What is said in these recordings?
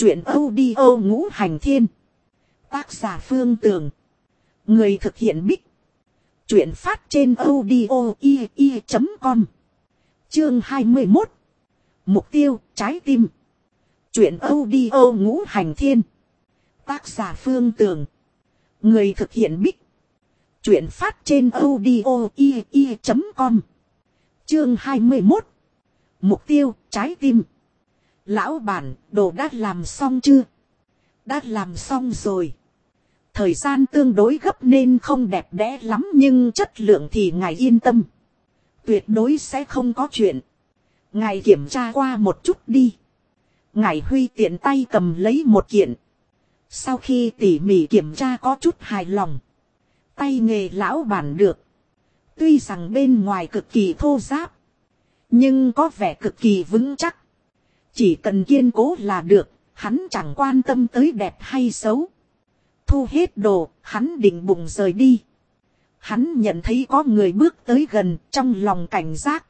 Truyện audio Ngũ Hành Thiên. Tác giả Phương Tường. Người thực hiện Bích. Truyện phát trên audio.com. Chương 21. Mục tiêu trái tim. Truyện audio Ngũ Hành Thiên. Tác giả Phương Tường. Người thực hiện Bích. Truyện phát trên audio.com. Chương 21. Mục tiêu trái tim. Lão bản, đồ đã làm xong chưa? Đã làm xong rồi. Thời gian tương đối gấp nên không đẹp đẽ lắm, nhưng chất lượng thì ngài yên tâm. Tuyệt đối sẽ không có chuyện. Ngài kiểm tra qua một chút đi. Ngài Huy tiện tay cầm lấy một kiện. Sau khi tỉ mỉ kiểm tra có chút hài lòng. Tay nghề lão bản được. Tuy rằng bên ngoài cực kỳ thô ráp, nhưng có vẻ cực kỳ vững chắc. Chỉ cần kiên cố là được, hắn chẳng quan tâm tới đẹp hay xấu. Thu hết đồ, hắn định bụng rời đi. Hắn nhận thấy có người bước tới gần, trong lòng cảnh giác.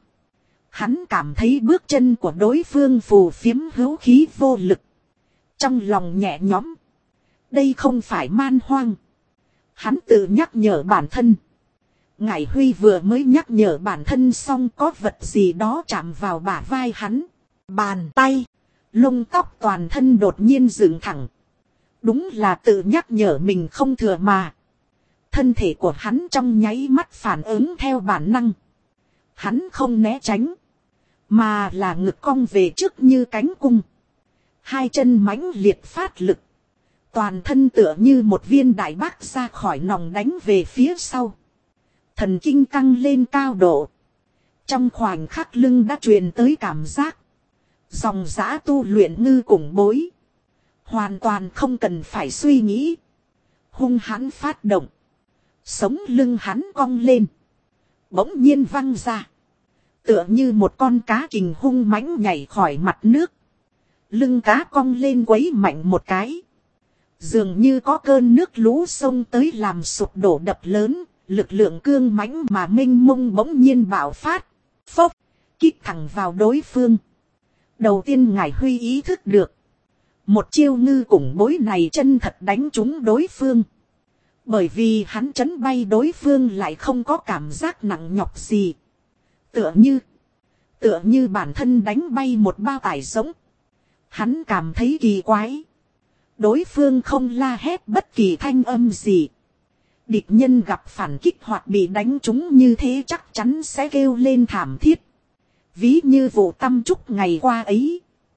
Hắn cảm thấy bước chân của đối phương phù phiếm hữu khí vô lực. Trong lòng nhẹ nhõm. Đây không phải man hoang. Hắn tự nhắc nhở bản thân. Ngải Huy vừa mới nhắc nhở bản thân xong, có vật gì đó chạm vào bả vai hắn. Bàn tay, lông tóc toàn thân đột nhiên dựng thẳng. Đúng là tự nhắc nhở mình không thừa mà. Thân thể của hắn trong nháy mắt phản ứng theo bản năng. Hắn không né tránh, mà là ngực cong về trước như cánh cung. Hai chân mãnh liệt phát lực. Toàn thân tựa như một viên đại bác ra khỏi nòng đánh về phía sau. Thần kinh căng lên cao độ. Trong khoảnh khắc lưng đã truyền tới cảm giác. Dòng dã tu luyện ngư cùng bối. Hoàn toàn không cần phải suy nghĩ. Hung hãn phát động. Sống lưng hắn cong lên. Bỗng nhiên văng ra. Tựa như một con cá kình hung mãnh nhảy khỏi mặt nước. Lưng cá cong lên quấy mạnh một cái. Dường như có cơn nước lũ sông tới làm sụp đổ đập lớn. Lực lượng cương mãnh mà mênh mông bỗng nhiên bạo phát. Phốc. Kích thẳng vào đối phương. Đầu tiên Ngải Huy ý thức được. Một chiêu ngư cùng bối này chân thật đánh trúng đối phương. Bởi vì hắn chấn bay đối phương lại không có cảm giác nặng nhọc gì. Tựa như bản thân đánh bay một bao tải giống. Hắn cảm thấy kỳ quái. Đối phương không la hét bất kỳ thanh âm gì. Địch nhân gặp phản kích hoặc bị đánh trúng như thế chắc chắn sẽ kêu lên thảm thiết. Ví như vụ Tâm Trúc ngày qua ấy.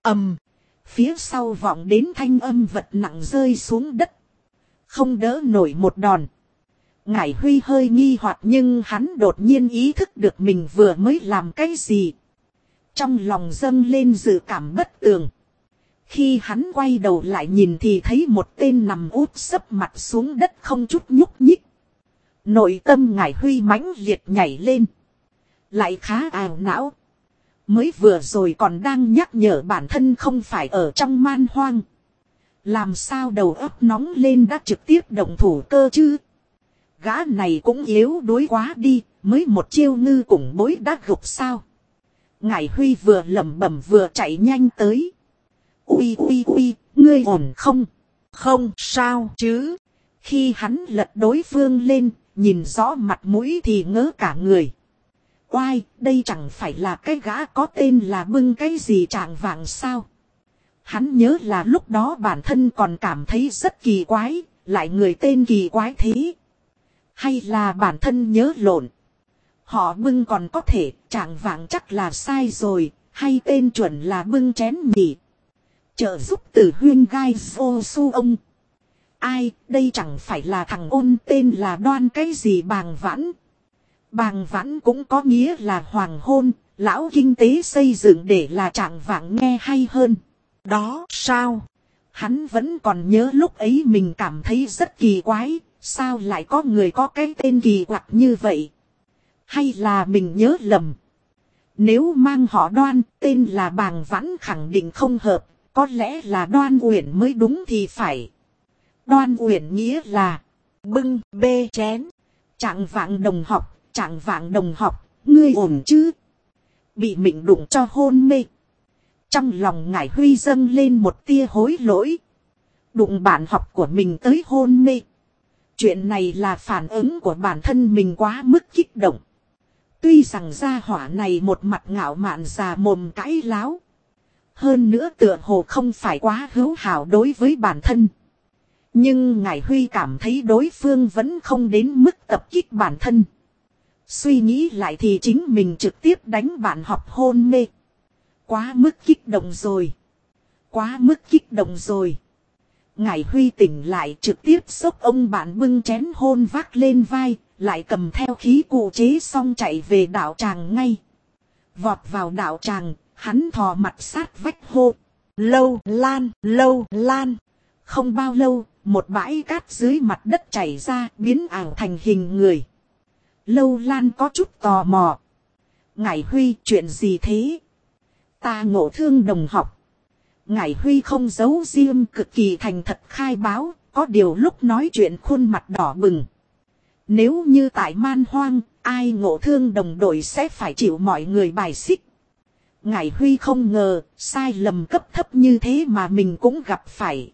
Phía sau vọng đến thanh âm vật nặng rơi xuống đất. Không đỡ nổi một đòn. Ngải Huy hơi nghi hoặc, nhưng hắn đột nhiên ý thức được mình vừa mới làm cái gì. Trong lòng dâng lên dự cảm bất tường. Khi hắn quay đầu lại nhìn thì thấy một tên nằm úp sấp mặt xuống đất không chút nhúc nhích. Nội tâm Ngải Huy mãnh liệt nhảy lên. Lại khá ảo não. Mới vừa rồi còn đang nhắc nhở bản thân không phải ở trong man hoang. Làm sao đầu óc nóng lên đã trực tiếp động thủ cơ chứ? Gã này cũng yếu đuối quá đi, mới một chiêu ngư cùng bối đã gục sao? Ngải Huy vừa lẩm bẩm vừa chạy nhanh tới. Ui, ngươi ổn không? Không sao chứ? Khi hắn lật đối phương lên, nhìn rõ mặt mũi thì ngỡ cả người. Oai, đây chẳng phải là cái gã có tên là Bưng cái gì Trạng Vạng sao? Hắn nhớ là lúc đó bản thân còn cảm thấy rất kỳ quái, lại người tên kỳ quái thế. Hay là bản thân nhớ lộn? Họ Bưng còn có thể, Trạng Vạng chắc là sai rồi, hay tên chuẩn là Bưng chén nhỉ? Trợ giúp từ huyên gai vô su ông. Ai, đây chẳng phải là thằng ôn tên là Đoan cái gì Bàng Vãn. Bàng Vãn cũng có nghĩa là hoàng hôn, lão kinh tế xây dựng để là Trạng Vạng nghe hay hơn. Đó sao? Hắn vẫn còn nhớ lúc ấy mình cảm thấy rất kỳ quái, sao lại có người có cái tên kỳ quặc như vậy? Hay là mình nhớ lầm? Nếu mang họ Đoan, tên là Bàng Vãn khẳng định không hợp, có lẽ là Đoan Uyển mới đúng thì phải. Đoan Uyển nghĩa là bưng bê chén. Trạng Vạng đồng học. Trạng Vạng đồng học, ngươi ổn chứ? Bị mình đụng cho hôn mê. Trong lòng Ngải Huy dâng lên một tia hối lỗi. Đụng bạn học của mình tới hôn mê. Chuyện này là phản ứng của bản thân mình quá mức kích động. Tuy rằng gia hỏa này một mặt ngạo mạn già mồm cãi láo. Hơn nữa tựa hồ không phải quá hữu hảo đối với bản thân. Nhưng Ngải Huy cảm thấy đối phương vẫn không đến mức tập kích bản thân. Suy nghĩ lại thì chính mình trực tiếp đánh bạn học hôn mê. Quá mức kích động rồi. Quá mức kích động rồi. Ngải Huy tỉnh lại trực tiếp xốc ông bạn bưng chén hôn vác lên vai. Lại cầm theo khí cụ chế xong chạy về đạo tràng ngay. Vọt vào đạo tràng, hắn thò mặt sát vách hô. Lâu Lan, Lâu Lan. Không bao lâu, một bãi cát dưới mặt đất chảy ra biến ảo thành hình người. Lâu Lan có chút tò mò. Ngải Huy, chuyện gì thế? Ta ngộ thương đồng học. Ngải Huy không giấu riêng, cực kỳ thành thật khai báo, có điều lúc nói chuyện khuôn mặt đỏ bừng. Nếu như tại man hoang, ai ngộ thương đồng đội sẽ phải chịu mọi người bài xích. Ngải Huy không ngờ, sai lầm cấp thấp như thế mà mình cũng gặp phải.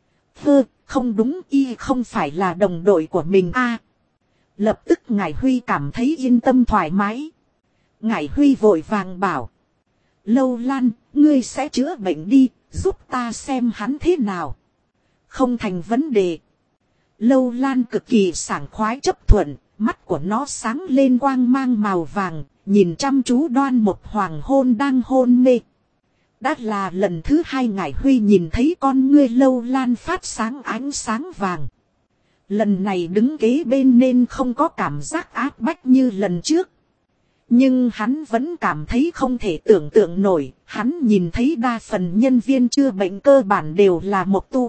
Không đúng, y không phải là đồng đội của mình a. Lập tức Ngải Huy cảm thấy yên tâm thoải mái. Ngải Huy vội vàng bảo. Lâu Lan, ngươi sẽ chữa bệnh đi, giúp ta xem hắn thế nào. Không thành vấn đề. Lâu Lan cực kỳ sảng khoái chấp thuận, mắt của nó sáng lên quang mang màu vàng, nhìn chăm chú Đoan một hoàng hôn đang hôn mê. Đã là lần thứ hai Ngải Huy nhìn thấy con ngươi Lâu Lan phát sáng ánh sáng vàng. Lần này đứng kế bên nên không có cảm giác áp bách như lần trước. Nhưng hắn vẫn cảm thấy không thể tưởng tượng nổi, hắn nhìn thấy đa phần nhân viên chữa bệnh cơ bản đều là một tu.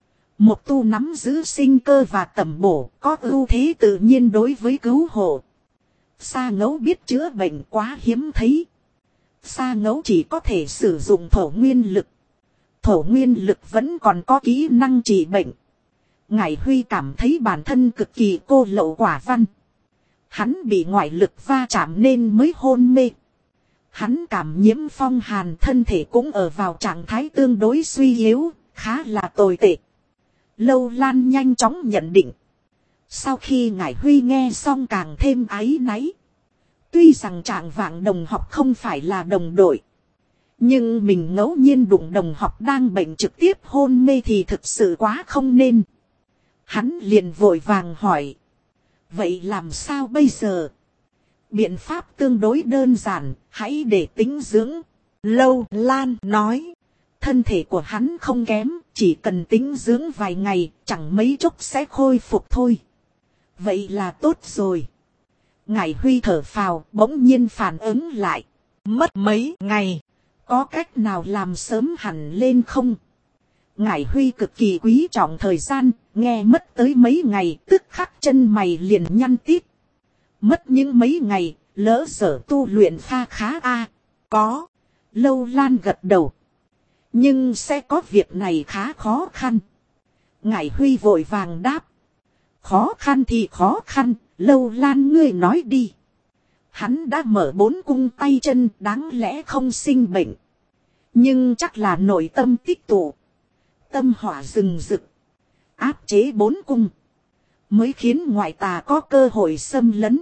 Một tu nắm giữ sinh cơ và tẩm bổ, có ưu thế tự nhiên đối với cứu hộ. Sa Ngẫu biết chữa bệnh quá hiếm thấy. Sa Ngẫu chỉ có thể sử dụng thổ nguyên lực. Thổ nguyên lực vẫn còn có kỹ năng trị bệnh. Ngải Huy cảm thấy bản thân cực kỳ cô lậu quả văn. Hắn bị ngoại lực va chạm nên mới hôn mê. Hắn cảm nhiễm phong hàn, thân thể cũng ở vào trạng thái tương đối suy yếu, khá là tồi tệ. Lâu Lan nhanh chóng nhận định. Sau khi Ngải Huy nghe xong càng thêm áy náy. Tuy rằng trạng vạng đồng học không phải là đồng đội. Nhưng mình ngẫu nhiên đụng đồng học đang bệnh trực tiếp hôn mê thì thực sự quá không nên. Hắn liền vội vàng hỏi. Vậy làm sao bây giờ? Biện pháp tương đối đơn giản, hãy để tĩnh dưỡng. Lâu Lan nói. Thân thể của hắn không kém, chỉ cần tĩnh dưỡng vài ngày, chẳng mấy chốc sẽ khôi phục thôi. Vậy là tốt rồi. Ngải Huy thở phào, bỗng nhiên phản ứng lại. Mất mấy ngày, có cách nào làm sớm hẳn lên không? Ngải Huy cực kỳ quý trọng thời gian, nghe mất tới mấy ngày, tức khắc chân mày liền nhăn tít. Mất những mấy ngày, lỡ dở tu luyện pha khá a. Có. Lâu Lan gật đầu. Nhưng sẽ có việc này khá khó khăn. Ngải Huy vội vàng đáp. Khó khăn thì khó khăn, Lâu Lan ngươi nói đi. Hắn đã mở 4 cung tay chân, đáng lẽ không sinh bệnh. Nhưng chắc là nội tâm tích tụ. Tâm hỏa rừng rực. Áp chế 4 cung. Mới khiến ngoại tà có cơ hội xâm lấn.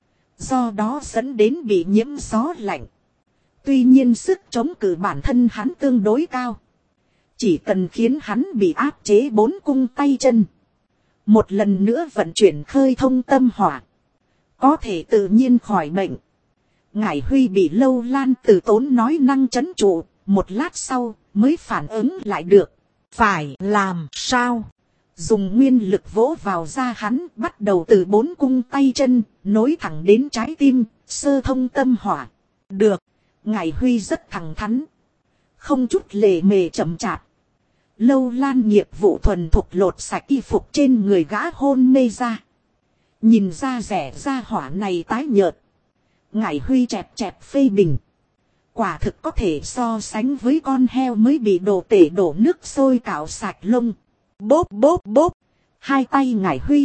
Do đó dẫn đến bị nhiễm gió lạnh. Tuy nhiên sức chống cự bản thân hắn tương đối cao. Chỉ cần khiến hắn bị áp chế 4 cung tay chân. Một lần nữa vận chuyển khơi thông tâm hỏa. Có thể tự nhiên khỏi bệnh. Ngải Huy bị Lâu Lan từ tốn nói năng trấn trụ. Một lát sau mới phản ứng lại được. Phải làm sao? Dùng nguyên lực vỗ vào da hắn, bắt đầu từ 4 cung tay chân, nối thẳng đến trái tim, sơ thông tâm hỏa. Được. Ngải Huy rất thẳng thắn. Không chút lề mề chậm chạp. Lâu Lan nghiệp vụ thuần thục lột sạch y phục trên người gã hôn mê ra. Nhìn ra rẻ ra hỏa này tái nhợt. Ngải Huy chẹp chẹp phê bình. Quả thực có thể so sánh với con heo mới bị đổ tể đổ nước sôi cạo sạch lông. Bốp bốp bốp. Hai tay Ngải Huy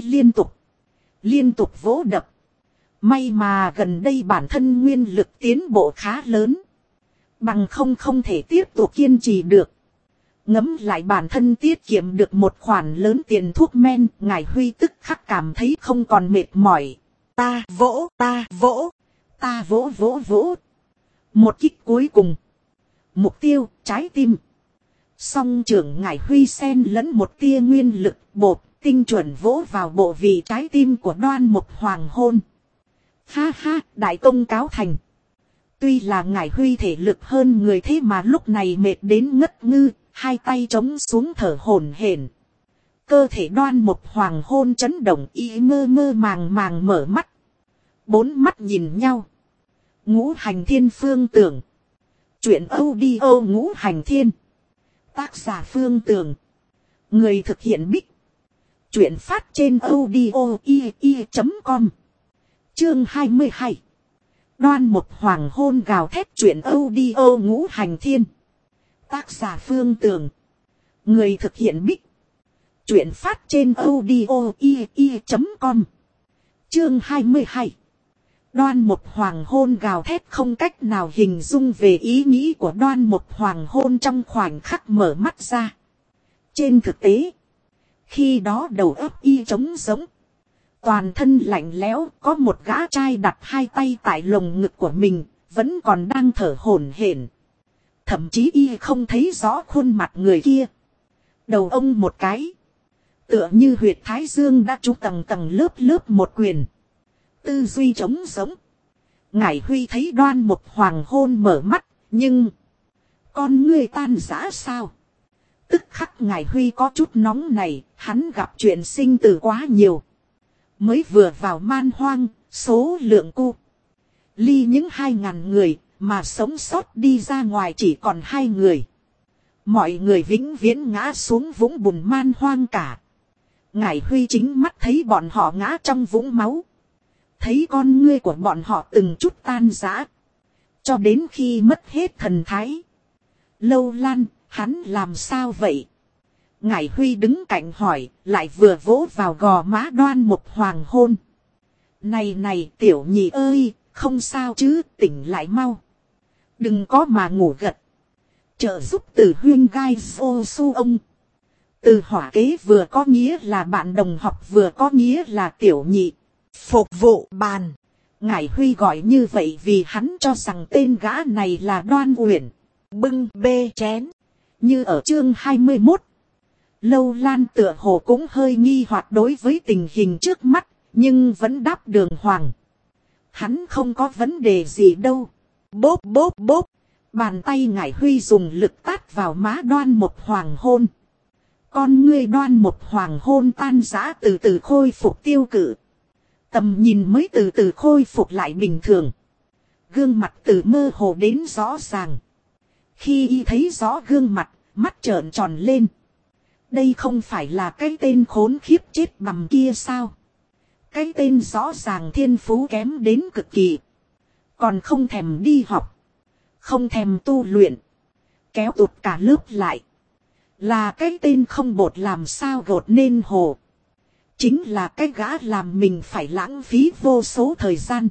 liên tục vỗ đập. May mà gần đây bản thân nguyên lực tiến bộ khá lớn. Bằng không thể tiếp tục kiên trì được. Ngẫm lại bản thân tiết kiệm được một khoản lớn tiền thuốc men, ngài Huy tức khắc cảm thấy không còn mệt mỏi. Ta vỗ, ta vỗ, ta vỗ vỗ vỗ. Một kích cuối cùng. Mục tiêu, trái tim. Song trưởng ngài Huy xen lẫn một tia nguyên lực, bột, tinh chuẩn vỗ vào bộ vị trái tim của Đoan Mục Hoàng Hôn. Ha ha, đại công cáo thành. Tuy là ngài Huy thể lực hơn người thế mà lúc này mệt đến ngất ngư, hai tay chống xuống thở hổn hển. Cơ thể Đoan Mục Hoàng Hôn chấn động, y mơ mơ màng màng mở mắt. Bốn mắt nhìn nhau. Ngũ Hành Thiên Phương Tưởng. Truyện audio Ngũ Hành Thiên. Tác giả Phương Tưởng. Người thực hiện Bích. Truyện phát trên audio.com. Chương 22. Đoan Mục Hoàng Hôn gào thét. Truyện audio Ngũ Hành Thiên. Tác giả Phương Tưởng. Người thực hiện Bích. Truyện phát trên audio.com. Chương 22. Đoan Mục Hoàng Hôn gào thét, không cách nào hình dung về ý nghĩ của Đoan Mục Hoàng Hôn trong khoảnh khắc mở mắt ra. Trên thực tế, khi đó đầu óc y trống rỗng. Toàn thân lạnh lẽo, có một gã trai đặt hai tay tại lồng ngực của mình, vẫn còn đang thở hổn hển. Thậm chí y không thấy rõ khuôn mặt người kia. Đầu ông một cái. Tựa như huyệt thái dương đã trúng tầng tầng lớp lớp một quyền. Tư duy trống rỗng. Ngải Huy thấy Đoan Mục Hoàng Hôn mở mắt, nhưng con ngươi tan rã sao? Tức khắc Ngải Huy có chút nóng này, hắn gặp chuyện sinh tử quá nhiều. Mới vừa vào man hoang, số lượng cu ly những 2.000 người, mà sống sót đi ra ngoài chỉ còn 2 người. Mọi người vĩnh viễn ngã xuống vũng bùn man hoang cả. Ngải Huy chính mắt thấy bọn họ ngã trong vũng máu. Thấy con ngươi của bọn họ từng chút tan rã. Cho đến khi mất hết thần thái. Lâu Lan, hắn làm sao vậy? Ngải Huy đứng cạnh hỏi, lại vừa vỗ vào gò má Đoan Mục Hoàng Hôn. Này này tiểu nhị ơi, không sao chứ, tỉnh lại mau. Đừng có mà ngủ gật. Trợ giúp từ huyên gai vô su ông. Từ hỏa kế vừa có nghĩa là bạn đồng học, vừa có nghĩa là tiểu nhị. Phục vụ bàn. Ngải Huy gọi như vậy vì hắn cho rằng tên gã này là Đoan Uyển. Bưng bê chén. Như ở chương 21. Lâu Lan tựa hồ cũng hơi nghi hoặc đối với tình hình trước mắt, nhưng vẫn đáp đường hoàng. Hắn không có vấn đề gì đâu. Bốp bốp bốp. Bàn tay Ngải Huy dùng lực tát vào má Đoan Mục Hoàng Hôn. Con ngươi Đoan Mục Hoàng Hôn tan rã từ từ khôi phục tiêu cự. Tầm nhìn mới từ từ khôi phục lại bình thường. Gương mặt từ mơ hồ đến rõ ràng. Khi y thấy rõ gương mặt, mắt trợn tròn lên. Đây không phải là cái tên khốn khiếp chết bầm kia sao? Cái tên rõ ràng thiên phú kém đến cực kỳ. Còn không thèm đi học. Không thèm tu luyện. Kéo tụt cả lớp lại. Là cái tên không bột làm sao gột nên hồ. Chính là cái gã làm mình phải lãng phí vô số thời gian.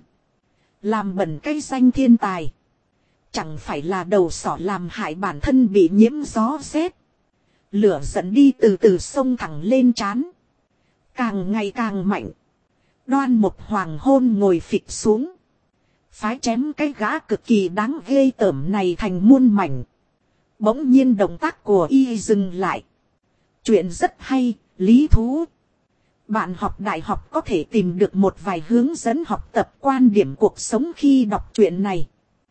Làm bẩn cái danh thiên tài. Chẳng phải là đầu sỏ làm hại bản thân bị nhiễm gió rét. Lửa giận đi từ từ sông thẳng lên trán. Càng ngày càng mạnh. Đoan Mục Hoàng Hôn ngồi phịch xuống. Phái chém cái gã cực kỳ đáng ghê tởm này thành muôn mảnh. Bỗng nhiên động tác của y dừng lại. Chuyện rất hay, lý thú. Bạn học đại học có thể tìm được một vài hướng dẫn học tập quan điểm cuộc sống khi đọc truyện này.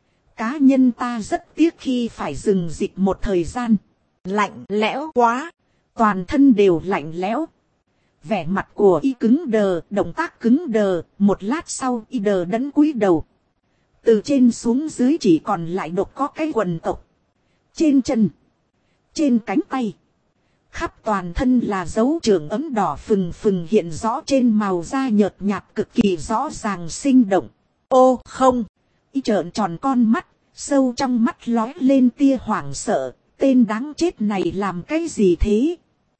Cá nhân ta rất tiếc khi phải dừng dịch một thời gian. Lạnh lẽo quá. Toàn thân đều lạnh lẽo. Vẻ mặt của y cứng đờ, động tác cứng đờ, một lát sau y đờ đẫn cúi đầu. Từ trên xuống dưới chỉ còn lại độc có cái quần tộc. Trên chân, trên cánh tay, khắp toàn thân là dấu trưởng ấm đỏ phừng phừng hiện rõ trên màu da nhợt nhạt cực kỳ rõ ràng sinh động. Ô không, y trợn tròn con mắt, sâu trong mắt lóe lên tia hoảng sợ, tên đáng chết này làm cái gì thế?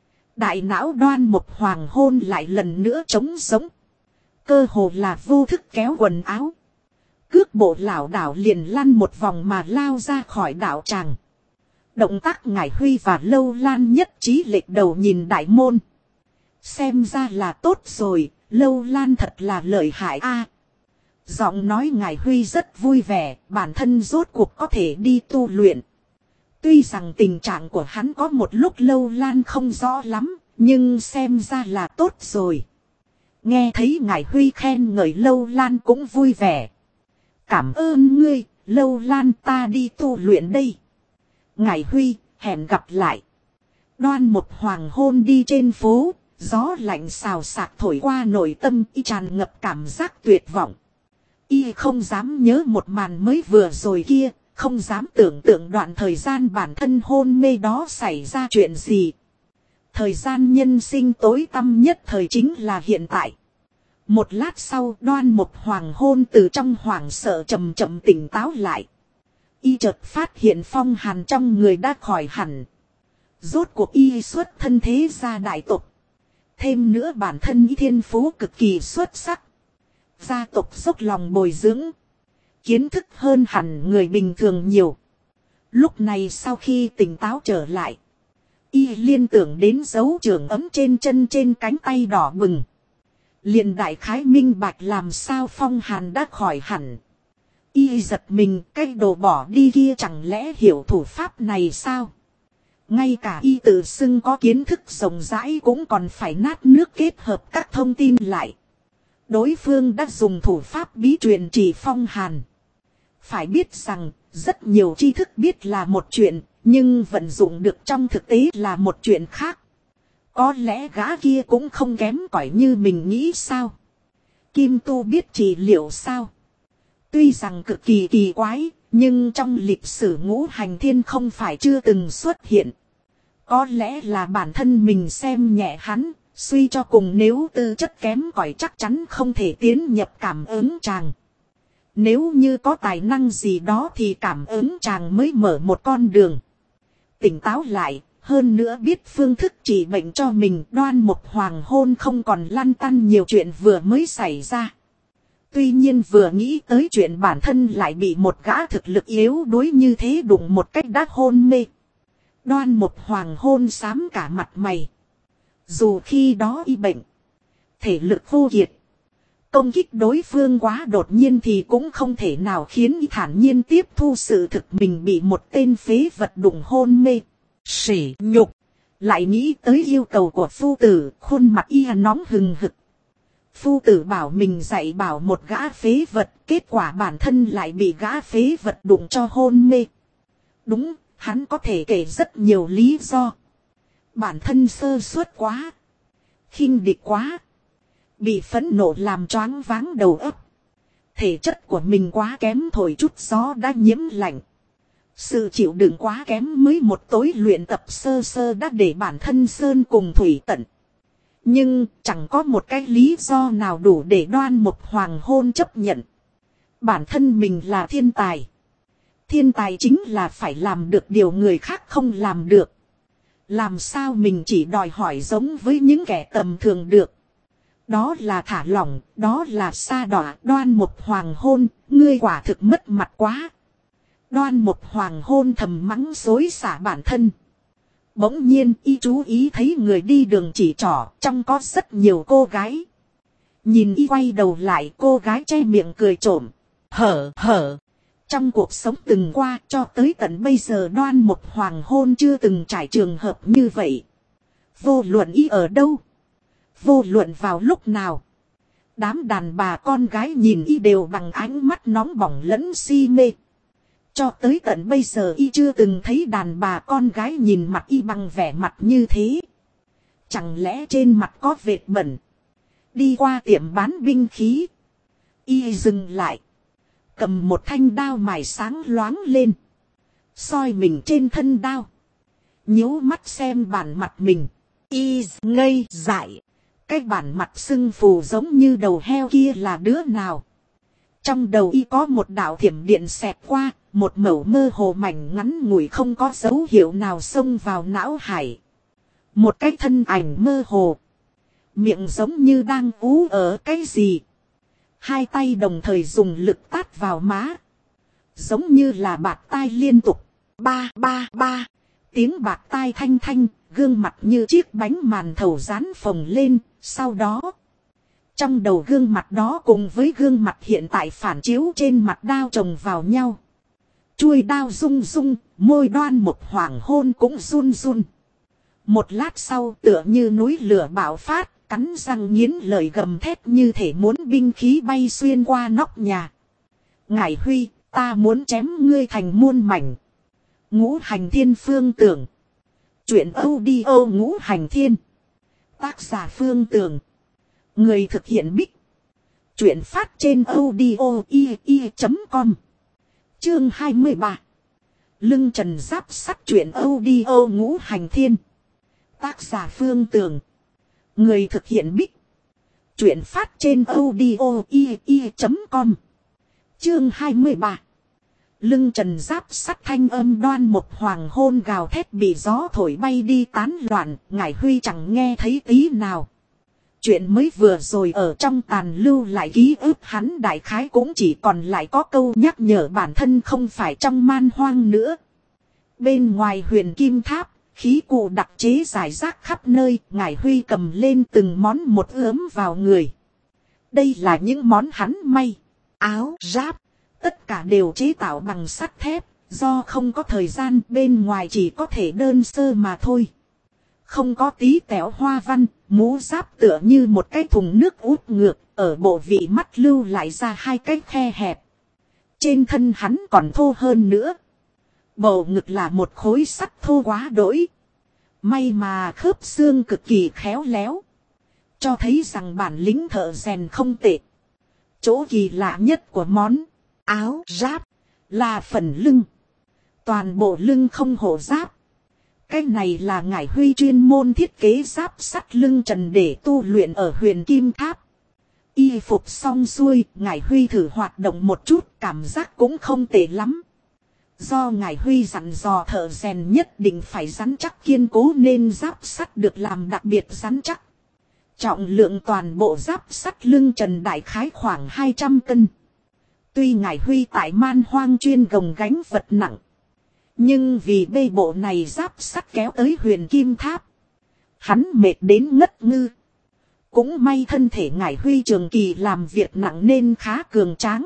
Đại não Đoan Mục Hoàng Hôn lại lần nữa trống sống. Cơ hồ là vô thức kéo quần áo. Cước bộ lảo đảo liền lăn một vòng mà lao ra khỏi đạo tràng. Động tác Ngải Huy và Lâu Lan nhất trí lệch đầu nhìn đại môn. Xem ra là tốt rồi, Lâu Lan thật là lợi hại a. Giọng nói Ngải Huy rất vui vẻ, bản thân rốt cuộc có thể đi tu luyện. Tuy rằng tình trạng của hắn có một lúc Lâu Lan không rõ lắm, nhưng xem ra là tốt rồi. Nghe thấy Ngải Huy khen ngợi Lâu Lan cũng vui vẻ. Cảm ơn ngươi, Lâu Lan, ta đi tu luyện đây. Ngải Huy, hẹn gặp lại. Đoan một hoàng hôn đi trên phố, gió lạnh xào xạc thổi qua nội tâm y tràn ngập cảm giác tuyệt vọng. Y không dám nhớ một màn mới vừa rồi kia, không dám tưởng tượng đoạn thời gian bản thân hôn mê đó xảy ra chuyện gì. Thời gian nhân sinh tối tăm nhất thời chính là hiện tại. Một lát sau Đoan một hoàng hôn từ trong hoảng sợ chậm chậm tỉnh táo lại. Y chợt phát hiện phong hàn trong người đã khỏi hẳn. Rốt cuộc y xuất thân thế gia đại tộc. Thêm nữa bản thân y thiên phú cực kỳ xuất sắc. Gia tộc dốc lòng bồi dưỡng. Kiến thức hơn hẳn người bình thường nhiều. Lúc này sau khi tỉnh táo trở lại. Y liên tưởng đến dấu trưởng ấm trên chân trên cánh tay đỏ bừng. Liền đại khái minh bạch làm sao phong hàn đã khỏi hẳn. Y giật mình, cái đồ bỏ đi kia chẳng lẽ hiểu thủ pháp này sao? Ngay cả y tự xưng có kiến thức rộng rãi cũng còn phải nát nước kết hợp các thông tin lại. Đối phương đã dùng thủ pháp bí truyền chỉ phong hàn. Phải biết rằng, rất nhiều tri thức biết là một chuyện, nhưng vận dụng được trong thực tế là một chuyện khác. Có lẽ gã kia cũng không kém cỏi như mình nghĩ sao? Kim Tu biết trị liệu sao? Tuy rằng cực kỳ kỳ quái, nhưng trong lịch sử ngũ hành thiên không phải chưa từng xuất hiện. Có lẽ là bản thân mình xem nhẹ hắn, suy cho cùng nếu tư chất kém cỏi chắc chắn không thể tiến nhập cảm ứng tràng. Nếu như có tài năng gì đó thì cảm ứng tràng mới mở một con đường. Tỉnh táo lại, hơn nữa biết phương thức trị bệnh cho mình, Đoan một hoàng hôn không còn lăn tăn nhiều chuyện vừa mới xảy ra. Tuy nhiên vừa nghĩ tới chuyện bản thân lại bị một gã thực lực yếu đuối như thế đụng một cách đã hôn mê. Đoan một hoàng hôn xám cả mặt mày. Dù khi đó y bệnh, thể lực vô kiệt, công kích đối phương quá đột nhiên thì cũng không thể nào khiến y thản nhiên tiếp thu sự thực mình bị một tên phế vật đụng hôn mê. Sỉ nhục, lại nghĩ tới yêu cầu của phu tử, khuôn mặt y nóng hừng hực. Phu tử bảo mình dạy bảo một gã phế vật, kết quả bản thân lại bị gã phế vật đụng cho hôn mê. Đúng, hắn có thể kể rất nhiều lý do. Bản thân sơ suất quá, khinh địch quá, bị phẫn nộ làm choáng váng đầu óc. Thể chất của mình quá kém, thổi chút gió đã nhiễm lạnh. Sự chịu đựng quá kém mới một tối luyện tập sơ sơ đã để bản thân sơn cùng thủy tận. Nhưng chẳng có một cái lý do nào đủ để Đoan một hoàng hôn chấp nhận. Bản thân mình là thiên tài. Thiên tài chính là phải làm được điều người khác không làm được. Làm sao mình chỉ đòi hỏi giống với những kẻ tầm thường được. Đó là thả lỏng, đó là sa đọa. Đoan một hoàng hôn, ngươi quả thực mất mặt quá. Đoan một hoàng hôn thầm mắng xối xả bản thân. Bỗng nhiên y chú ý thấy người đi đường chỉ trỏ, trong có rất nhiều cô gái. Nhìn y quay đầu lại, cô gái che miệng cười trộm. Hở. Trong cuộc sống từng qua cho tới tận bây giờ Đoan một hoàng hôn chưa từng trải trường hợp như vậy. Vô luận y ở đâu, vô luận vào lúc nào, đám đàn bà con gái nhìn y đều bằng ánh mắt nóng bỏng lẫn si mê. Cho tới tận bây giờ y chưa từng thấy đàn bà con gái nhìn mặt y bằng vẻ mặt như thế. Chẳng lẽ trên mặt có vệt bẩn? Đi qua tiệm bán binh khí, y dừng lại, cầm một thanh đao mài sáng loáng lên, soi mình trên thân đao, nhíu mắt xem bản mặt mình. Y ngây dại, cái bản mặt sưng phù giống như đầu heo kia là đứa nào? Trong đầu y có một đạo thiểm điện xẹt qua, một mẩu mơ hồ mảnh ngắn ngủi không có dấu hiệu nào xông vào não hải. Một cái thân ảnh mơ hồ, miệng giống như đang ú ở cái gì. Hai tay đồng thời dùng lực tát vào má. Giống như là bạt tai liên tục. Ba ba ba. Tiếng bạt tai thanh thanh, gương mặt như chiếc bánh màn thầu rán phồng lên. Sau đó, trong đầu gương mặt đó cùng với gương mặt hiện tại phản chiếu trên mặt đao chồng vào nhau. Chuôi đao rung rung, môi đoan một hoàng hôn cũng run run. Một lát sau tựa như núi lửa bạo phát, cắn răng nghiến lời gầm thét như thể muốn binh khí bay xuyên qua nóc nhà. Ngải Huy, ta muốn chém ngươi thành muôn mảnh. Ngũ Hành Thiên Phương Tưởng. Chuyện audio Ngũ Hành Thiên. Tác giả Phương Tưởng. Người thực hiện Bích. Chuyện phát trên audio.com. Chương 23. Lưng trần giáp sắt. Chuyện audio Ngũ Hành Thiên. Tác giả Phương Tưởng. Người thực hiện Bích. Chuyện phát trên audio.com. Chương 23. Lưng trần giáp sắt. Thanh âm đoan một hoàng hôn gào thét bị gió thổi bay đi tán loạn. Ngải Huy chẳng nghe thấy tí nào. Chuyện mới vừa rồi ở trong tàn lưu lại ký ức hắn đại khái cũng chỉ còn lại có câu nhắc nhở bản thân không phải trong man hoang nữa. Bên ngoài huyền kim tháp, khí cụ đặc chế rải rác khắp nơi, Ngải Huy cầm lên từng món một ướm vào người. Đây là những món hắn may, áo, giáp, tất cả đều chế tạo bằng sắt thép, do không có thời gian bên ngoài chỉ có thể đơn sơ mà thôi. Không có tí tẹo hoa văn, mũ giáp tựa như một cái thùng nước út ngược, ở bộ vị mắt lưu lại ra hai cái khe hẹp. Trên thân hắn còn thô hơn nữa. Bầu ngực là một khối sắt thô quá đỗi. May mà khớp xương cực kỳ khéo léo. Cho thấy rằng bản lĩnh thợ rèn không tệ. Chỗ kỳ lạ nhất của món áo giáp là phần lưng. Toàn bộ lưng không hổ giáp. Cái này là Ngải Huy chuyên môn thiết kế giáp sắt lưng trần để tu luyện ở huyền kim tháp. Y phục xong xuôi, Ngải Huy thử hoạt động một chút, cảm giác cũng không tệ lắm. Do Ngải Huy dặn dò thợ rèn nhất định phải rắn chắc kiên cố nên giáp sắt được làm đặc biệt rắn chắc. Trọng lượng toàn bộ giáp sắt lưng trần đại khái khoảng 200 cân. Tuy Ngải Huy tại man hoang chuyên gồng gánh vật nặng. Nhưng vì bê bộ này giáp sắt kéo tới huyền kim tháp. Hắn mệt đến ngất ngư. Cũng may thân thể Ngải Huy trường kỳ làm việc nặng nên khá cường tráng.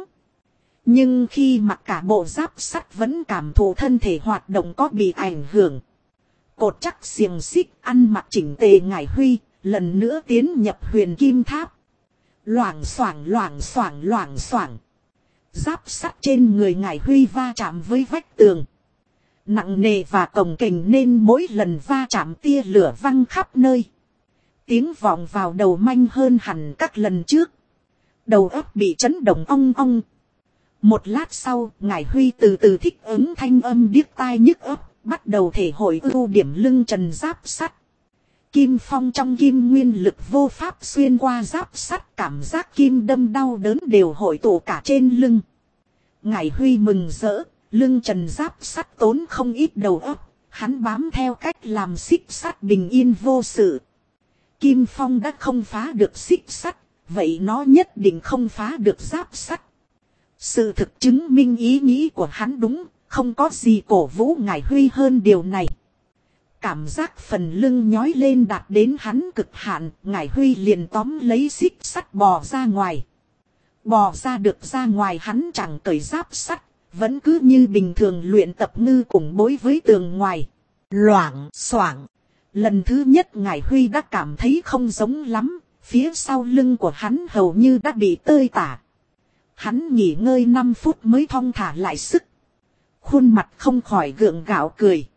Nhưng khi mặc cả bộ giáp sắt vẫn cảm thụ thân thể hoạt động có bị ảnh hưởng. Cột chắc xiềng xích ăn mặc chỉnh tề Ngải Huy lần nữa tiến nhập huyền kim tháp. Loảng xoảng loảng xoảng loảng xoảng. Giáp sắt trên người Ngải Huy va chạm với vách tường. Nặng nề và cồng kềnh nên mỗi lần va chạm tia lửa văng khắp nơi. Tiếng vọng vào đầu manh hơn hẳn các lần trước. Đầu óc bị chấn động ong ong. Một lát sau, Ngải Huy từ từ thích ứng thanh âm điếc tai nhức óc, bắt đầu thể hội ưu điểm lưng trần giáp sắt. Kim phong trong kim nguyên lực vô pháp xuyên qua giáp sắt, cảm giác kim đâm đau đớn đều hội tụ cả trên lưng. Ngải Huy mừng rỡ. Lưng trần giáp sắt tốn không ít đầu óc, hắn bám theo cách làm xích sắt bình yên vô sự. Kim phong đã không phá được xích sắt, vậy nó nhất định không phá được giáp sắt. Sự thực chứng minh ý nghĩ của hắn đúng, không có gì cổ vũ Ngải Huy hơn điều này. Cảm giác phần lưng nhói lên đạt đến hắn cực hạn, Ngải Huy liền tóm lấy xích sắt bò ra ngoài. Bò ra được ra ngoài hắn chẳng cởi giáp sắt. Vẫn cứ như bình thường luyện tập ngư cùng bối với tường ngoài. Loảng xoảng. Lần thứ nhất Ngải Huy đã cảm thấy không giống lắm. Phía sau lưng của hắn hầu như đã bị tơi tả. Hắn nghỉ ngơi 5 phút mới thong thả lại sức. Khuôn mặt không khỏi gượng gạo cười.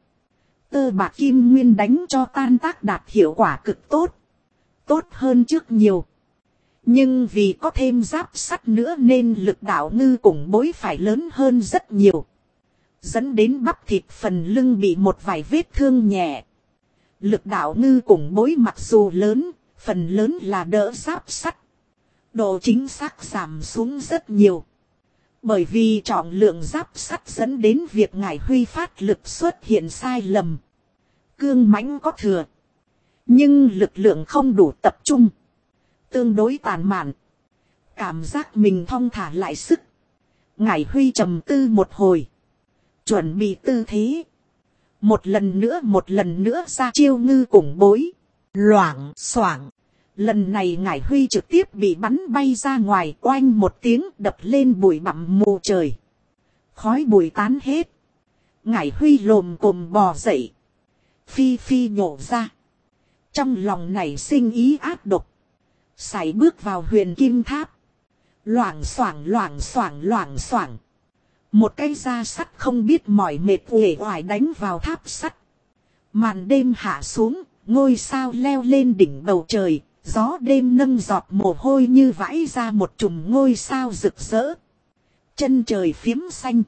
Tơ bạc kim nguyên đánh cho tan tác đạt hiệu quả cực tốt. Tốt hơn trước nhiều. Nhưng vì có thêm giáp sắt nữa nên lực đạo ngư cùng bối phải lớn hơn rất nhiều. Dẫn đến bắp thịt phần lưng bị một vài vết thương nhẹ. Lực đạo ngư cùng bối mặc dù lớn, phần lớn là đỡ giáp sắt. Độ chính xác giảm xuống rất nhiều. Bởi vì trọng lượng giáp sắt dẫn đến việc Ngải Huy phát lực xuất hiện sai lầm. Cương mãnh có thừa. Nhưng lực lượng không đủ tập trung. Tương đối tàn mạn. Cảm giác mình thong thả lại sức. Ngải Huy trầm tư một hồi. Chuẩn bị tư thế. Một lần nữa ra chiêu ngư cùng bối. Loảng xoảng. Lần này Ngải Huy trực tiếp bị bắn bay ra ngoài, oanh một tiếng đập lên bụi bặm mù trời. Khói bụi tán hết. Ngải Huy lồm cồm bò dậy. Phi phi nhổ ra. Trong lòng nảy sinh ý ác độc. Sải bước vào huyền kim tháp. Loảng xoảng loảng xoảng loảng xoảng. Một cây da sắt không biết mỏi mệt uể oải đánh vào tháp sắt. Màn đêm hạ xuống, ngôi sao leo lên đỉnh bầu trời. Gió đêm nâng giọt mồ hôi như vãi ra một chùm ngôi sao rực rỡ. Chân trời phiếm xanh.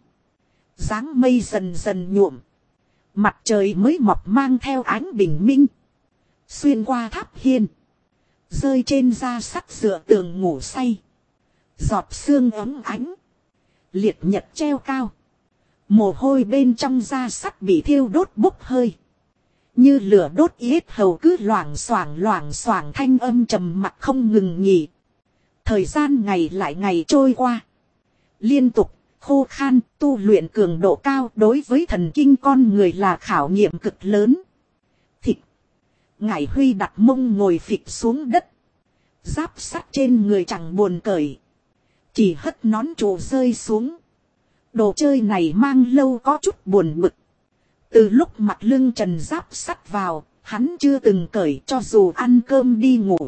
Dáng mây dần dần nhuộm. Mặt trời mới mọc mang theo ánh bình minh. Xuyên qua tháp hiên. Rơi trên da sắt dựa tường ngủ say. Giọt sương ấm ánh. Liệt nhật treo cao. Mồ hôi bên trong da sắt bị thiêu đốt bốc hơi. Như lửa đốt yết hầu cứ loảng xoảng thanh âm trầm mặc không ngừng nghỉ. Thời gian ngày lại ngày trôi qua. Liên tục, khô khan, tu luyện cường độ cao đối với thần kinh con người là khảo nghiệm cực lớn. Thịt. Ngải Huy đặt mông ngồi phịch xuống đất. Giáp sắt trên người chẳng buồn cởi. Chỉ hất nón trụ rơi xuống. Đồ chơi này mang lâu có chút buồn bực. Từ lúc mặc lưng trần giáp sắt vào, hắn chưa từng cởi cho dù ăn cơm đi ngủ.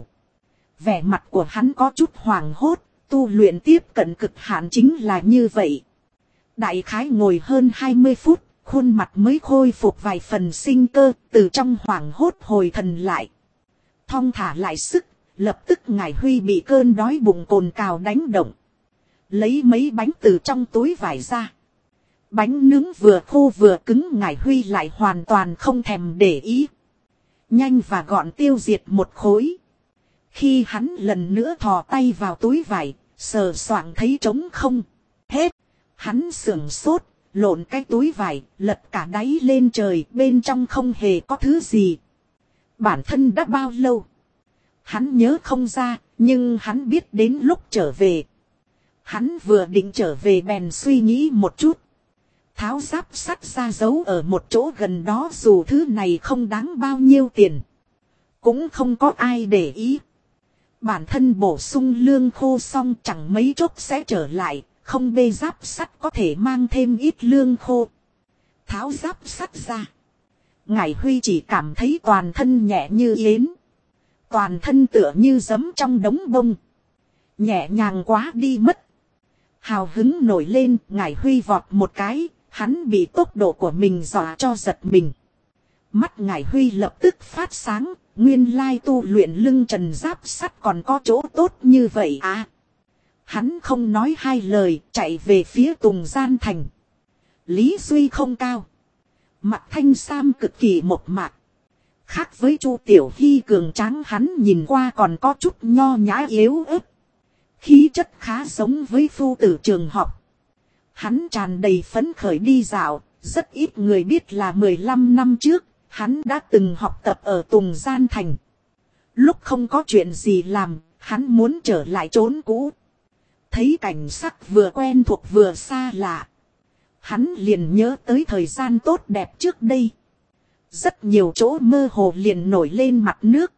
Vẻ mặt của hắn có chút hoảng hốt, tu luyện tiếp cận cực hạn chính là như vậy. Đại khái ngồi hơn 20 phút, khuôn mặt mới khôi phục vài phần sinh cơ, từ trong hoảng hốt hồi thần lại. Thong thả lại sức, lập tức Ngải Huy bị cơn đói bụng cồn cào đánh động. Lấy mấy bánh từ trong túi vải ra. Bánh nướng vừa khô vừa cứng Ngải Huy lại hoàn toàn không thèm để ý. Nhanh và gọn tiêu diệt một khối. Khi hắn lần nữa thò tay vào túi vải, sờ soạng thấy trống không. Hết. Hắn sưởng sốt, lộn cái túi vải, lật cả đáy lên trời, bên trong không hề có thứ gì. Bản thân đã bao lâu? Hắn nhớ không ra, nhưng hắn biết đến lúc trở về. Hắn vừa định trở về bèn suy nghĩ một chút. Tháo giáp sắt ra giấu ở một chỗ gần đó dù thứ này không đáng bao nhiêu tiền. Cũng không có ai để ý. Bản thân bổ sung lương khô xong chẳng mấy chốc sẽ trở lại. Không bê giáp sắt có thể mang thêm ít lương khô. Tháo giáp sắt ra. Ngải Huy chỉ cảm thấy toàn thân nhẹ như yến. Toàn thân tựa như giấm trong đống bông. Nhẹ nhàng quá đi mất. Hào hứng nổi lên, Ngải Huy vọt một cái, hắn bị tốc độ của mình dọa cho giật mình. Mắt Ngải Huy lập tức phát sáng, nguyên lai tu luyện lưng trần giáp sắt còn có chỗ tốt như vậy à. Hắn không nói hai lời, chạy về phía Tùng Gian Thành. Lý Duy không cao. Mặt thanh sam cực kỳ mộc mạc. Khác với Chu Tiểu Hy cường tráng hắn nhìn qua còn có chút nho nhã yếu ớt. Khí chất khá giống với phu tử trường học. Hắn tràn đầy phấn khởi đi dạo, rất ít người biết là 15 năm trước, hắn đã từng học tập ở Tùng Gian Thành. Lúc không có chuyện gì làm, hắn muốn trở lại chốn cũ. Thấy cảnh sắc vừa quen thuộc vừa xa lạ. Hắn liền nhớ tới thời gian tốt đẹp trước đây. Rất nhiều chỗ mơ hồ liền nổi lên mặt nước.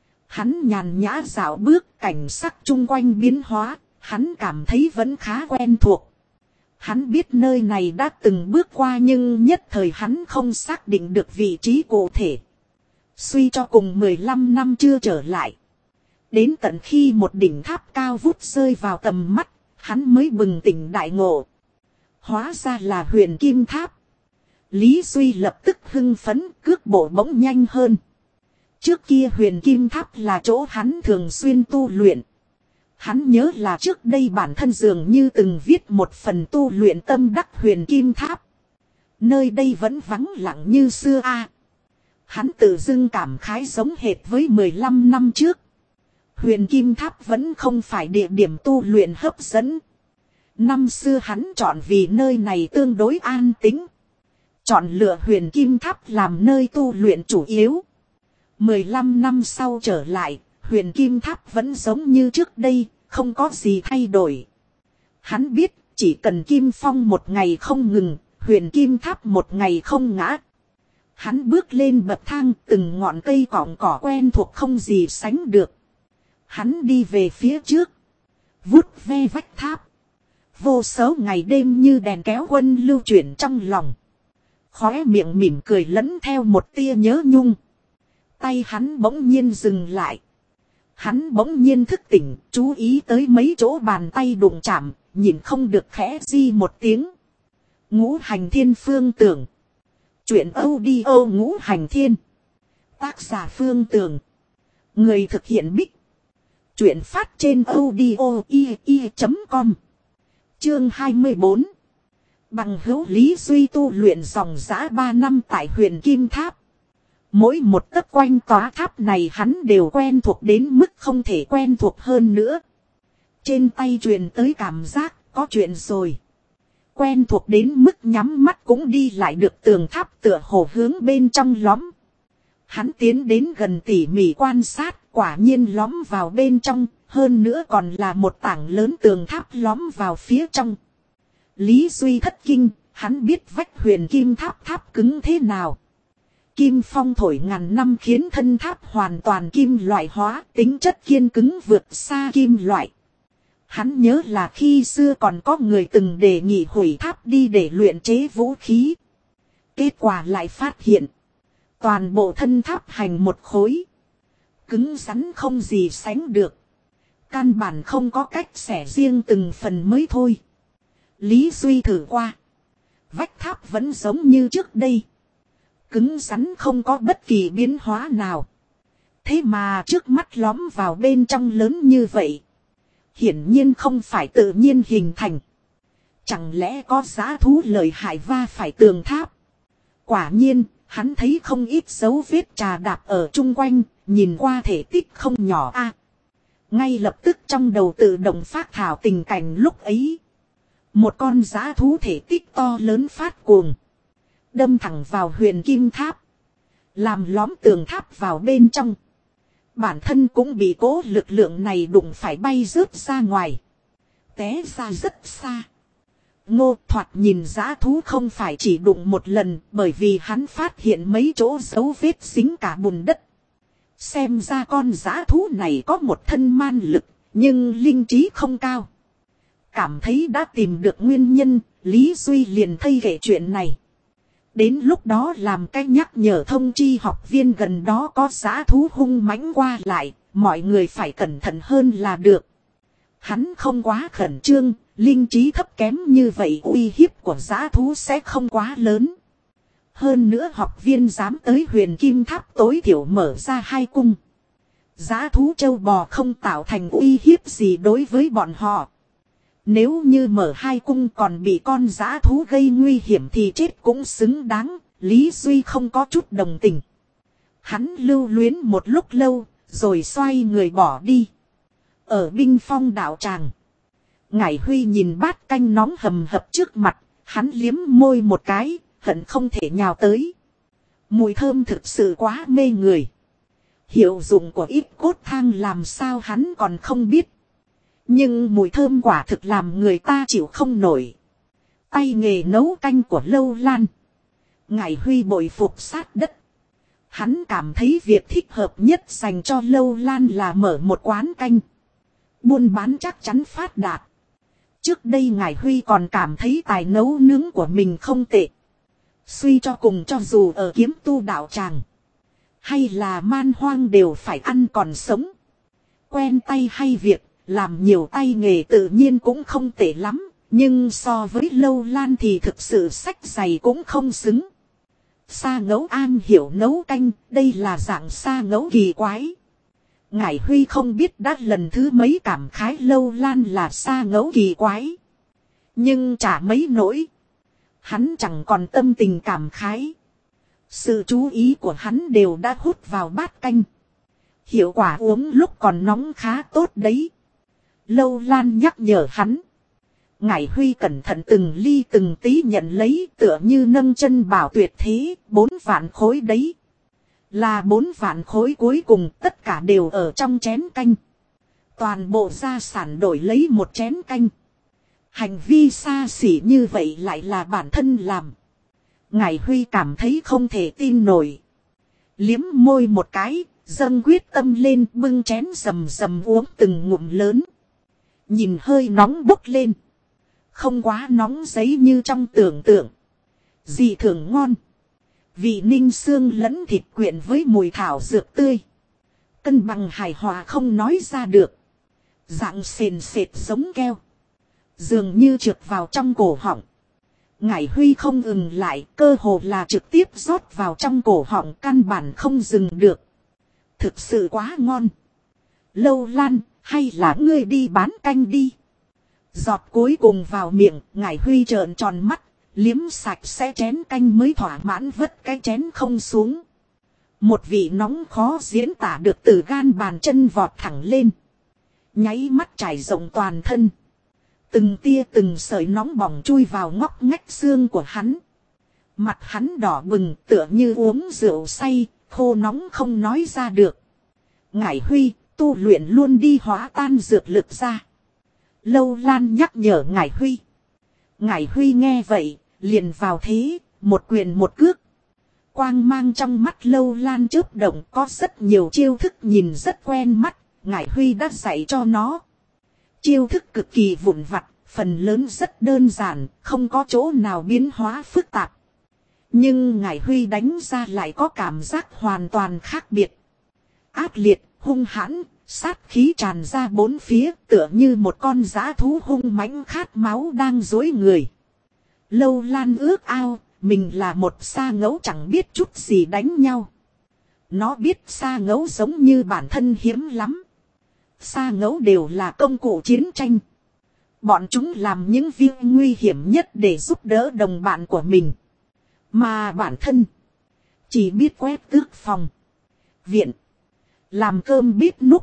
Hắn nhàn nhã dạo bước, cảnh sắc chung quanh biến hóa, hắn cảm thấy vẫn khá quen thuộc. Hắn biết nơi này đã từng bước qua nhưng nhất thời hắn không xác định được vị trí cụ thể. Suy cho cùng 15 năm chưa trở lại. Đến tận khi một đỉnh tháp cao vút rơi vào tầm mắt, hắn mới bừng tỉnh đại ngộ. Hóa ra là Huyền Kim Tháp. Lý Duy lập tức hưng phấn, cước bộ bỗng nhanh hơn. Trước kia Huyền Kim Tháp là chỗ hắn thường xuyên tu luyện. Hắn nhớ là trước đây bản thân dường như từng viết một phần tu luyện tâm đắc Huyền Kim Tháp. Nơi đây vẫn vắng lặng như xưa a. Hắn tự dưng cảm khái giống hệt với 15 năm trước. Huyền Kim Tháp vẫn không phải địa điểm tu luyện hấp dẫn. Năm xưa hắn chọn vì nơi này tương đối an tĩnh. Chọn lựa Huyền Kim Tháp làm nơi tu luyện chủ yếu. 15 năm sau trở lại, Huyền Kim Tháp vẫn giống như trước đây, không có gì thay đổi. Hắn biết, chỉ cần Kim Phong một ngày không ngừng, Huyền Kim Tháp một ngày không ngã. Hắn bước lên bậc thang, từng ngọn cây cọng cỏ quen thuộc không gì sánh được. Hắn đi về phía trước, vuốt ve vách tháp. Vô số ngày đêm như đèn kéo quân lưu chuyển trong lòng. Khóe miệng mỉm cười lẫn theo một tia nhớ nhung. Tay hắn bỗng nhiên dừng lại. Hắn bỗng nhiên thức tỉnh, chú ý tới mấy chỗ bàn tay đụng chạm, nhìn không được khẽ di một tiếng. Ngũ Hành Thiên Phương Tưởng. Chuyện audio Ngũ Hành Thiên. Tác giả Phương Tưởng. Người thực hiện Bích. Chuyện phát trên audio.com. Chương 24. Bằng hữu Lý Duy tu luyện dòng dã 3 năm tại Huyền Kim Tháp. Mỗi một tấc quanh tòa tháp này hắn đều quen thuộc đến mức không thể quen thuộc hơn nữa. Trên tay truyền tới cảm giác có chuyện rồi. Quen thuộc đến mức nhắm mắt cũng đi lại được tường tháp tựa hồ hướng bên trong lõm. Hắn tiến đến gần tỉ mỉ quan sát, quả nhiên lõm vào bên trong, hơn nữa còn là một tảng lớn tường tháp lõm vào phía trong. Lý Duy thất kinh, hắn biết vách Huyền Kim Tháp tháp cứng thế nào. Kim phong thổi ngàn năm khiến thân tháp hoàn toàn kim loại hóa, tính chất kiên cứng vượt xa kim loại. Hắn nhớ là khi xưa còn có người từng đề nghị hủy tháp đi để luyện chế vũ khí. Kết quả lại phát hiện, toàn bộ thân tháp hành một khối. Cứng rắn không gì sánh được. Căn bản không có cách xẻ riêng từng phần mới thôi. Lý Duy thử qua. Vách tháp vẫn giống như trước đây. Cứng rắn không có bất kỳ biến hóa nào. Thế mà trước mắt lõm vào bên trong lớn như vậy. Hiển nhiên không phải tự nhiên hình thành. Chẳng lẽ có dã thú lợi hại va phải tường tháp. Quả nhiên, hắn thấy không ít dấu vết trà đạp ở chung quanh, nhìn qua thể tích không nhỏ a. Ngay lập tức trong đầu tự động phát thảo tình cảnh lúc ấy. Một con dã thú thể tích to lớn phát cuồng. Đâm thẳng vào Huyền Kim Tháp. Làm lõm tường tháp vào bên trong. Bản thân cũng bị cố lực lượng này đụng phải bay rớt ra ngoài. Té ra rất xa. Ngô thoạt nhìn dã thú không phải chỉ đụng một lần, bởi vì hắn phát hiện mấy chỗ dấu vết dính cả bùn đất. Xem ra con dã thú này có một thân man lực, nhưng linh trí không cao. Cảm thấy đã tìm được nguyên nhân, Lý Duy liền thây kể chuyện này. Đến lúc đó làm cách nhắc nhở thông chi học viên gần đó có dã thú hung mãnh qua lại, mọi người phải cẩn thận hơn là được. Hắn không quá khẩn trương, linh trí thấp kém như vậy uy hiếp của dã thú sẽ không quá lớn. Hơn nữa học viên dám tới Huyền Kim Tháp tối thiểu mở ra 2 cung. Dã thú châu bò không tạo thành uy hiếp gì đối với bọn họ. Nếu như mở 2 cung còn bị con dã thú gây nguy hiểm thì chết cũng xứng đáng, Lý Duy không có chút đồng tình. Hắn lưu luyến một lúc lâu, rồi xoay người bỏ đi. Ở Binh Phong đạo tràng, Ngải Huy nhìn bát canh nóng hầm hập trước mặt, hắn liếm môi một cái, hận không thể nhào tới. Mùi thơm thực sự quá mê người. Hiệu dụng của ít cốt thang làm sao hắn còn không biết. Nhưng mùi thơm quả thực làm người ta chịu không nổi. Tay nghề nấu canh của Lâu Lan. Ngải Huy bội phục sát đất. Hắn cảm thấy việc thích hợp nhất dành cho Lâu Lan là mở một quán canh. Buôn bán chắc chắn phát đạt. Trước đây Ngải Huy còn cảm thấy tài nấu nướng của mình không tệ. Suy cho cùng cho dù ở Kiếm Tu đạo tràng hay là Man Hoang đều phải ăn còn sống. Quen tay hay việc, làm nhiều tay nghề tự nhiên cũng không tệ lắm. Nhưng so với Lâu Lan thì thực sự sách dày cũng không xứng. Sa ngấu an hiểu nấu canh, đây là dạng sa ngấu kỳ quái. Ngải Huy không biết đã lần thứ mấy cảm khái Lâu Lan là sa ngấu kỳ quái. Nhưng chả mấy nỗi. Hắn chẳng còn tâm tình cảm khái. Sự chú ý của hắn đều đã hút vào bát canh. Hiệu quả uống lúc còn nóng khá tốt đấy. Lâu Lan nhắc nhở hắn. Ngải Huy cẩn thận từng ly từng tí nhận lấy, tựa như nâng chân bảo tuyệt thế, 4 vạn khối đấy. Là 4 vạn khối cuối cùng tất cả đều ở trong chén canh. Toàn bộ gia sản đổi lấy một chén canh. Hành vi xa xỉ như vậy lại là bản thân làm. Ngải Huy cảm thấy không thể tin nổi. Liếm môi một cái, dâng quyết tâm lên bưng chén rầm rầm uống từng ngụm lớn. Nhìn hơi nóng bốc lên. Không quá nóng giấy như trong tưởng tượng. Dị thường ngon. Vị ninh xương lẫn thịt quyện với mùi thảo dược tươi. Cân bằng hài hòa không nói ra được. Dạng sền sệt giống keo. Dường như trượt vào trong cổ họng. Ngải Huy không ngừng lại, cơ hồ là trực tiếp rót vào trong cổ họng, căn bản không dừng được. Thực sự quá ngon. Lâu Lan, hay là ngươi đi bán canh đi. Giọt cuối cùng vào miệng, Ngải Huy trợn tròn mắt, liếm sạch sẽ chén canh mới thỏa mãn vứt cái chén không xuống. Một vị nóng khó diễn tả được từ gan bàn chân vọt thẳng lên. Nháy mắt trải rộng toàn thân. Từng tia từng sợi nóng bỏng chui vào ngóc ngách xương của hắn. Mặt hắn đỏ bừng tựa như uống rượu say, khô nóng không nói ra được. Ngải Huy, tu luyện luôn đi hóa tan dược lực ra. Lâu Lan nhắc nhở Ngải Huy. Ngải Huy nghe vậy, liền vào thế, một quyền một cước. Quang mang trong mắt Lâu Lan chớp động, có rất nhiều chiêu thức nhìn rất quen mắt, Ngải Huy đã dạy cho nó. Chiêu thức cực kỳ vụn vặt, phần lớn rất đơn giản, không có chỗ nào biến hóa phức tạp. Nhưng Ngải Huy đánh ra lại có cảm giác hoàn toàn khác biệt. Ác liệt, hung hãn, sát khí tràn ra bốn phía, tựa như một con dã thú hung mãnh khát máu đang dối người. Lâu Lan ước ao, mình là một sa ngẫu chẳng biết chút gì đánh nhau. Nó biết sa ngẫu giống như bản thân hiếm lắm. Sa ngẫu đều là công cụ chiến tranh. Bọn chúng làm những việc nguy hiểm nhất để giúp đỡ đồng bạn của mình. Mà bản thân chỉ biết quét tước phòng, viện, làm cơm bếp núc.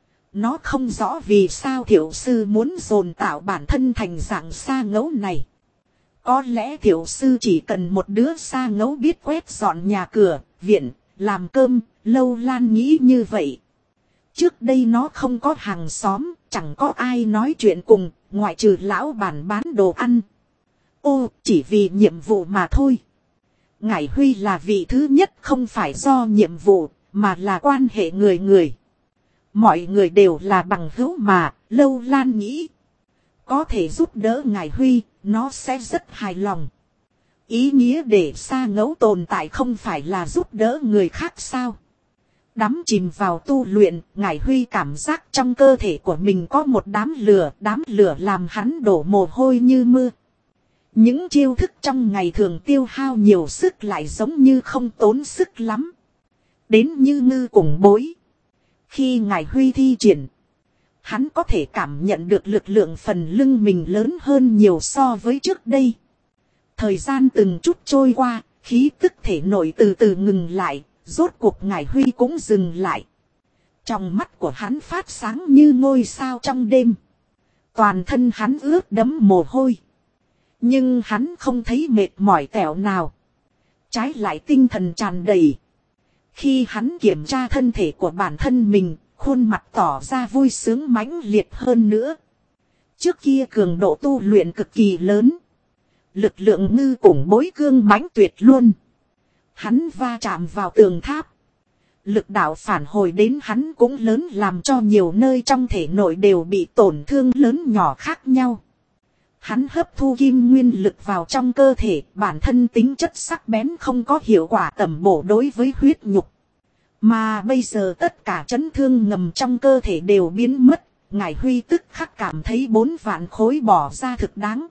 Nó không rõ vì sao Thiệu sư muốn dồn tạo bản thân thành dạng sa ngẫu này. Có lẽ Thiệu sư chỉ cần một đứa sa ngẫu biết quét dọn nhà cửa, viện, làm cơm. Lâu Lan nghĩ như vậy. Trước đây nó không có hàng xóm, chẳng có ai nói chuyện cùng, ngoại trừ lão bản bán đồ ăn. Ô, chỉ vì nhiệm vụ mà thôi. Ngải Huy là vị thứ nhất không phải do nhiệm vụ, mà là quan hệ người người. Mọi người đều là bằng hữu mà, Lâu Lan nghĩ. Có thể giúp đỡ Ngải Huy, nó sẽ rất hài lòng. Ý nghĩa để sa ngẫu tồn tại không phải là giúp đỡ người khác sao? Đắm chìm vào tu luyện, Ngải Huy cảm giác trong cơ thể của mình có một đám lửa làm hắn đổ mồ hôi như mưa. Những chiêu thức trong ngày thường tiêu hao nhiều sức lại giống như không tốn sức lắm. Đến như ngư cùng bối. Khi Ngải Huy thi triển, hắn có thể cảm nhận được lực lượng phần lưng mình lớn hơn nhiều so với trước đây. Thời gian từng chút trôi qua, khí tức thể nội từ từ ngừng lại. Rốt cuộc Ngải Huy cũng dừng lại. Trong mắt của hắn phát sáng như ngôi sao trong đêm. Toàn thân hắn ướt đẫm mồ hôi. Nhưng hắn không thấy mệt mỏi tẹo nào. Trái lại tinh thần tràn đầy. Khi hắn kiểm tra thân thể của bản thân mình, khuôn mặt tỏ ra vui sướng mãnh liệt hơn nữa. Trước kia cường độ tu luyện cực kỳ lớn. Lực lượng ngư cùng bối cương mãnh tuyệt luôn. Hắn va chạm vào tường tháp. Lực đạo phản hồi đến hắn cũng lớn làm cho nhiều nơi trong thể nội đều bị tổn thương lớn nhỏ khác nhau. Hắn hấp thu kim nguyên lực vào trong cơ thể, bản thân tính chất sắc bén không có hiệu quả tẩm bổ đối với huyết nhục. Mà bây giờ tất cả chấn thương ngầm trong cơ thể đều biến mất, Ngải Huy tức khắc cảm thấy 4 vạn khối bỏ ra thực đáng.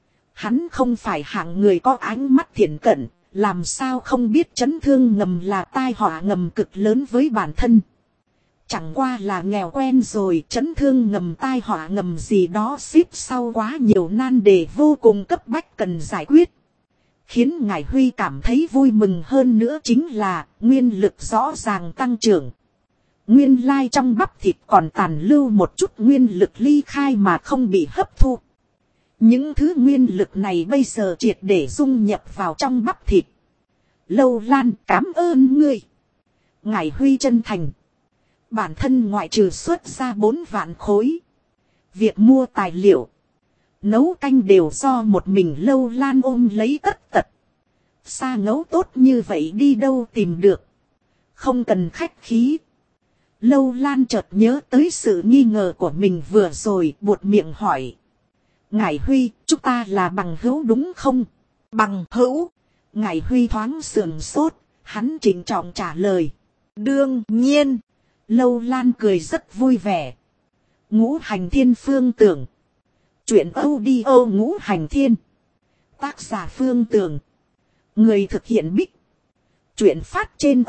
Hắn không phải hạng người có ánh mắt thiện cận. Làm sao không biết chấn thương ngầm là tai họa ngầm cực lớn với bản thân. Chẳng qua là nghèo quen rồi, chấn thương ngầm tai họa ngầm gì đó xếp sau quá nhiều nan đề vô cùng cấp bách cần giải quyết. Khiến Ngải Huy cảm thấy vui mừng hơn nữa chính là nguyên lực rõ ràng tăng trưởng. Nguyên lai trong bắp thịt còn tàn lưu một chút nguyên lực ly khai mà không bị hấp thu. Những thứ nguyên lực này bây giờ triệt để dung nhập vào trong bắp thịt. Lâu Lan cảm ơn ngươi. Ngải Huy chân thành. Bản thân ngoại trừ xuất ra 4 vạn khối. Việc mua tài liệu, nấu canh đều do một mình Lâu Lan ôm lấy tất tật. Xa ngấu tốt như vậy đi đâu tìm được. Không cần khách khí. Lâu Lan chợt nhớ tới sự nghi ngờ của mình vừa rồi, buột miệng hỏi. Ngải Huy, chúng ta là bằng hữu đúng không? Bằng hữu. Ngải Huy thoáng sườn sốt, hắn trịnh trọng trả lời. Đương nhiên. Lâu Lan cười rất vui vẻ. Ngũ Hành Thiên Phương Tưởng. Chuyện audio Ngũ Hành Thiên. Tác giả Phương Tưởng. Người thực hiện Bích. Chuyện phát trên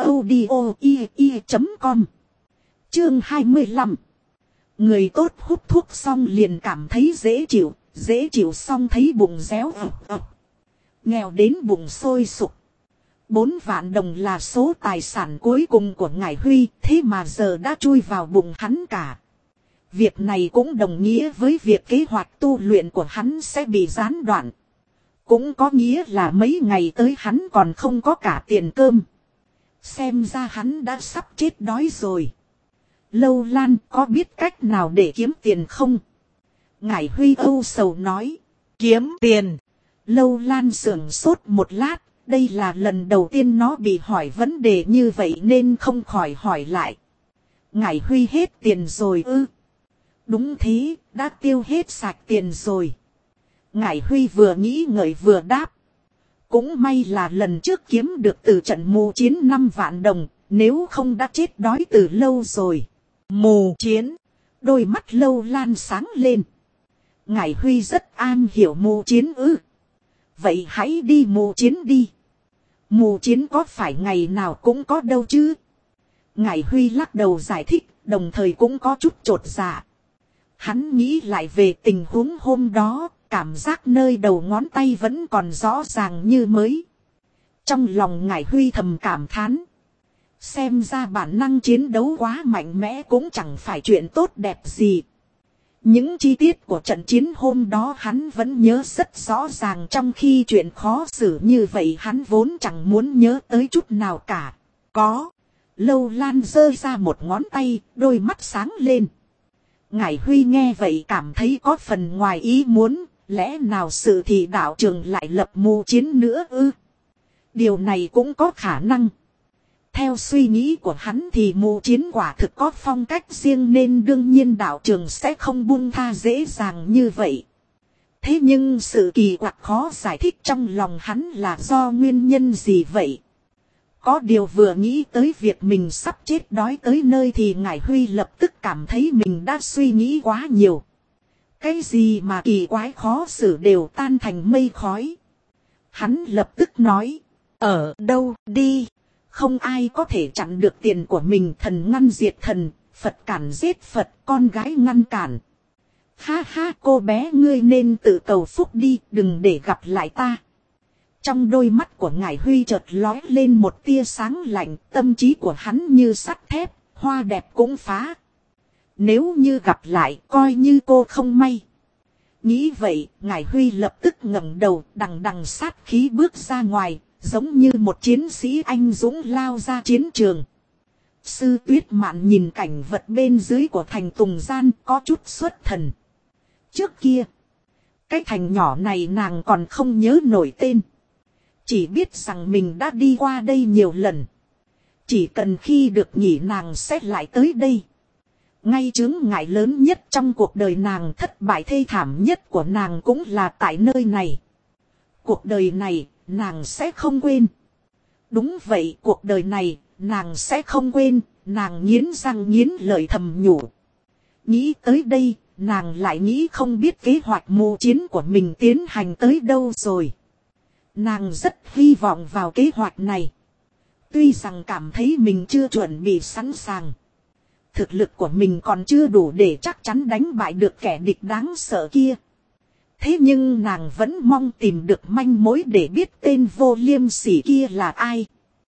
audio.com. Chương 25. Người tốt hút thuốc xong liền cảm thấy dễ chịu xong thấy bụng réo nghèo đến bụng sôi sục. 4 vạn đồng là số tài sản cuối cùng của Ngải Huy, thế mà giờ đã chui vào bụng hắn cả. Việc này cũng đồng nghĩa với việc kế hoạch tu luyện của hắn sẽ bị gián đoạn. Cũng có nghĩa là mấy ngày tới hắn còn không có cả tiền cơm. Xem ra hắn đã sắp chết đói rồi. Lâu Lan có biết cách nào để kiếm tiền không? Ngải Huy âu sầu nói. Kiếm tiền. Lâu Lan sưởng sốt một lát. Đây là lần đầu tiên nó bị hỏi vấn đề như vậy nên không khỏi hỏi lại. Ngải Huy hết tiền rồi ư? Đúng thế, đã tiêu hết sạch tiền rồi. Ngải Huy vừa nghĩ ngợi vừa đáp. Cũng may là lần trước kiếm được từ trận mù chiến 5 vạn đồng, nếu không đã chết đói từ lâu rồi. Mù chiến. Đôi mắt Lâu Lan sáng lên. Ngải Huy rất am hiểu mù chiến ư? Vậy hãy đi mù chiến đi. Mù chiến có phải ngày nào cũng có đâu chứ? Ngải Huy lắc đầu giải thích, đồng thời cũng có chút chột dạ. Hắn nghĩ lại về tình huống hôm đó, cảm giác nơi đầu ngón tay vẫn còn rõ ràng như mới. Trong lòng Ngải Huy thầm cảm thán. Xem ra bản năng chiến đấu quá mạnh mẽ cũng chẳng phải chuyện tốt đẹp gì. Những chi tiết của trận chiến hôm đó hắn vẫn nhớ rất rõ ràng, trong khi chuyện khó xử như vậy hắn vốn chẳng muốn nhớ tới chút nào cả. Có. Lâu Lan giơ ra một ngón tay, đôi mắt sáng lên. Ngải Huy nghe vậy cảm thấy có phần ngoài ý muốn, lẽ nào sự thì đạo trường lại lập mưu chiến nữa ư? Điều này cũng có khả năng. Theo suy nghĩ của hắn thì mưu chiến quả thực có phong cách riêng nên đương nhiên đạo trường sẽ không buông tha dễ dàng như vậy. Thế nhưng sự kỳ quặc khó giải thích trong lòng hắn là do nguyên nhân gì vậy? Có điều vừa nghĩ tới việc mình sắp chết đói tới nơi thì Ngải Huy lập tức cảm thấy mình đã suy nghĩ quá nhiều. Cái gì mà kỳ quái khó xử đều tan thành mây khói. Hắn lập tức nói. Ở đâu đi? Không ai có thể chặn được tiền của mình, thần ngăn diệt thần, Phật cản giết Phật, con gái ngăn cản. Ha ha, cô bé ngươi nên tự cầu phúc đi, đừng để gặp lại ta. Trong đôi mắt của Ngải Huy chợt lóe lên một tia sáng lạnh, tâm trí của hắn như sắt thép, hoa đẹp cũng phá. Nếu như gặp lại, coi như cô không may. Nghĩ vậy, Ngải Huy lập tức ngẩng đầu, đằng đằng sát khí bước ra ngoài, giống như một chiến sĩ anh dũng lao ra chiến trường. Sư Tuyết Mạn nhìn cảnh vật bên dưới của thành Tùng Gian có chút xuất thần. Trước kia, cái thành nhỏ này nàng còn không nhớ nổi tên. Chỉ biết rằng mình đã đi qua đây nhiều lần. Chỉ cần khi được nghỉ nàng sẽ lại tới đây. Ngay chướng ngại lớn nhất trong cuộc đời nàng, thất bại thê thảm nhất của nàng cũng là tại nơi này. Cuộc đời này, nàng sẽ không quên. Đúng vậy, cuộc đời này, nàng sẽ không quên, nàng nghiến răng nghiến lợi thầm nhủ. Nghĩ tới đây, nàng lại nghĩ không biết kế hoạch mưu chiến của mình tiến hành tới đâu rồi. Nàng rất hy vọng vào kế hoạch này. Tuy rằng cảm thấy mình chưa chuẩn bị sẵn sàng. Thực lực của mình còn chưa đủ để chắc chắn đánh bại được kẻ địch đáng sợ kia. Thế nhưng nàng vẫn mong tìm được manh mối để biết tên vô liêm sỉ kia là ai.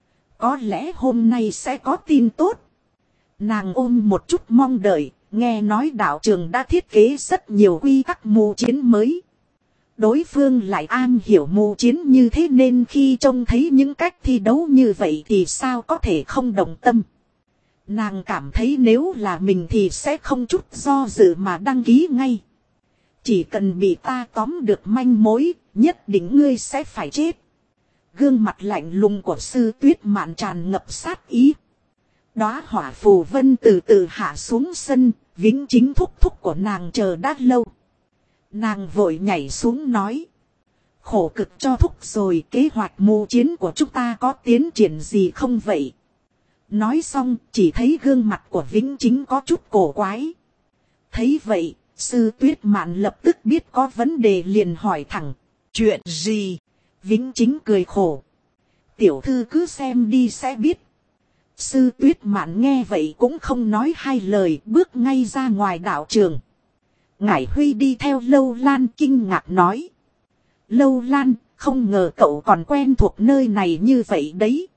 Có lẽ hôm nay sẽ có tin tốt. Nàng ôm một chút mong đợi, nghe nói đạo trường đã thiết kế rất nhiều quy tắc mưu chiến mới. Đối phương lại am hiểu mưu chiến như thế nên khi trông thấy những cách thi đấu như vậy thì sao có thể không động tâm. Nàng cảm thấy nếu là mình thì sẽ không chút do dự mà đăng ký ngay. Chỉ cần bị ta tóm được manh mối, nhất định ngươi sẽ phải chết. Gương mặt lạnh lùng của Sư Tuyết Mạn tràn ngập sát ý. Đóa hỏa phù vân từ từ hạ xuống sân, Vĩnh Chính thúc thúc của nàng chờ đã lâu. Nàng vội nhảy xuống nói. Khổ cực cho thúc rồi, kế hoạch mưu chiến của chúng ta có tiến triển gì không vậy? Nói xong chỉ thấy gương mặt của Vĩnh Chính có chút cổ quái. Thấy vậy, Sư Tuyết Mạn lập tức biết có vấn đề liền hỏi thẳng. Chuyện gì? Vĩnh Chính cười khổ. Tiểu thư cứ xem đi sẽ biết. Sư Tuyết Mạn nghe vậy cũng không nói hai lời, bước ngay ra ngoài đạo trường. Ngải Huy đi theo Lâu Lan kinh ngạc nói. Lâu Lan, không ngờ cậu còn quen thuộc nơi này như vậy đấy.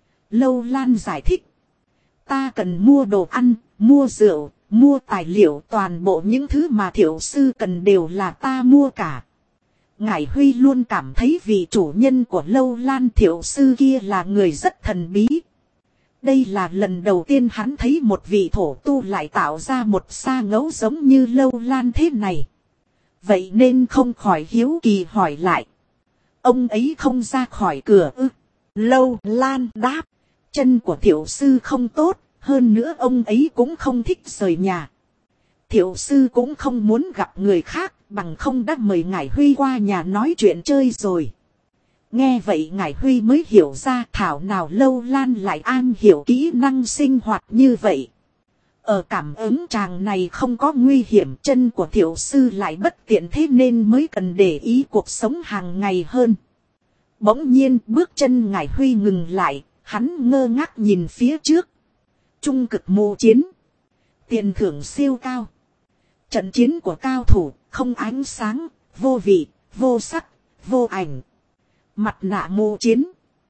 Lâu Lan giải thích. Ta cần mua đồ ăn, mua rượu, mua tài liệu, toàn bộ những thứ mà thiểu sư cần đều là ta mua cả. Ngải Huy luôn cảm thấy vị chủ nhân của Lâu Lan thiểu sư kia là người rất thần bí. Đây là lần đầu tiên hắn thấy một vị thổ tu lại tạo ra một sa ngẫu giống như Lâu Lan thế này. Vậy nên không khỏi hiếu kỳ hỏi lại. Ông ấy không ra khỏi cửa ư? Lâu Lan đáp. Chân của thiểu sư không tốt, hơn nữa ông ấy cũng không thích rời nhà. Thiểu sư cũng không muốn gặp người khác, bằng không đã mời Ngải Huy qua nhà nói chuyện chơi rồi. Nghe vậy Ngải Huy mới hiểu ra thảo nào Lâu Lan lại am hiểu kỹ năng sinh hoạt như vậy. Ở cảm ứng tràng này không có nguy hiểm, chân của thiểu sư lại bất tiện thế nên mới cần để ý cuộc sống hàng ngày hơn. Bỗng nhiên bước chân Ngải Huy ngừng lại, hắn ngơ ngác nhìn phía trước. Trung cực mưu chiến. Tiền thưởng siêu cao. Trận chiến của cao thủ, không ánh sáng, vô vị, vô sắc, vô ảnh. Mặt nạ mưu chiến.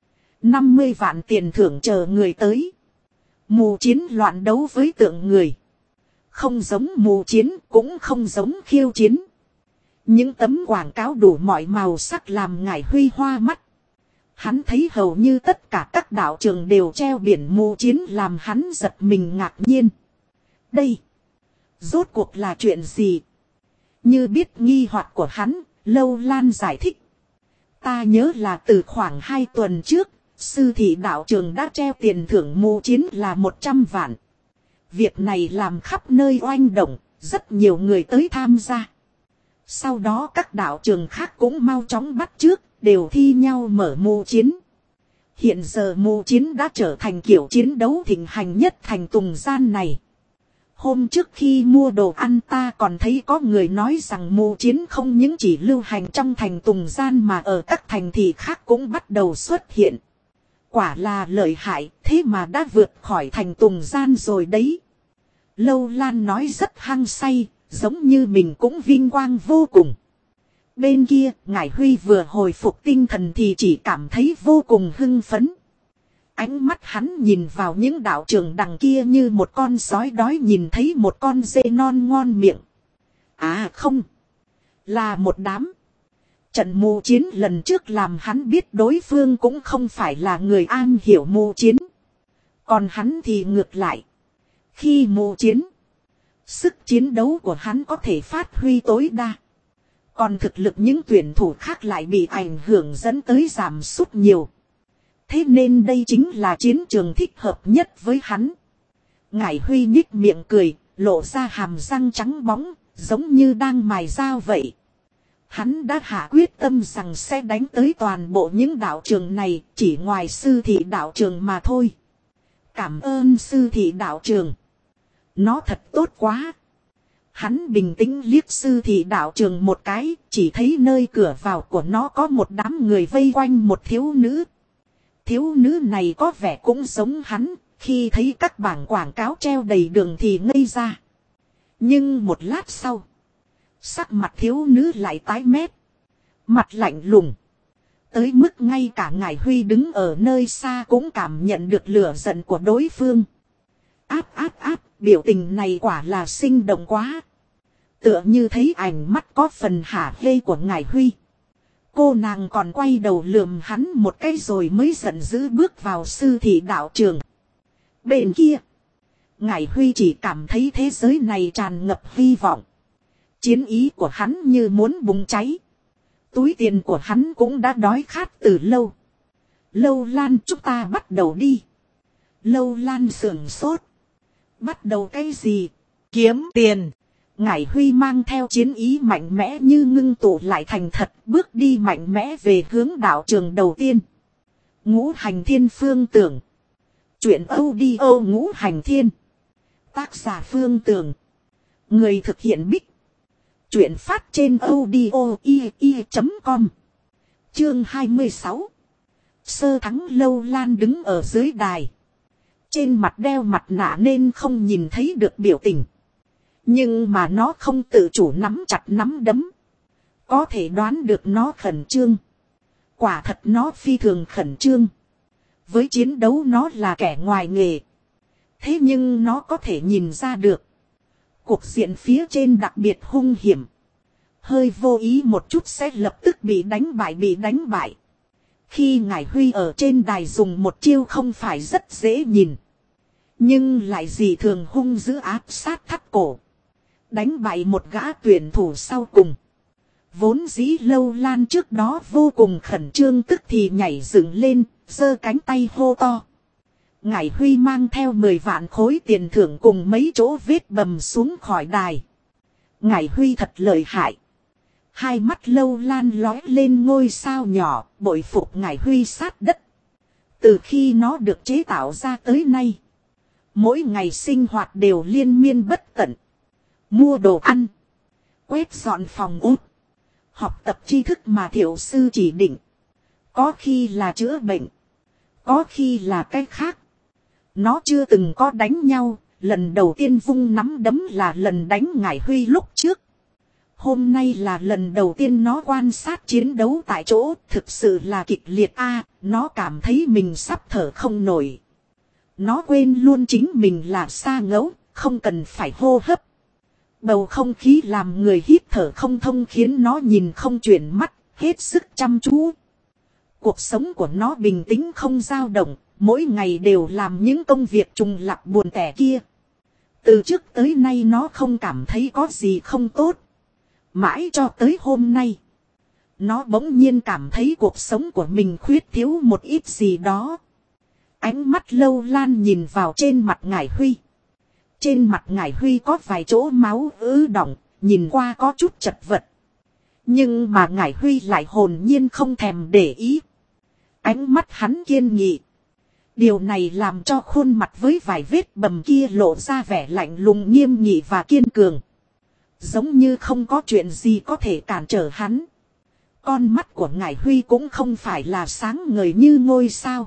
50 vạn tiền thưởng chờ người tới. Mưu chiến loạn đấu với tượng người. Không giống mưu chiến, cũng không giống khiêu chiến. Những tấm quảng cáo đủ mọi màu sắc làm Ngải Huy hoa mắt. Hắn thấy hầu như tất cả các đạo trường đều treo biển mưu chiến làm hắn giật mình ngạc nhiên. Đây, rốt cuộc là chuyện gì? Như biết nghi hoặc của hắn, Lâu Lan giải thích. Ta nhớ là từ khoảng 2 tuần trước, sư thị đạo trường đã treo tiền thưởng mưu chiến là 100 vạn. Việc này làm khắp nơi oanh động, rất nhiều người tới tham gia. Sau đó các đạo trường khác cũng mau chóng bắt chước, đều thi nhau mở mưu chiến. Hiện giờ mưu chiến đã trở thành kiểu chiến đấu thịnh hành nhất thành Tùng Gian này. Hôm trước khi mua đồ ăn ta còn thấy có người nói rằng mưu chiến không những chỉ lưu hành trong thành Tùng Gian mà ở các thành thị khác cũng bắt đầu xuất hiện. Quả là lợi hại, thế mà đã vượt khỏi thành Tùng Gian rồi đấy. Lâu Lan nói rất hăng say, giống như mình cũng vinh quang vô cùng. Bên kia, Ngải Huy vừa hồi phục tinh thần thì chỉ cảm thấy vô cùng hưng phấn. Ánh mắt hắn nhìn vào những đạo trường đằng kia như một con sói đói nhìn thấy một con dê non ngon miệng. À không, là một đám. Trận mưu chiến lần trước làm hắn biết đối phương cũng không phải là người am hiểu mưu chiến. Còn hắn thì ngược lại. Khi mưu chiến, sức chiến đấu của hắn có thể phát huy tối đa. Còn thực lực những tuyển thủ khác lại bị ảnh hưởng dẫn tới giảm sút nhiều. Thế nên đây chính là chiến trường thích hợp nhất với hắn. Ngải Huy nhích miệng cười, lộ ra hàm răng trắng bóng, giống như đang mài dao vậy. Hắn đã hạ quyết tâm rằng sẽ đánh tới toàn bộ những đạo trường này, chỉ ngoài sư thị đạo trường mà thôi. Cảm ơn sư thị đạo trường. Nó thật tốt quá. Hắn bình tĩnh liếc sư thị đạo trường một cái, chỉ thấy nơi cửa vào của nó có một đám người vây quanh một thiếu nữ. Thiếu nữ này có vẻ cũng giống hắn, khi thấy các bảng quảng cáo treo đầy đường thì ngây ra. Nhưng một lát sau, sắc mặt thiếu nữ lại tái mét, mặt lạnh lùng. Tới mức ngay cả Ngải Huy đứng ở nơi xa cũng cảm nhận được lửa giận của đối phương. Áp, biểu tình này quả là sinh động quá. Tựa như thấy ánh mắt có phần hả hê của Ngải Huy. Cô nàng còn quay đầu lườm hắn một cái rồi mới giận dữ bước vào sư thị đạo trường. Bên kia, Ngải Huy chỉ cảm thấy thế giới này tràn ngập hy vọng. Chiến ý của hắn như muốn bùng cháy. Túi tiền của hắn cũng đã đói khát từ lâu. Lâu Lan, chúng ta bắt đầu đi. Lâu Lan sườn sốt. Bắt đầu cái gì? Kiếm tiền. Ngải Huy mang theo chiến ý mạnh mẽ như ngưng tụ lại thành thật, bước đi mạnh mẽ về hướng đạo trường đầu tiên. Ngũ Hành Thiên Phương Tưởng. Chuyện audio Ngũ Hành Thiên. Tác giả Phương Tưởng. Người thực hiện Bích. Chuyện phát trên audio.com. Chương 26. Sơ thắng. Lâu Lan đứng ở dưới đài. Trên mặt đeo mặt nạ nên không nhìn thấy được biểu tình. Nhưng mà nó không tự chủ nắm chặt nắm đấm. Có thể đoán được nó khẩn trương. Quả thật nó phi thường khẩn trương. Với chiến đấu nó là kẻ ngoài nghề. Thế nhưng nó có thể nhìn ra được. Cuộc diện phía trên đặc biệt hung hiểm. Hơi vô ý một chút sẽ lập tức bị đánh bại. Khi Ngải Huy ở trên đài dùng một chiêu không phải rất dễ nhìn. Nhưng lại dị thường hung dữ áp sát thắt cổ. Đánh bại một gã tuyển thủ sau cùng. Vốn dĩ Lâu Lan trước đó vô cùng khẩn trương tức thì nhảy dựng lên, giơ cánh tay hô to. Ngải Huy mang theo 10 vạn khối tiền thưởng cùng mấy chỗ vết bầm xuống khỏi đài. Ngải Huy thật lợi hại. Hai mắt Lâu Lan lóe lên ngôi sao nhỏ, bội phục Ngải Huy sát đất. Từ khi nó được chế tạo ra tới nay, mỗi ngày sinh hoạt đều liên miên bất tận. Mua đồ ăn, quét dọn phòng ốt, học tập tri thức mà thiểu sư chỉ định. Có khi là chữa bệnh, có khi là cái khác. Nó chưa từng có đánh nhau, lần đầu tiên vung nắm đấm là lần đánh Ngải Huy lúc trước. Hôm nay là lần đầu tiên nó quan sát chiến đấu tại chỗ, thực sự là kịch liệt nó cảm thấy mình sắp thở không nổi. Nó quên luôn chính mình là Sa Ngẫu, không cần phải hô hấp. Bầu không khí làm người hít thở không thông khiến nó nhìn không chuyển mắt, hết sức chăm chú. Cuộc sống của nó bình tĩnh không dao động, mỗi ngày đều làm những công việc trùng lặp buồn tẻ kia. Từ trước tới nay nó không cảm thấy có gì không tốt. Mãi cho tới hôm nay, nó bỗng nhiên cảm thấy cuộc sống của mình khuyết thiếu một ít gì đó. Ánh mắt Lâu Lan nhìn vào trên mặt Ngải Huy. Trên mặt Ngải Huy có vài chỗ máu ứ đọng, nhìn qua có chút chật vật. Nhưng mà Ngải Huy lại hồn nhiên không thèm để ý. Ánh mắt hắn kiên nghị. Điều này làm cho khuôn mặt với vài vết bầm kia lộ ra vẻ lạnh lùng nghiêm nghị và kiên cường. Giống như không có chuyện gì có thể cản trở hắn. Con mắt của Ngải Huy cũng không phải là sáng ngời như ngôi sao,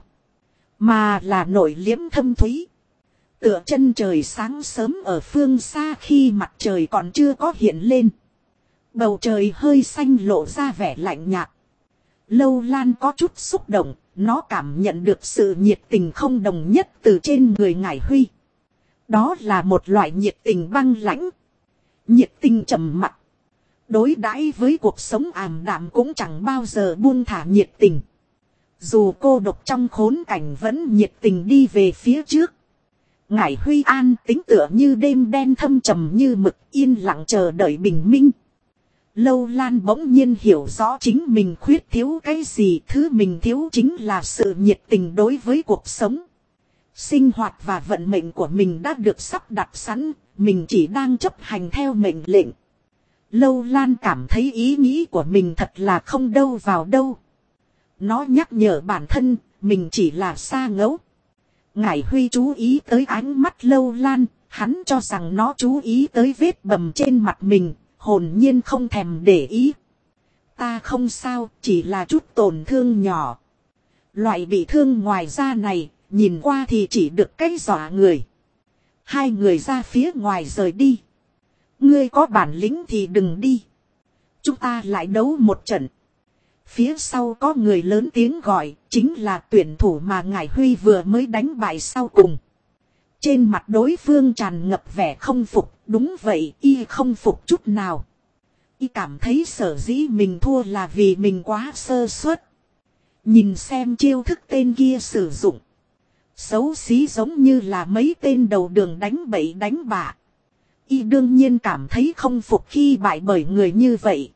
mà là nội liễm thâm thúy. Tựa chân trời sáng sớm ở phương xa khi mặt trời còn chưa có hiện lên. Bầu trời hơi xanh lộ ra vẻ lạnh nhạt. Lâu Lan có chút xúc động, nó cảm nhận được sự nhiệt tình không đồng nhất từ trên người Ngải Huy. Đó là một loại nhiệt tình băng lãnh. Nhiệt tình trầm mặc. Đối đãi với cuộc sống ảm đạm cũng chẳng bao giờ buông thả nhiệt tình. Dù cô độc trong khốn cảnh vẫn nhiệt tình đi về phía trước. Ngải Huy an tính tựa như đêm đen thâm trầm như mực, yên lặng chờ đợi bình minh. Lâu Lan bỗng nhiên hiểu rõ chính mình khuyết thiếu cái gì. Thứ mình thiếu chính là sự nhiệt tình đối với cuộc sống. Sinh hoạt và vận mệnh của mình đã được sắp đặt sẵn, mình chỉ đang chấp hành theo mệnh lệnh. Lâu Lan cảm thấy ý nghĩ của mình thật là không đâu vào đâu. Nó nhắc nhở bản thân, mình chỉ là Sa Ngẫu. Ngải Huy chú ý tới ánh mắt Lâu Lan, hắn cho rằng nó chú ý tới vết bầm trên mặt mình, hồn nhiên không thèm để ý. Ta không sao, chỉ là chút tổn thương nhỏ. Loại bị thương ngoài da này, nhìn qua thì chỉ được cái dọa người. Hai người ra phía ngoài rời đi. Ngươi có bản lĩnh thì đừng đi. Chúng ta lại đấu một trận. Phía sau có người lớn tiếng gọi, chính là tuyển thủ mà Ngải Huy vừa mới đánh bại sau cùng. Trên mặt đối phương tràn ngập vẻ không phục, đúng vậy, y không phục chút nào. Y cảm thấy sở dĩ mình thua là vì mình quá sơ suất. Nhìn xem chiêu thức tên kia sử dụng. Xấu xí giống như là mấy tên đầu đường đánh bậy đánh bạ. Y đương nhiên cảm thấy không phục khi bại bởi người như vậy.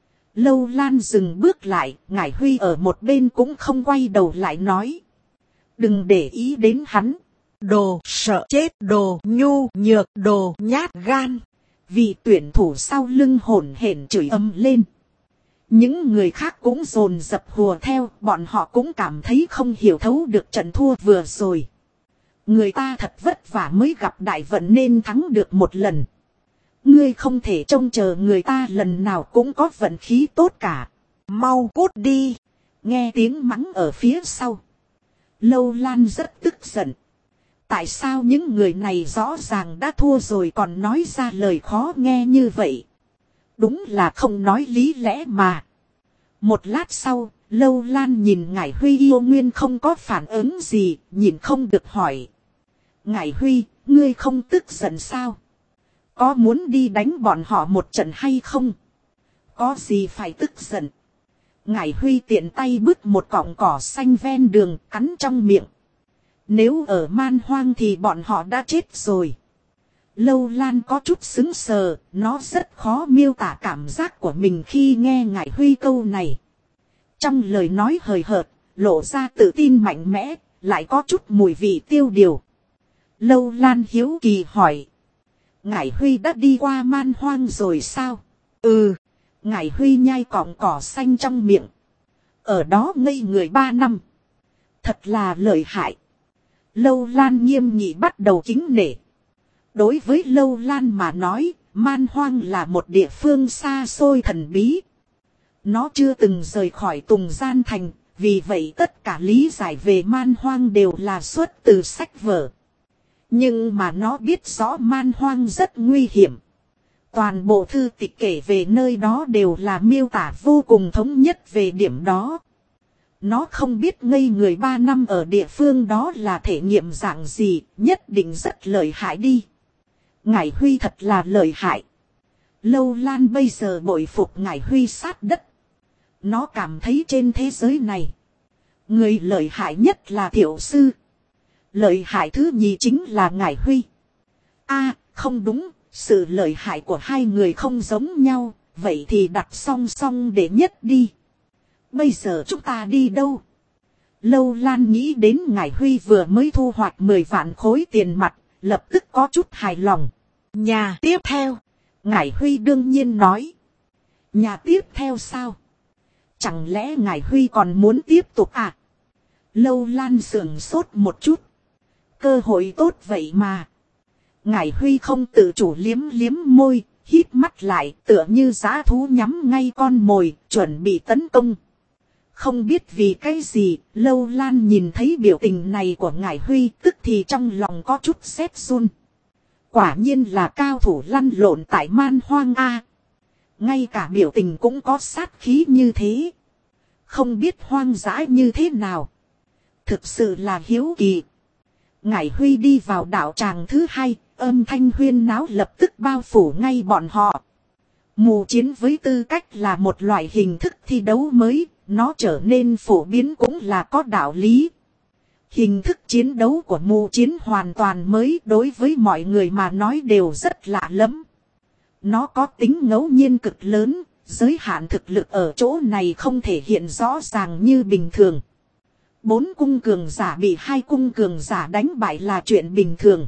Lâu Lan dừng bước lại, Ngải Huy ở một bên cũng không quay đầu lại nói. Đừng để ý đến hắn. Đồ sợ chết, đồ nhu nhược, đồ nhát gan. Vị tuyển thủ sau lưng hổn hển chửi ầm lên. Những người khác cũng dồn dập hùa theo, bọn họ cũng cảm thấy không hiểu thấu được trận thua vừa rồi. Người ta thật vất vả mới gặp đại vận nên thắng được một lần. Ngươi không thể trông chờ người ta lần nào cũng có vận khí tốt cả. Mau cút đi. Nghe tiếng mắng ở phía sau. Lâu Lan rất tức giận. Tại sao những người này rõ ràng đã thua rồi còn nói ra lời khó nghe như vậy? Đúng là không nói lý lẽ mà. Một lát sau, Lâu Lan nhìn Ngải Huy yêu nguyên không có phản ứng gì, nhìn không được hỏi. Ngải Huy, ngươi không tức giận sao? Có muốn đi đánh bọn họ một trận hay không? Có gì phải tức giận? Ngải Huy tiện tay bứt một cọng cỏ xanh ven đường cắn trong miệng. Nếu ở man hoang thì bọn họ đã chết rồi. Lâu Lan có chút sững sờ, nó rất khó miêu tả cảm giác của mình khi nghe Ngải Huy câu này. Trong lời nói hời hợt, lộ ra tự tin mạnh mẽ, lại có chút mùi vị tiêu điều. Lâu Lan hiếu kỳ hỏi. Ngải Huy đã đi qua man hoang rồi sao? Ừ. Ngải Huy nhai cọng cỏ xanh trong miệng. Ở đó ngây người 3 năm. Thật là lợi hại. Lâu Lan nghiêm nghị bắt đầu kính nể. Đối với Lâu Lan mà nói, man hoang là một địa phương xa xôi thần bí. Nó chưa từng rời khỏi Tùng Gian Thành, vì vậy tất cả lý giải về man hoang đều là xuất từ sách vở. Nhưng mà nó biết rõ man hoang rất nguy hiểm. Toàn bộ thư tịch kể về nơi đó đều là miêu tả vô cùng thống nhất về điểm đó. Nó không biết ngây người 3 năm ở địa phương đó là thể nghiệm dạng gì, nhất định rất lợi hại đi. Ngải Huy thật là lợi hại. Lâu Lan bây giờ bội phục Ngải Huy sát đất. Nó cảm thấy trên thế giới này, người lợi hại nhất là Thiệu Sư. Lợi hại thứ nhì chính là Ngải Huy. Không đúng, sự lợi hại của hai người không giống nhau, vậy thì đặt song song để nhất đi. Bây giờ chúng ta đi đâu? Lâu Lan nghĩ đến Ngải Huy vừa mới thu hoạch 10 vạn khối tiền mặt, lập tức có chút hài lòng. Nhà tiếp theo. Ngải Huy đương nhiên nói. Nhà tiếp theo sao? Chẳng lẽ Ngải Huy còn muốn tiếp tục à? Lâu Lan sườn sốt một chút. Cơ hội tốt vậy mà. Ngải Huy không tự chủ liếm liếm môi, hít mắt lại tựa như dã thú nhắm ngay con mồi, chuẩn bị tấn công. Không biết vì cái gì, Lâu Lan nhìn thấy biểu tình này của Ngải Huy tức thì trong lòng có chút sét run. Quả nhiên là cao thủ lăn lộn tại man hoang a. Ngay cả biểu tình cũng có sát khí như thế. Không biết hoang dã như thế nào. Thực sự là hiếu kỳ. Ngải Huy đi vào đạo tràng thứ hai, âm thanh huyên náo lập tức bao phủ ngay bọn họ. Mù chiến với tư cách là một loại hình thức thi đấu mới, nó trở nên phổ biến cũng là có đạo lý. Hình thức chiến đấu của mù chiến hoàn toàn mới, đối với mọi người mà nói đều rất lạ lẫm. Nó có tính ngẫu nhiên cực lớn, giới hạn thực lực ở chỗ này không thể hiện rõ ràng như bình thường. 4 cung cường giả bị 2 cung cường giả đánh bại là chuyện bình thường.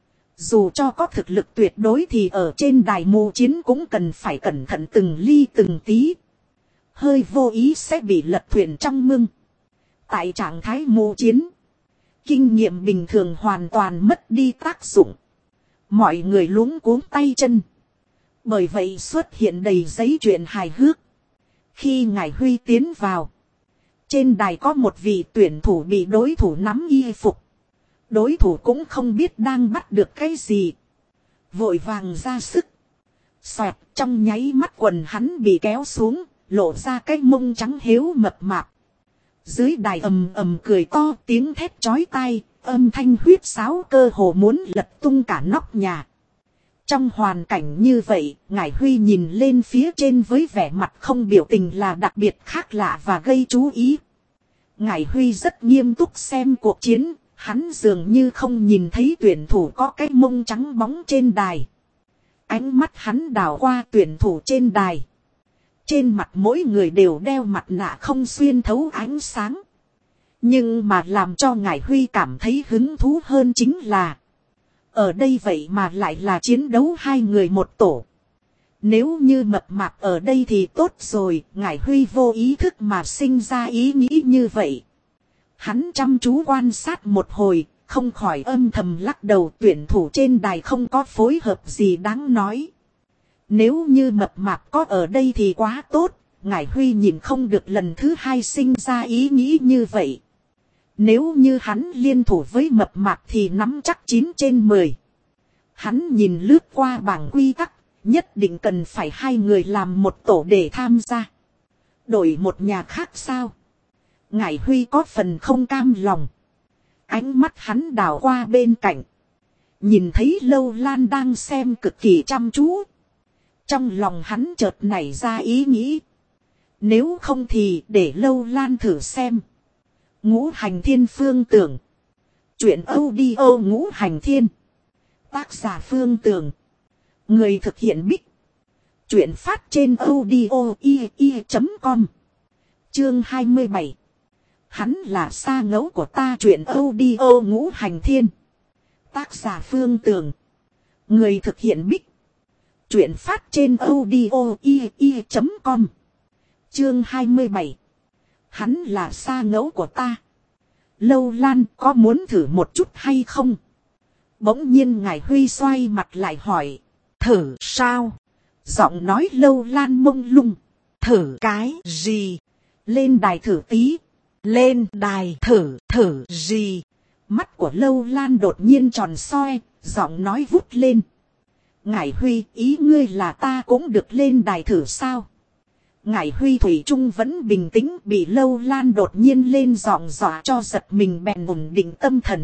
Dù cho có thực lực tuyệt đối thì ở trên đài mù chiến cũng cần phải cẩn thận từng ly từng tí. Hơi vô ý sẽ bị lật thuyền trong mương. Tại trạng thái mù chiến, kinh nghiệm bình thường hoàn toàn mất đi tác dụng. Mọi người luống cuống tay chân. Bởi vậy xuất hiện đầy giấy chuyện hài hước. Khi Ngải Huy tiến vào, trên đài có một vị tuyển thủ bị đối thủ nắm y phục. Đối thủ cũng không biết đang bắt được cái gì. Vội vàng ra sức. Xoẹt, trong nháy mắt quần hắn bị kéo xuống, lộ ra cái mông trắng héo mập mạp. Dưới đài ầm ầm cười to, tiếng thét chói tai, âm thanh huýt sáo cơ hồ muốn lật tung cả nóc nhà. Trong hoàn cảnh như vậy, Ngải Huy nhìn lên phía trên với vẻ mặt không biểu tình là đặc biệt khác lạ và gây chú ý. Ngải Huy rất nghiêm túc xem cuộc chiến, Hắn dường như không nhìn thấy tuyển thủ có cái mông trắng bóng trên đài. Ánh mắt hắn đảo qua tuyển thủ trên đài. Trên mặt mỗi người đều đeo mặt nạ không xuyên thấu ánh sáng. Nhưng mà làm cho Ngải Huy cảm thấy hứng thú hơn chính là ở đây vậy mà lại là chiến đấu hai người một tổ. Nếu như mập mạp ở đây thì tốt rồi, Ngải Huy vô ý thức mà sinh ra ý nghĩ như vậy. Hắn chăm chú quan sát một hồi, không khỏi âm thầm lắc đầu, tuyển thủ trên đài không có phối hợp gì đáng nói. Nếu như mập mạp có ở đây thì quá tốt, Ngải Huy nhìn không được lần thứ hai sinh ra ý nghĩ như vậy. Nếu như hắn liên thủ với mập mạp thì nắm chắc 9/10. Hắn nhìn lướt qua bảng quy tắc, nhất định cần phải hai người làm một tổ để tham gia. Đổi một nhà khác sao? Ngải Huy có phần không cam lòng. Ánh mắt hắn đảo qua bên cạnh. Nhìn thấy Lâu Lan đang xem cực kỳ chăm chú. Trong lòng hắn chợt nảy ra ý nghĩ. Nếu không thì để Lâu Lan thử xem. Ngũ Hành Thiên Phương Tưởng. Chuyện audio Ngũ Hành Thiên. Tác giả Phương Tưởng. Người thực hiện Bích. Chuyện phát trên audio.com. Chương 27. Hắn là Sa Ngẫu của ta, chuyện audio Ngũ Hành Thiên. Tác giả Phương Tưởng. Người thực hiện Bích. Chuyện phát trên audio.com. Chương 27. Hắn là Sa Ngẫu của ta. Lâu Lan có muốn thử một chút hay không? Bỗng nhiên Ngải Huy xoay mặt lại hỏi. Thử sao? Giọng nói Lâu Lan mông lung. Thử cái gì? Lên đài thử tí. Lên đài thử gì? Mắt của Lâu Lan đột nhiên tròn soi, giọng nói vút lên. Ngải Huy, ý ngươi là ta cũng được lên đài thử sao? Ngải Huy thủy chung vẫn bình tĩnh, bị Lâu Lan đột nhiên lên giọng dọa cho giật mình, bèn ổn định tâm thần.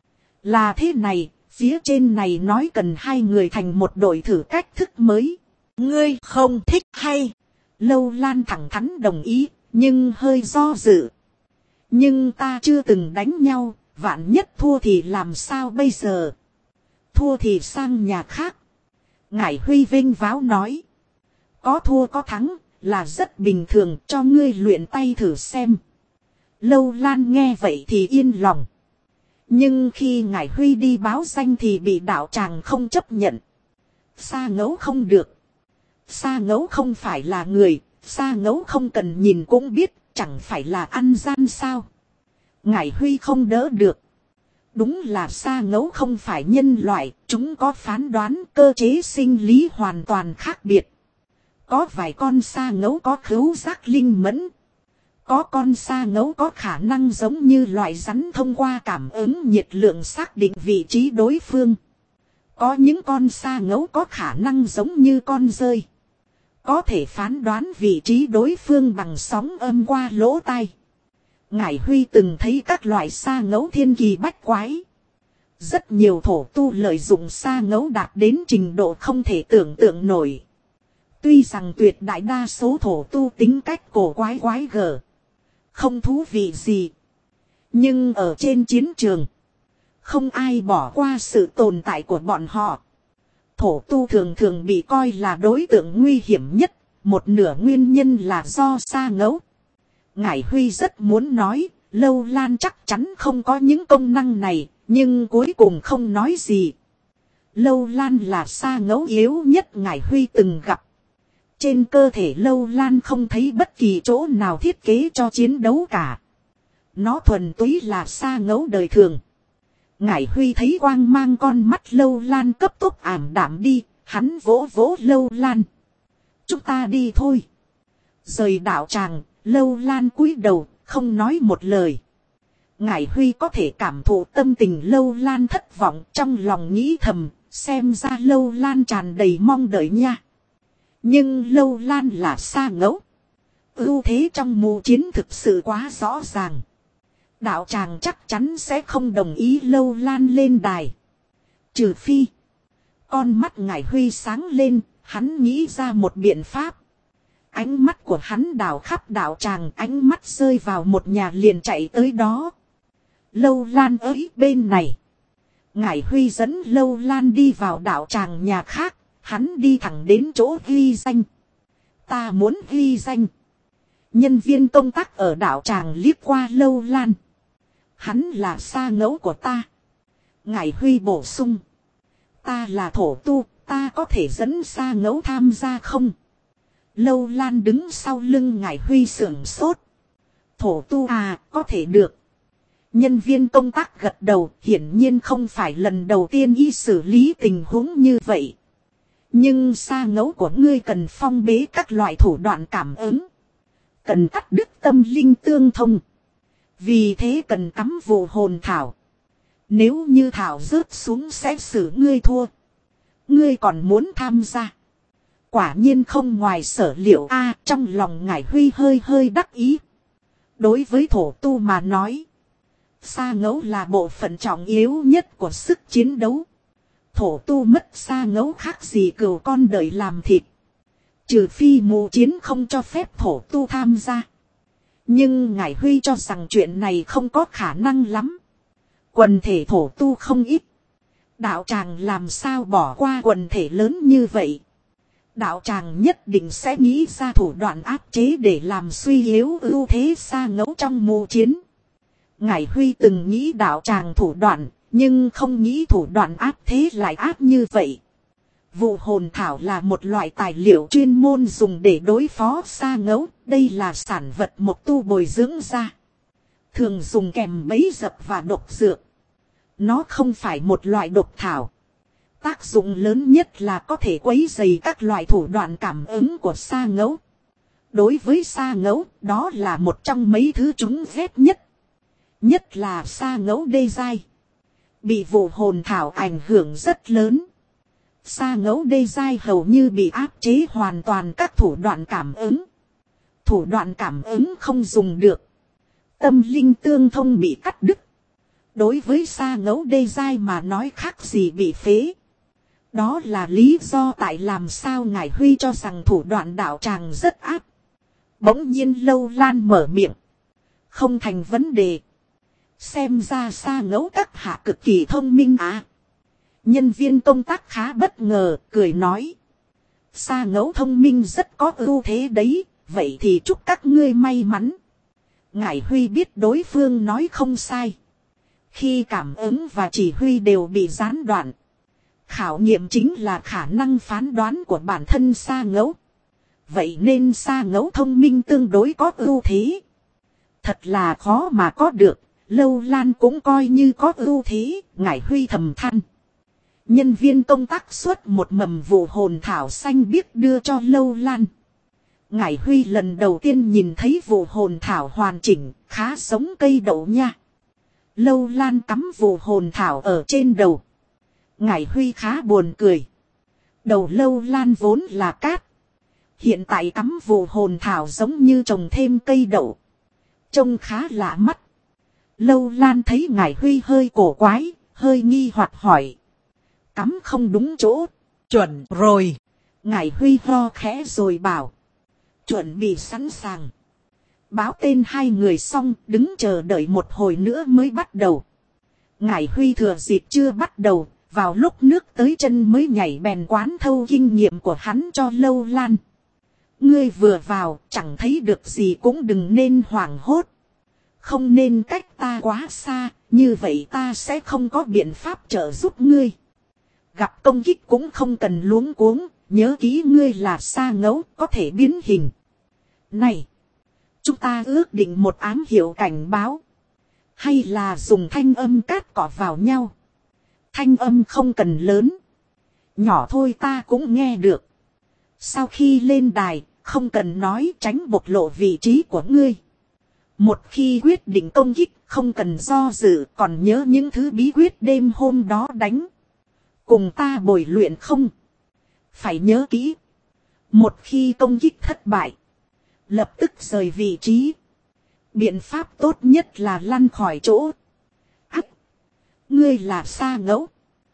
Là thế này, phía trên này nói cần hai người thành một đội thử cách thức mới. Ngươi không thích hay? Lâu Lan thẳng thắn đồng ý, nhưng hơi do dự. Nhưng ta chưa từng đánh nhau, vạn nhất thua thì làm sao bây giờ? Thua thì sang nhà khác. Ngải Huy vênh váo nói. Có thua có thắng là rất bình thường, cho ngươi luyện tay thử xem. Lâu Lan nghe vậy thì yên lòng. Nhưng khi Ngải Huy đi báo danh thì bị đạo tràng không chấp nhận. Sa Ngẫu không được. Sa Ngẫu không phải là người, Sa Ngẫu không cần nhìn cũng biết, chẳng phải là ăn gian sao. Ngải Huy không đỡ được. Đúng là Sa Ngẫu không phải nhân loại, chúng có phán đoán, cơ chế sinh lý hoàn toàn khác biệt. Có vài con Sa Ngẫu có khứu giác linh mẫn. Có con Sa Ngẫu có khả năng giống như loại rắn thông qua cảm ứng nhiệt lượng xác định vị trí đối phương. Có những con Sa Ngẫu có khả năng giống như con dơi. Có thể phán đoán vị trí đối phương bằng sóng âm qua lỗ tai. Ngải Huy từng thấy các loại Sa Ngẫu thiên kỳ bách quái. Rất nhiều thổ tu lợi dụng Sa Ngẫu đạt đến trình độ không thể tưởng tượng nổi. Tuy rằng tuyệt đại đa số thổ tu tính cách cổ quái quái gở, không thú vị gì. Nhưng ở trên chiến trường, không ai bỏ qua sự tồn tại của bọn họ. Thổ tu thường thường bị coi là đối tượng nguy hiểm nhất, một nửa nguyên nhân là do Sa Ngẫu. Ngải Huy rất muốn nói, Lâu Lan chắc chắn không có những công năng này, nhưng cuối cùng không nói gì. Lâu Lan là Sa Ngẫu yếu nhất Ngải Huy từng gặp. Trên cơ thể Lâu Lan không thấy bất kỳ chỗ nào thiết kế cho chiến đấu cả. Nó thuần túy là Sa Ngẫu đời thường. Ngải Huy thấy quang mang con mắt Lâu Lan cấp tốc ảm đạm đi, hắn vỗ vỗ Lâu Lan. Chúng ta đi thôi. Rời đạo tràng, Lâu Lan cúi đầu, không nói một lời. Ngải Huy có thể cảm thụ tâm tình Lâu Lan thất vọng, trong lòng nghĩ thầm, xem ra Lâu Lan tràn đầy mong đợi nha. Nhưng Lâu Lan là Sa Ngẫu. Ưu thế trong mưu chiến thực sự quá rõ ràng. Đạo tràng chắc chắn sẽ không đồng ý Lâu Lan lên đài. Trừ phi. Con mắt Ngải Huy sáng lên, hắn nghĩ ra một biện pháp. Ánh mắt của hắn đảo khắp đạo tràng, ánh mắt rơi vào một nhà liền chạy tới đó. Lâu Lan ấy bên này. Ngải Huy dẫn Lâu Lan đi vào đạo tràng nhà khác. Hắn đi thẳng đến chỗ ghi danh. Ta muốn ghi danh. Nhân viên công tác ở đạo tràng liếc qua Lâu Lan. Hắn là sa ngẫu của ta. Ngải Huy bổ sung. Ta là thổ tu, ta có thể dẫn sa ngẫu tham gia không? Lâu Lan đứng sau lưng Ngải Huy sưởng sốt. Thổ tu à, có thể được. Nhân viên công tác gật đầu, hiển nhiên không phải lần đầu tiên y xử lý tình huống như vậy. Nhưng sa ngẫu của ngươi cần phong bế các loại thủ đoạn cảm ứng. Cần cắt đứt tâm linh tương thông. Vì thế cần cắm vụ hồn thảo. Nếu như thảo rớt xuống sẽ xử ngươi thua. Ngươi còn muốn tham gia. Quả nhiên không ngoài sở liệu a. Trong lòng Ngải Huy hơi đắc ý. Đối với thổ tu mà nói. Sa ngẫu là bộ phận trọng yếu nhất của sức chiến đấu. Thổ tu mất sa ngẫu khác gì cừu con đời làm thịt. Trừ phi mù chiến không cho phép thổ tu tham gia. Nhưng Ngải Huy cho rằng chuyện này không có khả năng lắm. Quần thể thổ tu không ít. Đạo tràng làm sao bỏ qua quần thể lớn như vậy. Đạo tràng nhất định sẽ nghĩ ra thủ đoạn áp chế để làm suy yếu ưu thế sa ngẫu trong mù chiến. Ngải Huy từng nghĩ đạo tràng thủ đoạn, nhưng không nghĩ thủ đoạn áp thế lại áp như vậy. Vụ hồn thảo là một loại tài liệu chuyên môn dùng để đối phó sa ngẫu, đây là sản vật mộc tu bồi dưỡng ra. Thường dùng kèm bẫy dập và độc dược. Nó không phải một loại độc thảo. Tác dụng lớn nhất là có thể quấy dày các loại thủ đoạn cảm ứng của sa ngẫu. Đối với sa ngẫu, đó là một trong mấy thứ chúng ghét nhất. Nhất là sa ngẫu đê giai. Bị vụ hồn thảo ảnh hưởng rất lớn. Sa ngẫu đê giai hầu như bị áp chế hoàn toàn các thủ đoạn cảm ứng. Thủ đoạn cảm ứng không dùng được. Tâm linh tương thông bị cắt đứt. Đối với sa ngẫu đê giai mà nói khác gì bị phế. Đó là lý do tại làm sao Ngải Huy cho rằng thủ đoạn đạo tràng rất áp. Bỗng nhiên Lâu Lan mở miệng. Không thành vấn đề. Xem ra sa ngẫu các hạ cực kỳ thông minh à. Nhân viên công tác khá bất ngờ, cười nói. Sa ngẫu thông minh rất có ưu thế đấy, vậy thì chúc các ngươi may mắn. Ngải Huy biết đối phương nói không sai. Khi cảm ứng và chỉ huy đều bị gián đoạn. Khảo nghiệm chính là khả năng phán đoán của bản thân sa ngẫu. Vậy nên sa ngẫu thông minh tương đối có ưu thế. Thật là khó mà có được, Lâu Lan cũng coi như có ưu thế, Ngải Huy thầm than. Nhân viên công tác xuất một mầm vụ hồn thảo xanh biếc đưa cho Lâu Lan. Ngải Huy lần đầu tiên nhìn thấy vụ hồn thảo hoàn chỉnh, khá giống cây đậu nha. Lâu Lan cắm vụ hồn thảo ở trên đầu. Ngải Huy khá buồn cười. Đầu Lâu Lan vốn là cát. Hiện tại cắm vụ hồn thảo giống như trồng thêm cây đậu. Trông khá lạ mắt. Lâu Lan thấy Ngải Huy hơi cổ quái, hơi nghi hoặc hỏi. Cắm không đúng chỗ. Chuẩn rồi. Ngải Huy ho khẽ rồi bảo. Chuẩn bị sẵn sàng. Báo tên hai người xong, đứng chờ đợi một hồi nữa mới bắt đầu. Ngải Huy thừa dịp chưa bắt đầu, vào lúc nước tới chân mới nhảy bèn quán thâu kinh nghiệm của hắn cho Lâu Lan. Ngươi vừa vào, chẳng thấy được gì cũng đừng nên hoảng hốt. Không nên cách ta quá xa, như vậy ta sẽ không có biện pháp trợ giúp ngươi. Gặp công kích cũng không cần luống cuống, nhớ kỹ ngươi là sa ngẫu, có thể biến hình. Này, chúng ta ước định một ám hiệu cảnh báo. Hay là dùng thanh âm cát cỏ vào nhau. Thanh âm không cần lớn. Nhỏ thôi ta cũng nghe được. Sau khi lên đài, không cần nói tránh bộc lộ vị trí của ngươi. Một khi quyết định công kích, không cần do dự, còn nhớ những thứ bí quyết đêm hôm đó đánh. Cùng ta bồi luyện không? Phải nhớ kỹ. Một khi công kích thất bại, lập tức rời vị trí. Biện pháp tốt nhất là lăn khỏi chỗ. Ác! Ngươi là sa ngẫu.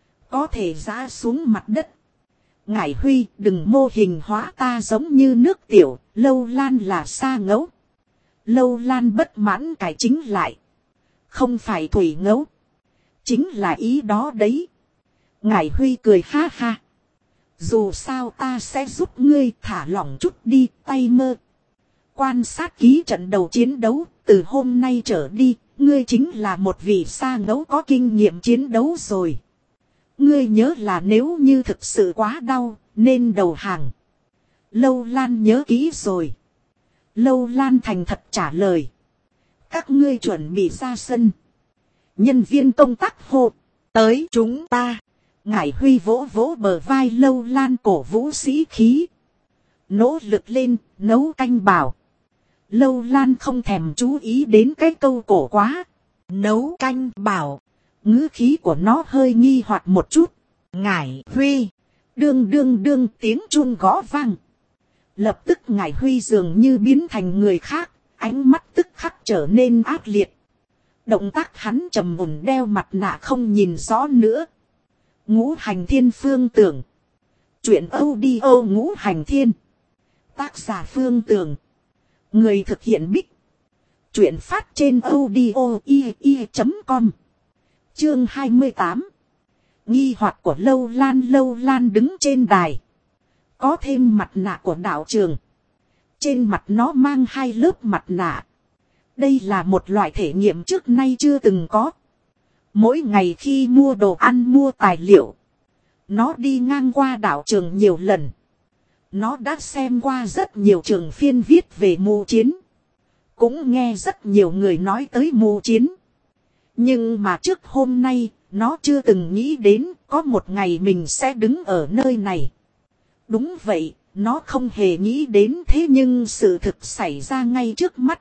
Có thể giã xuống mặt đất. Ngải Huy, đừng mô hình hóa ta giống như nước tiểu. Lâu Lan là sa ngẫu. Lâu Lan bất mãn cải chính lại. Không phải thủy ngẫu. Chính là ý đó đấy. Ngải Huy cười ha ha. Dù sao ta sẽ giúp ngươi thả lỏng chút đi tay mơ. Quan sát kỹ trận đầu chiến đấu, từ hôm nay trở đi, ngươi chính là một vị sa ngẫu có kinh nghiệm chiến đấu rồi. Ngươi nhớ là nếu như thực sự quá đau, nên đầu hàng. Lâu Lan nhớ kỹ rồi. Lâu Lan thành thật trả lời. Các ngươi chuẩn bị ra sân. Nhân viên công tác hô. Tới chúng ta. Ngải Huy vỗ vỗ bờ vai Lâu Lan cổ vũ sĩ khí. Nỗ lực lên, nấu canh bảo. Lâu Lan không thèm chú ý đến cái câu cổ quá. Nấu canh bảo. Ngữ khí của nó hơi nghi hoặc một chút. Ngải Huy. Đương đương đương tiếng chuông gõ vang. Lập tức Ngải Huy dường như biến thành người khác. Ánh mắt tức khắc trở nên ác liệt. Động tác hắn trầm mùn đeo mặt nạ không nhìn rõ nữa. Ngũ Hành Thiên Phương Tưởng. Chuyện audio Ngũ Hành Thiên. Tác giả Phương Tưởng. Người thực hiện Bích. Chuyện phát trên audio.com. Chương 28. Nghi hoặc của Lâu Lan đứng trên đài. Có thêm mặt nạ của đạo trường. Trên mặt nó mang 2 lớp mặt nạ. Đây là một loại thể nghiệm trước nay chưa từng có. Mỗi ngày khi mua đồ ăn mua tài liệu. Nó đi ngang qua đạo trường nhiều lần. Nó đã xem qua rất nhiều trường phiên viết về mưu chiến. Cũng nghe rất nhiều người nói tới mưu chiến. Nhưng mà trước hôm nay, nó chưa từng nghĩ đến có một ngày mình sẽ đứng ở nơi này. Đúng vậy, nó không hề nghĩ đến thế nhưng sự thực xảy ra ngay trước mắt.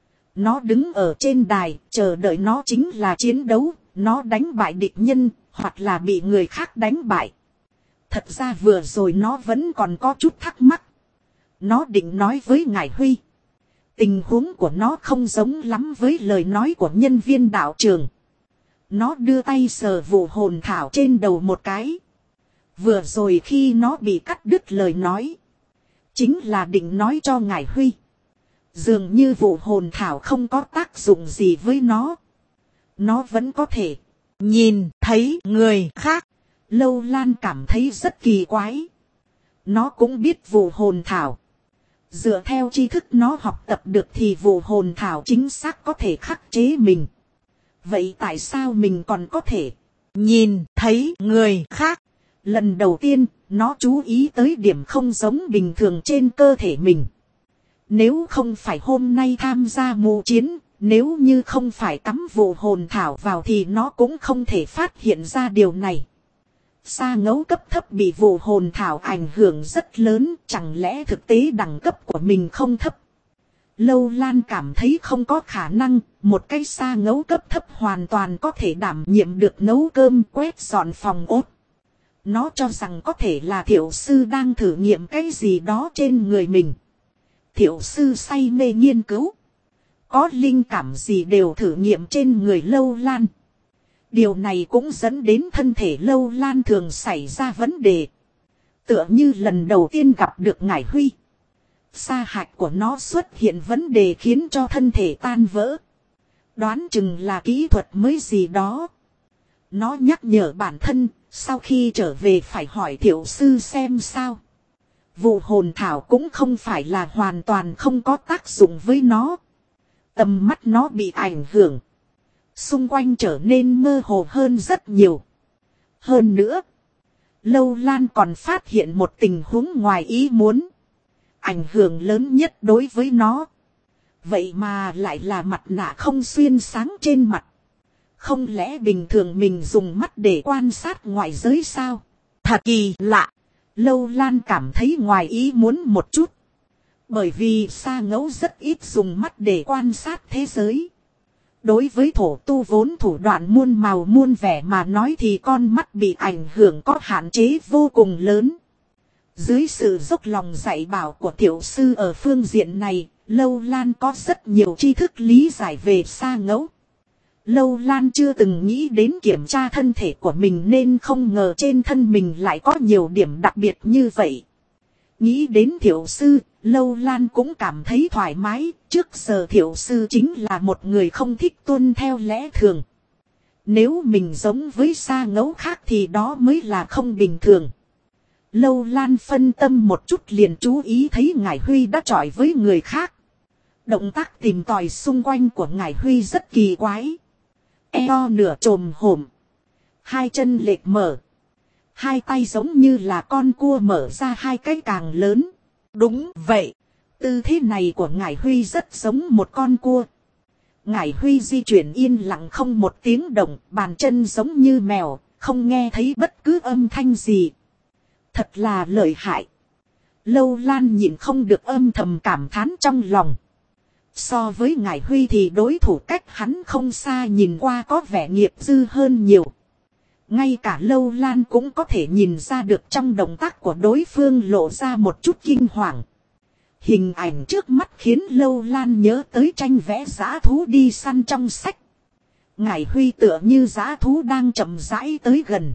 Nó đứng ở trên đài, chờ đợi nó chính là chiến đấu, nó đánh bại địch nhân, hoặc là bị người khác đánh bại. Thật ra vừa rồi nó vẫn còn có chút thắc mắc. Nó định nói với Ngải Huy. Tình huống của nó không giống lắm với lời nói của nhân viên đạo trường. Nó đưa tay sờ vụ hồn thảo trên đầu một cái. Vừa rồi khi nó bị cắt đứt lời nói. Chính là định nói cho Ngải Huy. Dường như vụ hồn thảo không có tác dụng gì với nó. Nó vẫn có thể nhìn thấy người khác. Lâu Lan cảm thấy rất kỳ quái. Nó cũng biết vụ hồn thảo. Dựa theo tri thức nó học tập được thì vụ hồn thảo chính xác có thể khắc chế mình. Vậy tại sao mình còn có thể nhìn thấy người khác? Lần đầu tiên, nó chú ý tới điểm không giống bình thường trên cơ thể mình. Nếu không phải hôm nay tham gia mưu chiến, nếu như không phải cắm vụ hồn thảo vào thì nó cũng không thể phát hiện ra điều này. Sa ngẫu cấp thấp bị vụ hồn thảo ảnh hưởng rất lớn, chẳng lẽ thực tế đẳng cấp của mình không thấp? Lâu Lan cảm thấy không có khả năng, một cái sa ngẫu cấp thấp hoàn toàn có thể đảm nhiệm được nấu cơm quét dọn phòng ốt. Nó cho rằng có thể là thiểu sư đang thử nghiệm cái gì đó trên người mình. Thiểu sư say mê nghiên cứu. Có linh cảm gì đều thử nghiệm trên người Lâu Lan. Điều này cũng dẫn đến thân thể Lâu Lan thường xảy ra vấn đề. Tựa như lần đầu tiên gặp được Ngải Huy. Sa hạch của nó xuất hiện vấn đề khiến cho thân thể tan vỡ. Đoán chừng là kỹ thuật mới gì đó. Nó nhắc nhở bản thân, sau khi trở về phải hỏi thiểu sư xem sao. Vụ hồn thảo cũng không phải là hoàn toàn không có tác dụng với nó. Tầm mắt nó bị ảnh hưởng. Xung quanh trở nên mơ hồ hơn rất nhiều. Hơn nữa, Lâu Lan còn phát hiện một tình huống ngoài ý muốn. Ảnh hưởng lớn nhất đối với nó. Vậy mà lại là mặt nạ không xuyên sáng trên mặt. Không lẽ bình thường mình dùng mắt để quan sát ngoại giới sao? Thật kỳ lạ. Lâu Lan cảm thấy ngoài ý muốn một chút. Bởi vì sa ngẫu rất ít dùng mắt để quan sát thế giới. Đối với thổ tu vốn thủ đoạn muôn màu muôn vẻ mà nói thì con mắt bị ảnh hưởng có hạn chế vô cùng lớn. Dưới sự dốc lòng dạy bảo của tiểu sư ở phương diện này, Lâu Lan có rất nhiều tri thức lý giải về sa ngẫu. Lâu Lan chưa từng nghĩ đến kiểm tra thân thể của mình nên không ngờ trên thân mình lại có nhiều điểm đặc biệt như vậy. Nghĩ đến Thiệu sư, Lâu Lan cũng cảm thấy thoải mái. Trước giờ Thiệu sư chính là một người không thích tuân theo lẽ thường. Nếu mình giống với Sa Ngẫu khác thì đó mới là không bình thường. Lâu Lan phân tâm một chút liền chú ý thấy Ngải Huy đã chọi với người khác. Động tác tìm tòi xung quanh của Ngải Huy rất kỳ quái. Eo nửa trồm hổm, hai chân lệch mở, hai tay giống như là con cua mở ra hai cái càng lớn. Đúng vậy, tư thế này của Ngải Huy rất giống một con cua. Ngải Huy di chuyển yên lặng không một tiếng động, bàn chân giống như mèo, không nghe thấy bất cứ âm thanh gì. Thật là lợi hại. Lâu Lan nhìn không được âm thầm cảm thán trong lòng. So với Ngải Huy thì đối thủ cách hắn không xa nhìn qua có vẻ nghiệp dư hơn nhiều. Ngay cả Lâu Lan cũng có thể nhìn ra được trong động tác của đối phương lộ ra một chút kinh hoàng. Hình ảnh trước mắt khiến Lâu Lan nhớ tới tranh vẽ dã thú đi săn trong sách. Ngải Huy tựa như dã thú đang chậm rãi tới gần.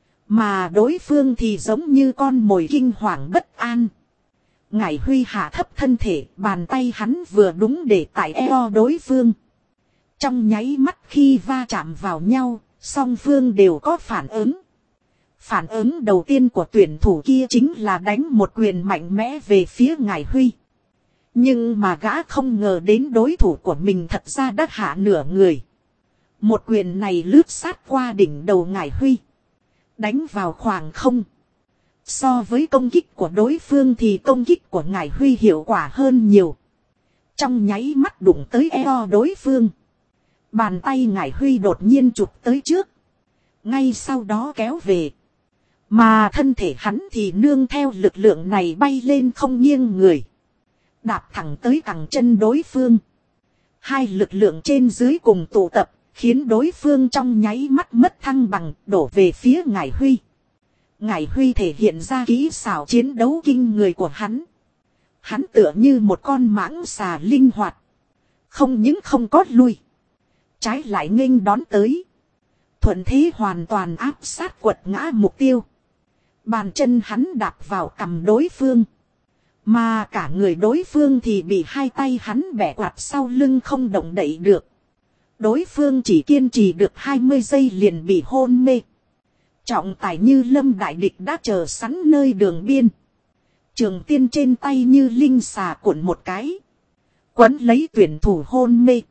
Mà đối phương thì giống như con mồi kinh hoàng bất an. Ngải Huy hạ thấp thân thể, bàn tay hắn vừa đúng để tại eo đối phương. Trong nháy mắt khi va chạm vào nhau, song phương đều có phản ứng. Phản ứng đầu tiên của tuyển thủ kia chính là đánh một quyền mạnh mẽ về phía Ngải Huy. Nhưng mà gã không ngờ đến đối thủ của mình thật ra đã hạ nửa người. Một quyền này lướt sát qua đỉnh đầu Ngải Huy, đánh vào khoảng không. So với công kích của đối phương thì công kích của Ngải Huy hiệu quả hơn nhiều. Trong nháy mắt đụng tới eo đối phương, bàn tay Ngải Huy đột nhiên chụp tới trước, ngay sau đó kéo về. Mà thân thể hắn thì nương theo lực lượng này bay lên không nghiêng người, đạp thẳng tới cẳng chân đối phương. Hai lực lượng trên dưới cùng tụ tập, khiến đối phương trong nháy mắt mất thăng bằng, đổ về phía Ngải Huy. Ngải Huy thể hiện ra kỹ xảo chiến đấu kinh người của hắn. Hắn tựa như một con mãng xà linh hoạt, không những không có lui, trái lại nghênh đón tới, thuận thế hoàn toàn áp sát quật ngã mục tiêu. Bàn chân hắn đạp vào cằm đối phương, mà cả người đối phương thì bị hai tay hắn bẻ quạt sau lưng không động đậy được. Đối phương chỉ kiên trì được 20 giây liền bị hôn mê. Trọng tài như lâm đại địch đã chờ sẵn nơi đường biên. Trường tiên trên tay như linh xà cuộn một cái, quấn lấy tuyển thủ hôn mê,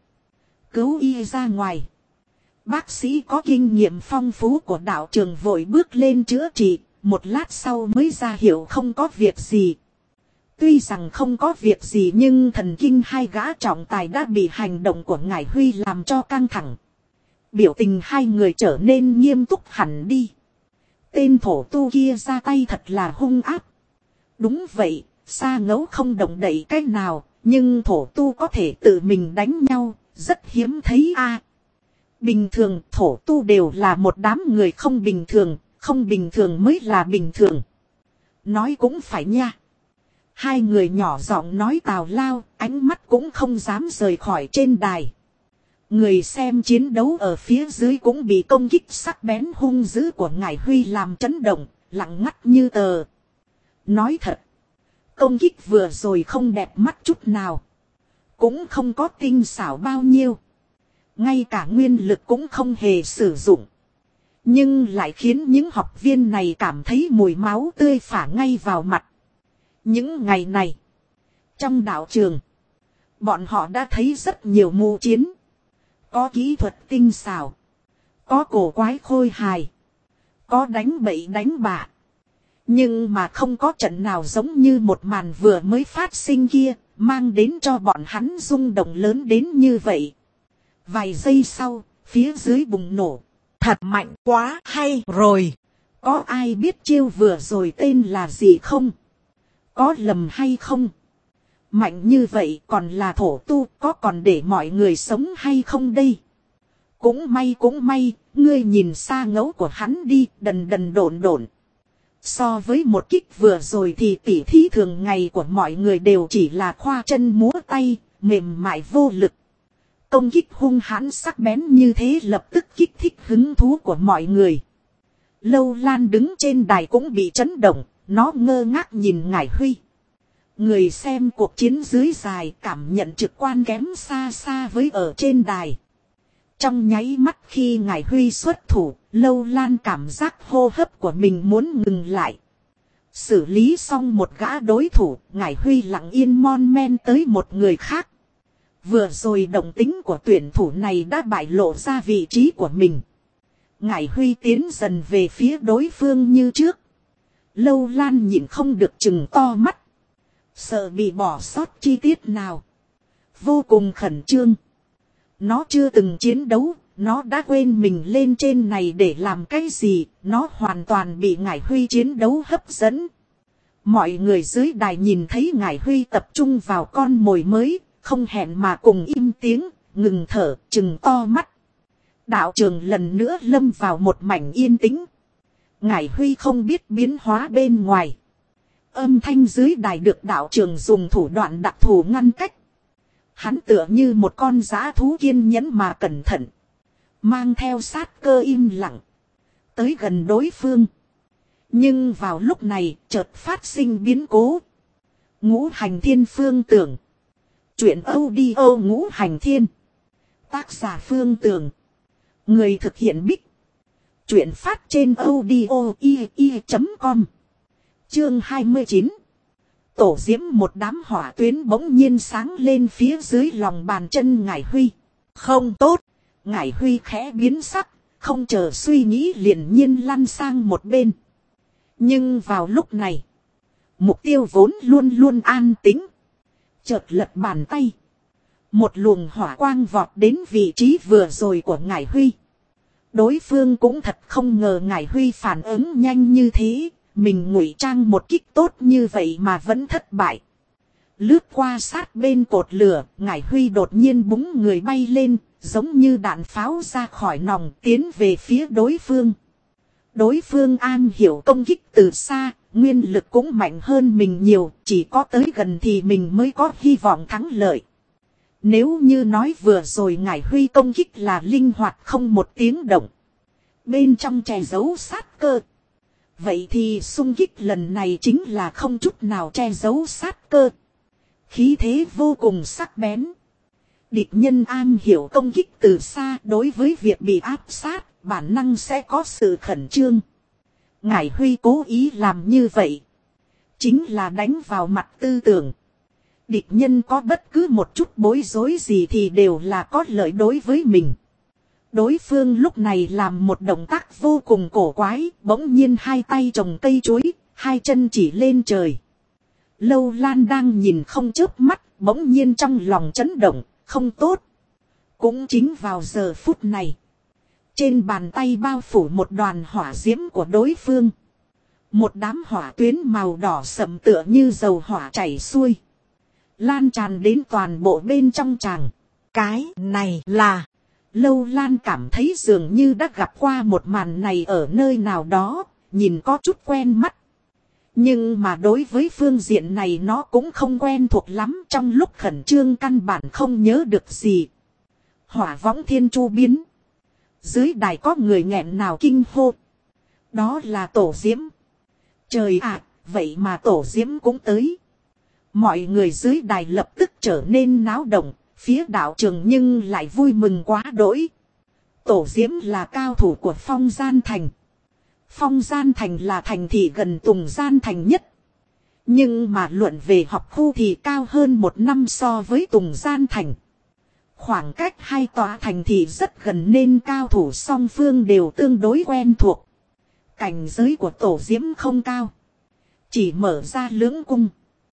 cứu y ra ngoài. Bác sĩ có kinh nghiệm phong phú của đạo trường vội bước lên chữa trị, một lát sau mới ra hiệu không có việc gì. Tuy rằng không có việc gì nhưng thần kinh hai gã trọng tài đã bị hành động của Ngải Huy làm cho căng thẳng. Biểu tình hai người trở nên nghiêm túc hẳn đi. Tên thổ tu kia ra tay thật là hung ác. Đúng vậy, Sa Ngẫu không động đậy cách nào, nhưng thổ tu có thể tự mình đánh nhau, rất hiếm thấy a. Bình thường thổ tu đều là một đám người không bình thường mới là bình thường. Nói cũng phải nha. Hai người nhỏ giọng nói tào lao, ánh mắt cũng không dám rời khỏi trên đài. Người xem chiến đấu ở phía dưới cũng bị công kích sắc bén hung dữ của Ngải Huy làm chấn động, lặng ngắt như tờ. Nói thật, công kích vừa rồi không đẹp mắt chút nào, cũng không có tinh xảo bao nhiêu, ngay cả nguyên lực cũng không hề sử dụng, nhưng lại khiến những học viên này cảm thấy mùi máu tươi phả ngay vào mặt. Những ngày này, trong đạo trường, bọn họ đã thấy rất nhiều mưu chiến. Có kỹ thuật tinh xảo, có cổ quái khôi hài, có đánh bậy đánh bạ. Nhưng mà không có trận nào giống như một màn vừa mới phát sinh kia, mang đến cho bọn hắn rung động lớn đến như vậy. Vài giây sau, phía dưới bùng nổ. Thật mạnh quá hay rồi. Có ai biết chiêu vừa rồi tên là gì không? Có lầm hay không? Mạnh như vậy còn là thổ tu, có còn để mọi người sống hay không đây? Cũng may, ngươi nhìn Sa Ngẫu của hắn đi, đần đần độn độn. So với một kích vừa rồi thì tỉ thí thường ngày của mọi người đều chỉ là khoa chân múa tay, mềm mại vô lực. Công kích hung hãn sắc bén như thế lập tức kích thích hứng thú của mọi người. Lâu Lan đứng trên đài cũng bị chấn động, nó ngơ ngác nhìn Ngải Huy. Người xem cuộc chiến dưới đài cảm nhận trực quan kém xa xa với ở trên đài. Trong nháy mắt khi Ngải Huy xuất thủ, Lâu Lan cảm giác hô hấp của mình muốn ngừng lại. Xử lý xong một gã đối thủ, Ngải Huy lặng yên mon men tới một người khác. Vừa rồi động tính của tuyển thủ này đã bại lộ ra vị trí của mình. Ngải Huy tiến dần về phía đối phương như trước. Lâu Lan nhịn không được chừng to mắt. Sợ bị bỏ sót chi tiết nào. Vô cùng khẩn trương. Nó chưa từng chiến đấu, nó đã quên mình lên trên này để làm cái gì, nó hoàn toàn bị Ngải Huy chiến đấu hấp dẫn. Mọi người dưới đài nhìn thấy Ngải Huy tập trung vào con mồi mới, không hẹn mà cùng im tiếng, ngừng thở, chừng to mắt. Đạo trường lần nữa lâm vào một mảnh yên tĩnh. Ngải Huy không biết biến hóa bên ngoài. Âm thanh dưới đài được đạo trường dùng thủ đoạn đặc thù ngăn cách. Hắn tựa như một con dã thú kiên nhẫn mà cẩn thận. Mang theo sát cơ im lặng. Tới gần đối phương. Nhưng vào lúc này chợt phát sinh biến cố. Ngũ Hành Thiên Phương Tưởng. Chuyện audio Ngũ Hành Thiên. Tác giả Phương Tưởng. Người thực hiện Bích. Chuyện phát trên audio.com. Chương 29. Tổ diễm một đám hỏa tuyến bỗng nhiên sáng lên phía dưới lòng bàn chân Ngải Huy. Không tốt. Ngải Huy khẽ biến sắc. Không chờ suy nghĩ liền nhiên lăn sang một bên. Nhưng vào lúc này. Mục tiêu vốn luôn luôn an tĩnh. Chợt lật bàn tay. Một luồng hỏa quang vọt đến vị trí vừa rồi của Ngải Huy. Đối phương cũng thật không ngờ Ngải Huy phản ứng nhanh như thế. Mình ngụy trang một kích tốt như vậy mà vẫn thất bại. Lướt qua sát bên cột lửa, Ngải Huy đột nhiên búng người bay lên, giống như đạn pháo ra khỏi nòng tiến về phía đối phương. Đối phương am hiểu công kích từ xa, nguyên lực cũng mạnh hơn mình nhiều, chỉ có tới gần thì mình mới có hy vọng thắng lợi. Nếu như nói vừa rồi Ngải Huy công kích là linh hoạt không một tiếng động. Bên trong che giấu sát cơ. Vậy thì xung kích lần này chính là không chút nào che giấu sát cơ. Khí thế vô cùng sắc bén. Địch nhân am hiểu công kích từ xa đối với việc bị áp sát, bản năng sẽ có sự khẩn trương. Ngải Huy cố ý làm như vậy. Chính là đánh vào mặt tư tưởng. Địch nhân có bất cứ một chút bối rối gì thì đều là có lợi đối với mình. Đối phương lúc này làm một động tác vô cùng cổ quái, bỗng nhiên hai tay trồng cây chuối, hai chân chỉ lên trời. Lâu Lan đang nhìn không chớp mắt, bỗng nhiên trong lòng chấn động, không tốt. Cũng chính vào giờ phút này. Trên bàn tay bao phủ một đoàn hỏa diễm của đối phương. Một đám hỏa tuyến màu đỏ sẫm tựa như dầu hỏa chảy xuôi. Lan tràn đến toàn bộ bên trong tràng. Cái này là... Lâu Lan cảm thấy dường như đã gặp qua một màn này ở nơi nào đó, nhìn có chút quen mắt. Nhưng mà đối với phương diện này nó cũng không quen thuộc lắm, trong lúc khẩn trương căn bản không nhớ được gì. Hỏa võng thiên chu biến. Dưới đài có người nghẹn nào kinh hô. Đó là tổ diễm. Trời ạ, vậy mà tổ diễm cũng tới. Mọi người dưới đài lập tức trở nên náo động. Phía đạo trường nhưng lại vui mừng quá đỗi. Tổ diễm là cao thủ của Phong Gian Thành. Phong Gian Thành là thành thị gần Tùng Gian Thành nhất. Nhưng mà luận về học khu thì cao hơn một năm so với Tùng Gian Thành. Khoảng cách hai tòa thành thị rất gần nên cao thủ song phương đều tương đối quen thuộc. Cảnh giới của tổ diễm không cao. Chỉ mở ra lưỡng cung.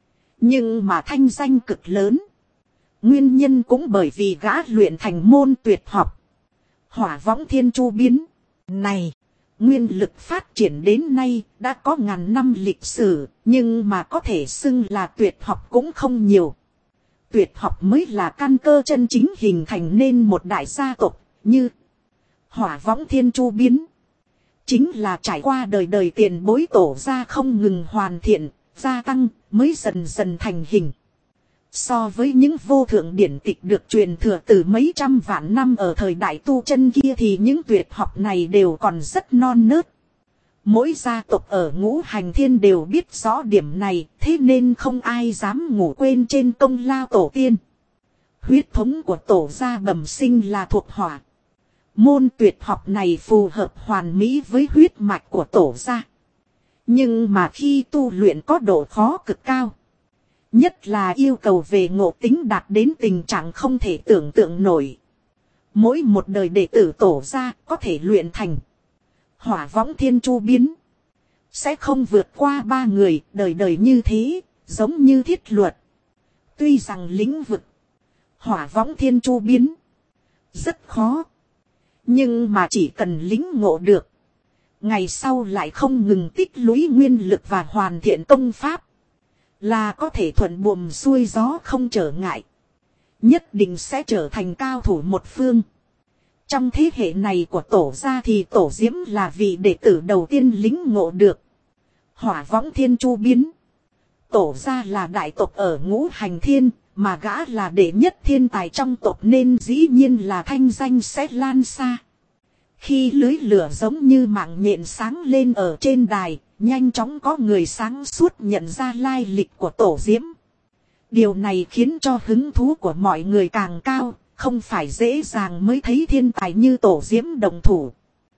Nhưng mà thanh danh cực lớn. Nguyên nhân cũng bởi vì gã luyện thành môn tuyệt học. Hỏa võng thiên chu biến. Này, nguyên lực phát triển đến nay đã có ngàn năm lịch sử. Nhưng mà có thể xưng là tuyệt học cũng không nhiều. Tuyệt học mới là căn cơ chân chính hình thành nên một đại gia tộc như hỏa võng thiên chu biến. Chính là trải qua đời đời tiền bối tổ ra không ngừng hoàn thiện, gia tăng mới dần dần thành hình. So với những vô thượng điển tịch được truyền thừa từ mấy trăm vạn năm ở thời đại tu chân kia thì những tuyệt học này đều còn rất non nớt. Mỗi gia tộc ở Ngũ Hành Thiên đều biết rõ điểm này, thế nên không ai dám ngủ quên trên công lao tổ tiên. Huyết thống của tổ gia bẩm sinh là thuộc hỏa. Môn tuyệt học này phù hợp hoàn mỹ với huyết mạch của tổ gia. Nhưng mà khi tu luyện có độ khó cực cao. Nhất là yêu cầu về ngộ tính đạt đến tình trạng không thể tưởng tượng nổi. Mỗi một đời đệ tử tổ gia có thể luyện thành Hỏa Võng Thiên Chu biến. Sẽ không vượt qua 3 người, đời đời như thế, giống như thiết luật. Tuy rằng lĩnh vực Hỏa Võng Thiên Chu biến rất khó. Nhưng mà chỉ cần lĩnh ngộ được. Ngày sau lại không ngừng tích lũy nguyên lực và hoàn thiện công pháp. Là có thể thuận buồm xuôi gió không trở ngại. Nhất định sẽ trở thành cao thủ một phương. Trong thế hệ này của tổ gia thì tổ Diễm là vị đệ tử đầu tiên lĩnh ngộ được Hỏa Võng Thiên Chu biến. Tổ gia là đại tộc ở Ngũ Hành Thiên, mà gã là đệ nhất thiên tài trong tộc nên dĩ nhiên là thanh danh sẽ lan xa. Khi lưới lửa giống như mạng nhện sáng lên ở trên đài, nhanh chóng có người sáng suốt nhận ra lai lịch của tổ Diễm. Điều này khiến cho hứng thú của mọi người càng cao, không phải dễ dàng mới thấy thiên tài như tổ Diễm đồng thủ.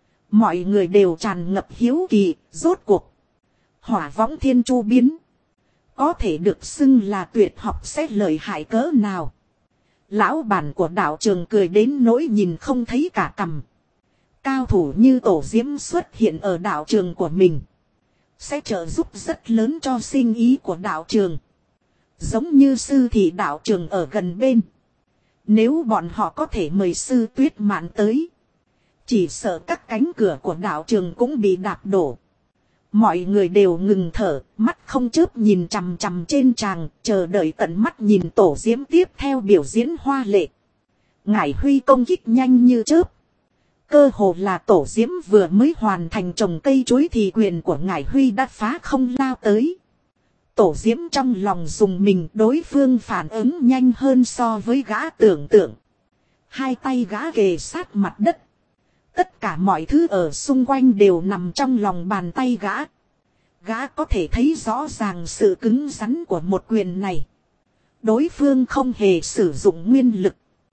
Mọi người đều tràn ngập hiếu kỳ, rốt cuộc Hỏa Võng Thiên Chu biến có thể được xưng là tuyệt học sẽ lợi hại cỡ nào. Lão bản của đạo trường cười đến nỗi nhìn không thấy cả cằm. Cao thủ như tổ Diễm xuất hiện ở đạo trường của mình sẽ trợ giúp rất lớn cho sinh ý của đạo trường. Giống như sư thị đạo trường ở gần bên. Nếu bọn họ có thể mời sư Tuyết Mạn tới, chỉ sợ các cánh cửa của đạo trường cũng bị đạp đổ. Mọi người đều ngừng thở, mắt không chớp nhìn chằm chằm trên tràng, chờ đợi tận mắt nhìn tổ Diễm tiếp theo biểu diễn hoa lệ. Ngải Huy công kích nhanh như chớp. Cơ hồ là tổ Diễm vừa mới hoàn thành trồng cây chuối thì quyền của Ngải Huy đã phá không lao tới. Tổ Diễm trong lòng dùng mình, đối phương phản ứng nhanh hơn so với gã tưởng tượng. Hai tay gã kề sát mặt đất. Tất cả mọi thứ ở xung quanh đều nằm trong lòng bàn tay gã. Gã có thể thấy rõ ràng sự cứng rắn của một quyền này. Đối phương không hề sử dụng nguyên lực.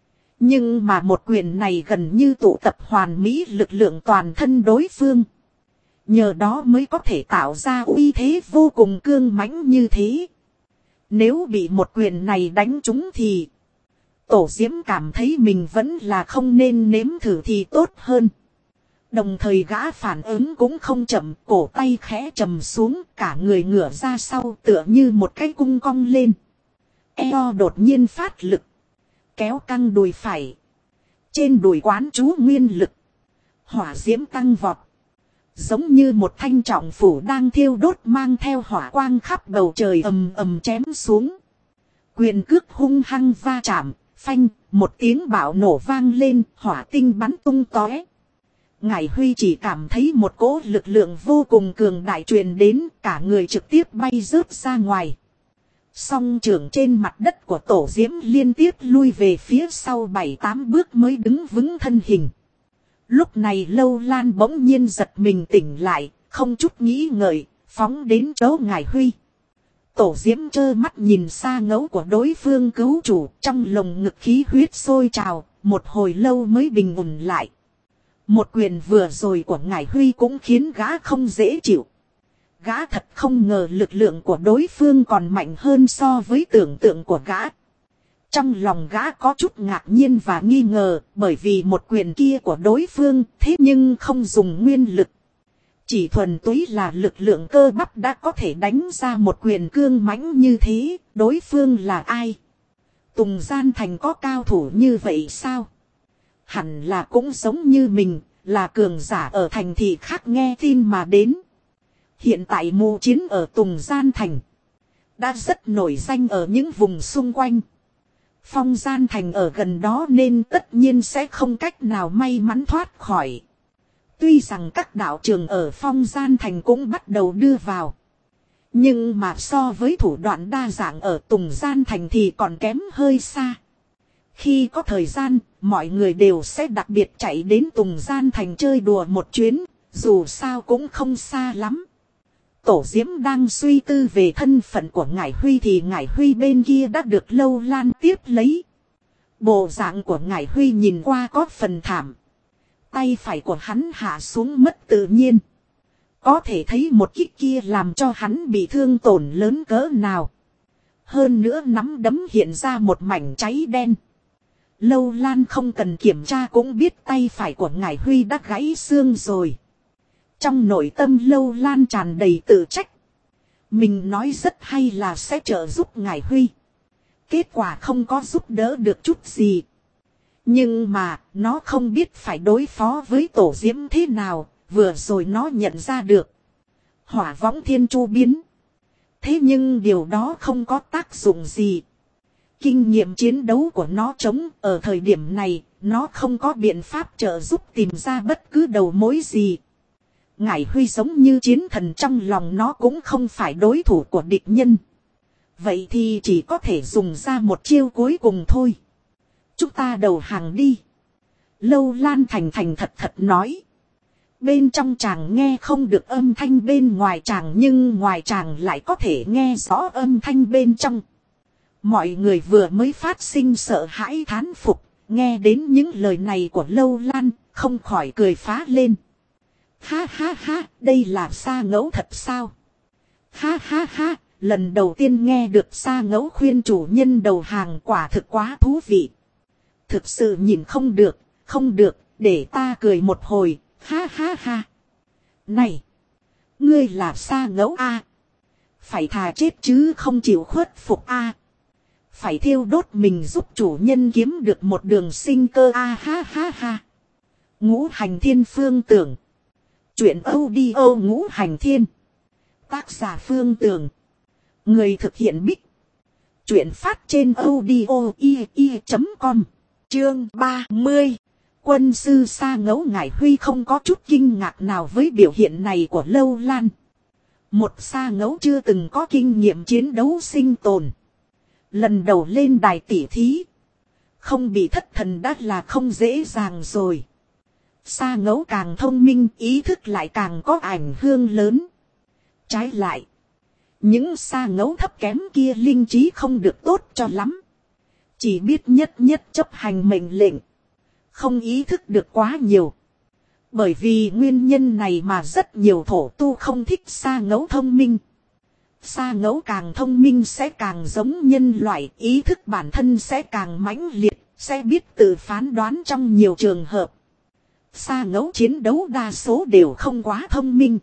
Nhưng mà một quyền này gần như tụ tập hoàn mỹ lực lượng toàn thân đối phương. Nhờ đó mới có thể tạo ra uy thế vô cùng cương mãnh như thế. Nếu bị một quyền này đánh trúng thì tổ Diễm cảm thấy mình vẫn là không nên nếm thử thì tốt hơn. Đồng thời gã phản ứng cũng không chậm, cổ tay khẽ trầm xuống, cả người ngửa ra sau tựa như một cái cung cong lên. Eo đột nhiên phát lực, kéo căng đùi phải. Trên đùi quán chú nguyên lực, hỏa diễm tăng vọt. Giống như một thanh trọng phủ đang thiêu đốt mang theo hỏa quang khắp bầu trời ầm ầm chém xuống. Quyền cước hung hăng va chạm, phanh, một tiếng bạo nổ vang lên, hỏa tinh bắn tung tóe. Ngải Huy chỉ cảm thấy một cỗ lực lượng vô cùng cường đại truyền đến, cả người trực tiếp bay rớt ra ngoài. Song trưởng trên mặt đất của tổ Diễm liên tiếp lui về phía sau 7-8 bước mới đứng vững thân hình. Lúc này Lâu Lan bỗng nhiên giật mình tỉnh lại, không chút nghĩ ngợi, phóng đến chỗ Ngải Huy. Tổ Diễm trơ mắt nhìn xa ngấu của đối phương cứu chủ, trong lồng ngực khí huyết sôi trào, một hồi lâu mới bình ổn lại. Một quyền vừa rồi của Ngải Huy cũng khiến gã không dễ chịu. Gã thật không ngờ lực lượng của đối phương còn mạnh hơn so với tưởng tượng của gã. Trong lòng gã có chút ngạc nhiên và nghi ngờ, bởi vì một quyền kia của đối phương thế nhưng không dùng nguyên lực. Chỉ thuần túy là lực lượng cơ bắp đã có thể đánh ra một quyền cương mãnh như thế, đối phương là ai? Tùng Gian Thành có cao thủ như vậy sao? Hẳn là cũng giống như mình, là cường giả ở thành thị khác nghe tin mà đến. Hiện tại mưu chiến ở Tùng Gian Thành đã rất nổi danh ở những vùng xung quanh. Phong Gian Thành ở gần đó nên tất nhiên sẽ không cách nào may mắn thoát khỏi. Tuy rằng các đạo trường ở Phong Gian Thành cũng bắt đầu đưa vào. Nhưng mà so với thủ đoạn đa dạng ở Tùng Gian Thành thì còn kém hơi xa. Khi có thời gian, mọi người đều sẽ đặc biệt chạy đến Tùng Gian Thành chơi đùa một chuyến, Dù sao cũng không xa lắm. Tổ Diễm đang suy tư về thân phận của Ngải Huy thì Ngải Huy bên kia đã được Lâu Lan tiếp lấy. Bộ dạng của Ngải Huy nhìn qua có phần thảm. Tay phải của hắn hạ xuống mất tự nhiên. Có thể thấy một kích kia làm cho hắn bị thương tổn lớn cỡ nào. Hơn nữa nắm đấm hiện ra một mảnh cháy đen. Lâu Lan không cần kiểm tra cũng biết tay phải của Ngải Huy đã gãy xương rồi. Trong nội tâm Lâu Lan tràn đầy tự trách. Mình nói rất hay là sẽ trợ giúp Ngải Huy. Kết quả không có giúp đỡ được chút gì. Nhưng mà nó không biết phải đối phó với Tổ Diễm thế nào. Vừa rồi nó nhận ra được. Hỏa võng thiên chu biến. Thế nhưng điều đó không có tác dụng gì. Kinh nghiệm chiến đấu của nó trống ở thời điểm này. Nó không có biện pháp trợ giúp tìm ra bất cứ đầu mối gì. Ngải Huy giống như chiến thần trong lòng nó cũng không phải đối thủ của địch nhân. Vậy thì chỉ có thể dùng ra một chiêu cuối cùng thôi. Chúng ta đầu hàng đi. Lâu Lan thành thành thật thật nói. Bên trong chàng nghe không được âm thanh bên ngoài chàng nhưng ngoài chàng lại có thể nghe rõ âm thanh bên trong. Mọi người vừa mới phát sinh sợ hãi thán phục, nghe đến những lời này của Lâu Lan, không khỏi cười phá lên. Ha ha ha, đây là Sa Ngẫu thật sao? Ha ha ha, lần đầu tiên nghe được Sa Ngẫu khuyên chủ nhân đầu hàng quả thực quá thú vị. Thực sự nhìn không được, để ta cười một hồi, ha ha ha. Này, ngươi là Sa Ngẫu a? Phải thà chết chứ không chịu khuất phục a. Phải thiêu đốt mình giúp chủ nhân kiếm được một đường sinh cơ a ha ha ha. Ngũ Hành Thiên Phương Tưởng. Chuyện audio Ngũ Hành Thiên. Tác giả Phương Tường. Người thực hiện Bích. Chuyện phát trên audio.com. Chương 30. Quân sư Sa Ngẫu Ngải Huy không có chút kinh ngạc nào với biểu hiện này của Lâu Lan. Một Sa Ngẫu chưa từng có kinh nghiệm chiến đấu sinh tồn. Lần đầu lên đài tỉ thí. Không bị thất thần đã là không dễ dàng rồi. Sa Ngẫu càng thông minh, ý thức lại càng có ảnh hưởng lớn. Trái lại, những Sa Ngẫu thấp kém kia linh trí không được tốt cho lắm. Chỉ biết nhất chấp hành mệnh lệnh. Không ý thức được quá nhiều. Bởi vì nguyên nhân này mà rất nhiều thổ tu không thích Sa Ngẫu thông minh. Sa Ngẫu càng thông minh sẽ càng giống nhân loại, ý thức bản thân sẽ càng mãnh liệt, sẽ biết tự phán đoán trong nhiều trường hợp. Sa Ngẫu chiến đấu đa số đều không quá thông minh.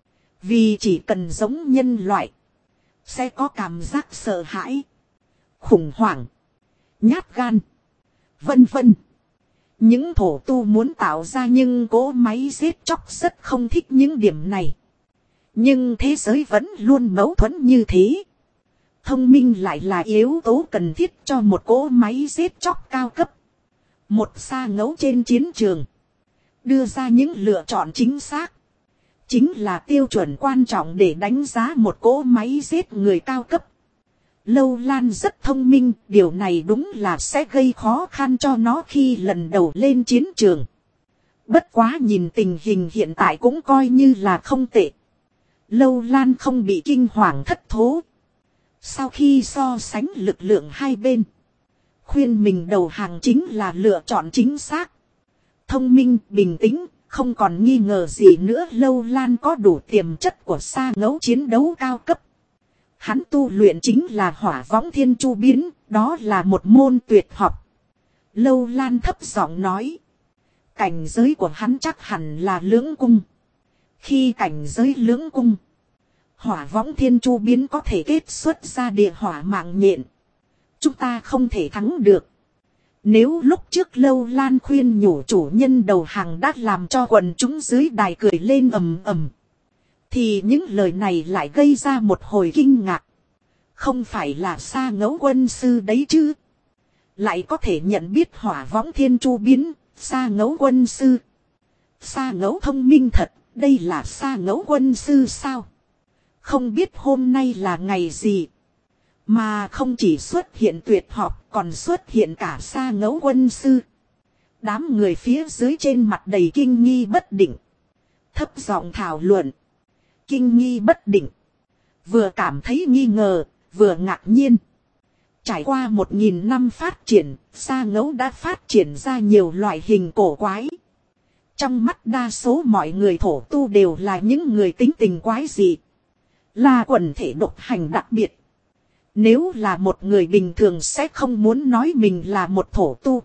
Vì chỉ cần giống nhân loại, sẽ có cảm giác sợ hãi, khủng hoảng, nhát gan, vân vân. Những thổ tu muốn tạo ra những cỗ máy giết chóc rất không thích những điểm này. Nhưng thế giới vẫn luôn mâu thuẫn như thế. Thông minh lại là yếu tố cần thiết cho một cỗ máy giết chóc cao cấp. Một Sa Ngẫu trên chiến trường đưa ra những lựa chọn chính xác, chính là tiêu chuẩn quan trọng để đánh giá một cỗ máy giết người cao cấp. Lâu Lan rất thông minh, điều này đúng là sẽ gây khó khăn cho nó khi lần đầu lên chiến trường. Bất quá nhìn tình hình hiện tại cũng coi như là không tệ. Lâu Lan không bị kinh hoàng thất thố. Sau khi so sánh lực lượng hai bên, khuyên mình đầu hàng chính là lựa chọn chính xác. Thông minh, bình tĩnh, không còn nghi ngờ gì nữa. Lâu Lan có đủ tiềm chất của Sa Ngẫu chiến đấu cao cấp. Hắn tu luyện chính là hỏa võng thiên chu biến, đó là một môn tuyệt học. Lâu Lan thấp giọng nói. Cảnh giới của hắn chắc hẳn là lưỡng cung. Khi cảnh giới lưỡng cung, hỏa võng thiên chu biến có thể kết xuất ra địa hỏa mạng nhện. Chúng ta không thể thắng được. Nếu lúc trước Lâu Lan khuyên nhủ chủ nhân đầu hàng đã làm cho quần chúng dưới đài cười lên ầm ầm, thì những lời này lại gây ra một hồi kinh ngạc. Không phải là Sa Ngẫu quân sư đấy chứ? Lại có thể nhận biết hỏa võng thiên chu biến, Sa Ngẫu quân sư. Sa Ngẫu thông minh thật, đây là Sa Ngẫu quân sư sao? Không biết hôm nay là ngày gì, mà không chỉ xuất hiện tuyệt học, còn xuất hiện cả Sa Ngẫu quân sư. Đám người phía dưới trên mặt đầy kinh nghi bất định. thấp giọng thảo luận. Kinh nghi bất định. Vừa cảm thấy nghi ngờ, vừa ngạc nhiên. Trải qua 1000 năm phát triển, sa ngẫu đã phát triển ra nhiều loại hình cổ quái. Trong mắt đa số mọi người thổ tu đều là những người tính tình quái dị. Là quần thể độc hành đặc biệt. Nếu là một người bình thường sẽ không muốn nói mình là một thổ tu.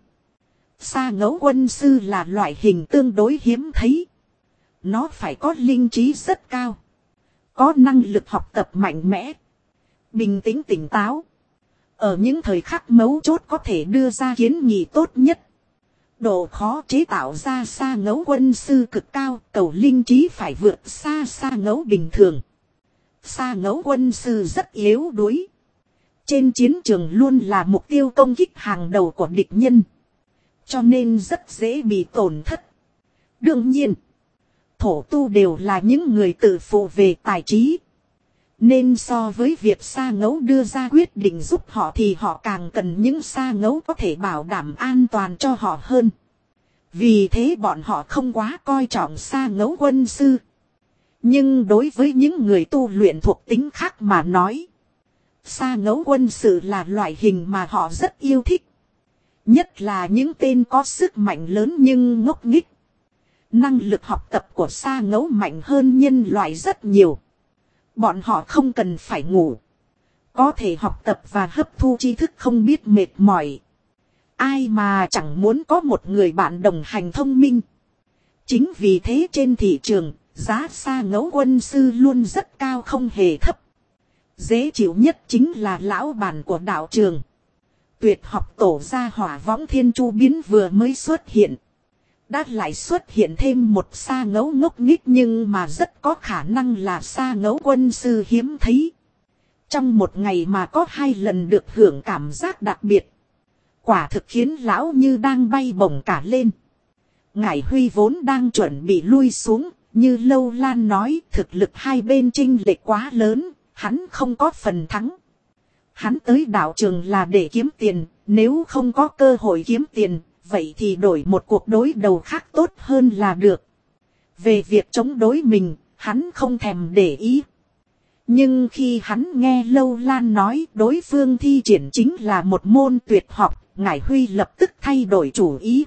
Sa ngẫu quân sư là loại hình tương đối hiếm thấy. Nó phải có linh trí rất cao. Có năng lực học tập mạnh mẽ. Bình tĩnh tỉnh táo. Ở những thời khắc mấu chốt có thể đưa ra kiến nghị tốt nhất. Độ khó chế tạo ra sa ngẫu quân sư cực cao, cầu linh trí phải vượt xa sa ngẫu bình thường. Sa ngẫu quân sư rất yếu đuối. Trên chiến trường luôn là mục tiêu công kích hàng đầu của địch nhân. Cho nên rất dễ bị tổn thất. Đương nhiên, thổ tu đều là những người tự phụ về tài trí. Nên so với việc sa ngẫu đưa ra quyết định giúp họ thì họ càng cần những sa ngẫu có thể bảo đảm an toàn cho họ hơn. Vì thế bọn họ không quá coi trọng sa ngẫu quân sư. Nhưng đối với những người tu luyện thuộc tính khác mà nói, sa ngẫu quân sư là loại hình mà họ rất yêu thích. Nhất là những tên có sức mạnh lớn nhưng ngốc nghếch. Năng lực học tập của sa ngẫu mạnh hơn nhân loại rất nhiều. Bọn họ không cần phải ngủ. Có thể học tập và hấp thu tri thức không biết mệt mỏi. Ai mà chẳng muốn có một người bạn đồng hành thông minh. Chính vì thế trên thị trường, giá sa ngẫu quân sư luôn rất cao không hề thấp. Dễ chịu nhất chính là lão bản của đạo trường. Tuyệt học tổ gia Hỏa Võng Thiên Chu Biến vừa mới xuất hiện. Đã lại xuất hiện thêm một sa ngẫu ngốc nghếch nhưng mà rất có khả năng là sa ngẫu quân sư hiếm thấy. Trong một ngày mà có 2 lần được hưởng cảm giác đặc biệt. Quả thực khiến lão như đang bay bổng cả lên. Ngải Huy vốn đang chuẩn bị lui xuống, như Lâu Lan nói thực lực hai bên chênh lệch quá lớn, hắn không có phần thắng. Hắn tới đạo trường là để kiếm tiền, nếu không có cơ hội kiếm tiền, vậy thì đổi một cuộc đối đầu khác tốt hơn là được. Về việc chống đối mình, hắn không thèm để ý. Nhưng khi hắn nghe Lâu Lan nói đối phương thi triển chính là một môn tuyệt học, Ngải Huy lập tức thay đổi chủ ý.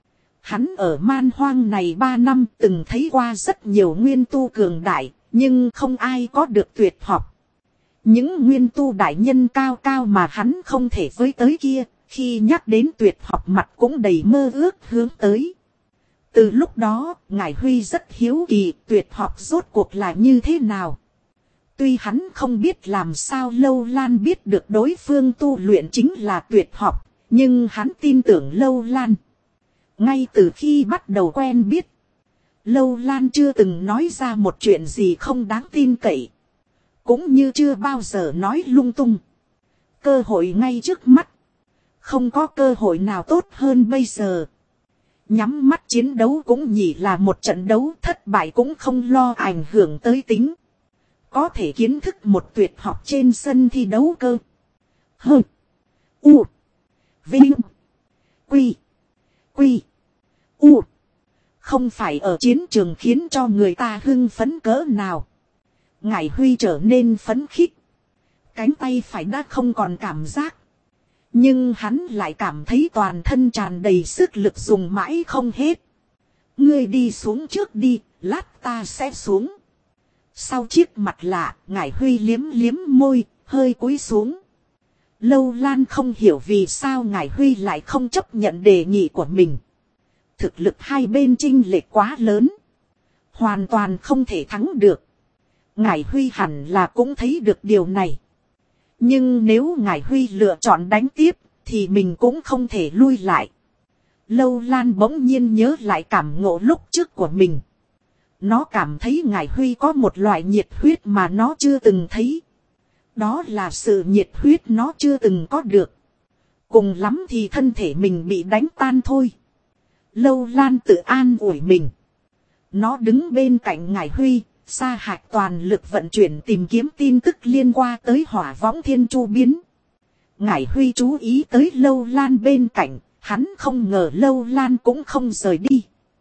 Hắn ở man hoang này 3 năm từng thấy qua rất nhiều nguyên tu cường đại, nhưng không ai có được tuyệt học. Những nguyên tu đại nhân cao cao mà hắn không thể với tới kia, khi nhắc đến tuyệt học mặt cũng đầy mơ ước hướng tới. Từ lúc đó, Ngải Huy rất hiếu kỳ tuyệt học rốt cuộc là như thế nào. Tuy hắn không biết làm sao Lâu Lan biết được đối phương tu luyện chính là tuyệt học, nhưng hắn tin tưởng Lâu Lan. Ngay từ khi bắt đầu quen biết, Lâu Lan chưa từng nói ra một chuyện gì không đáng tin cậy. Cũng như chưa bao giờ nói lung tung. Cơ hội ngay trước mắt. Không có cơ hội nào tốt hơn bây giờ. Nhắm mắt chiến đấu cũng nhỉ là một trận đấu, thất bại cũng không lo ảnh hưởng tới tính. Có thể kiến thức một tuyệt học trên sân thi đấu cơ. Hơ. U. Vinh. Quy. Quy. U. Không phải ở chiến trường khiến cho người ta hưng phấn cỡ nào. Ngải Huy trở nên phấn khích. Cánh tay phải đã không còn cảm giác. Nhưng hắn lại cảm thấy toàn thân tràn đầy sức lực dùng mãi không hết. Ngươi đi xuống trước đi, lát ta sẽ xuống. Sau chiếc mặt lạ, Ngải Huy liếm liếm môi, hơi cúi xuống. Lâu Lan không hiểu vì sao Ngải Huy lại không chấp nhận đề nghị của mình. Thực lực hai bên chênh lệch quá lớn. Hoàn toàn không thể thắng được. Ngải Huy hẳn là cũng thấy được điều này. Nhưng nếu Ngải Huy lựa chọn đánh tiếp, thì mình cũng không thể lui lại. Lâu Lan bỗng nhiên nhớ lại cảm ngộ lúc trước của mình. Nó cảm thấy Ngải Huy có một loại nhiệt huyết mà nó chưa từng thấy. Đó là sự nhiệt huyết nó chưa từng có được. Cùng lắm thì thân thể mình bị đánh tan thôi. Lâu Lan tự an ủi mình. Nó đứng bên cạnh Ngải Huy. Sa Hạch toàn lực vận chuyển tìm kiếm tin tức liên quan tới Hỏa Võng Thiên Chu Biến. Ngải Huy chú ý tới Lâu Lan bên cạnh, hắn không ngờ Lâu Lan cũng không rời đi.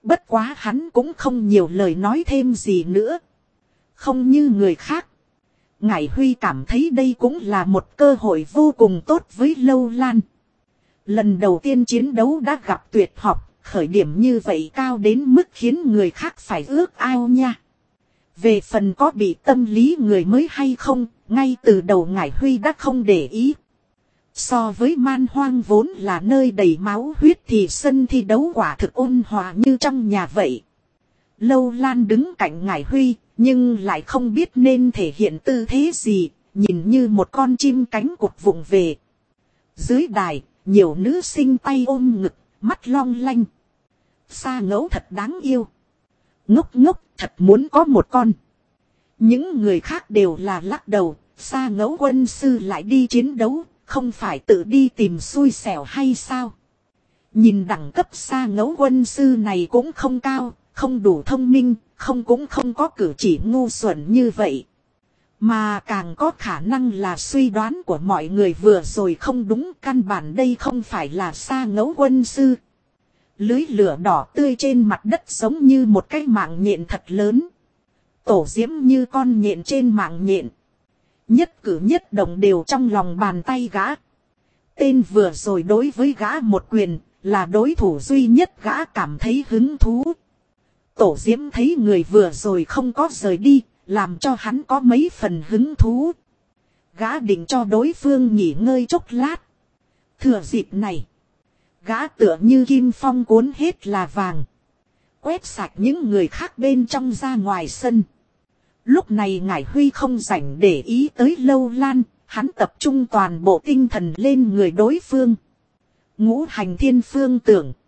Bất quá hắn cũng không nhiều lời nói thêm gì nữa. Không như người khác. Ngải Huy cảm thấy đây cũng là một cơ hội vô cùng tốt với Lâu Lan. Lần đầu tiên chiến đấu đã gặp tuyệt học, khởi điểm như vậy cao đến mức khiến người khác phải ước ao nha. Về phần có bị tâm lý người mới hay không, ngay từ đầu Ngải Huy đã không để ý. So với Man Hoang vốn là nơi đầy máu huyết thì sân thi đấu quả thực ôn hòa như trong nhà vậy. Lâu Lan đứng cạnh Ngải Huy, nhưng lại không biết nên thể hiện tư thế gì, nhìn như một con chim cánh cụt vụng về. Dưới đài, nhiều nữ sinh tay ôm ngực, mắt long lanh. Sa Ngẫu thật đáng yêu. Ngốc ngốc, thật muốn có một con. Những người khác đều là lắc đầu, Sa Ngẫu quân sư lại đi chiến đấu, không phải tự đi tìm xui xẻo hay sao? Nhìn đẳng cấp Sa Ngẫu quân sư này cũng không cao, không đủ thông minh, cũng không có cử chỉ ngu xuẩn như vậy. Mà càng có khả năng là suy đoán của mọi người vừa rồi không đúng, căn bản đây không phải là Sa Ngẫu quân sư. Lưới lửa đỏ tươi trên mặt đất giống như một cái mạng nhện thật lớn. Tổ diễm như con nhện trên mạng nhện. Nhất cử nhất động đều trong lòng bàn tay gã. Tên vừa rồi đối với gã một quyền, là đối thủ duy nhất gã cảm thấy hứng thú. Tổ diễm thấy người vừa rồi không có rời đi, làm cho hắn có mấy phần hứng thú. Gã định cho đối phương nghỉ ngơi chốc lát. Thừa dịp này, gã tựa như kim phong cuốn hết là vàng. Quét sạch những người khác bên trong ra ngoài sân. Lúc này Ngải Huy không rảnh để ý tới Lâu Lan, hắn tập trung toàn bộ tinh thần lên người đối phương. Ngũ hành thiên phương tưởng.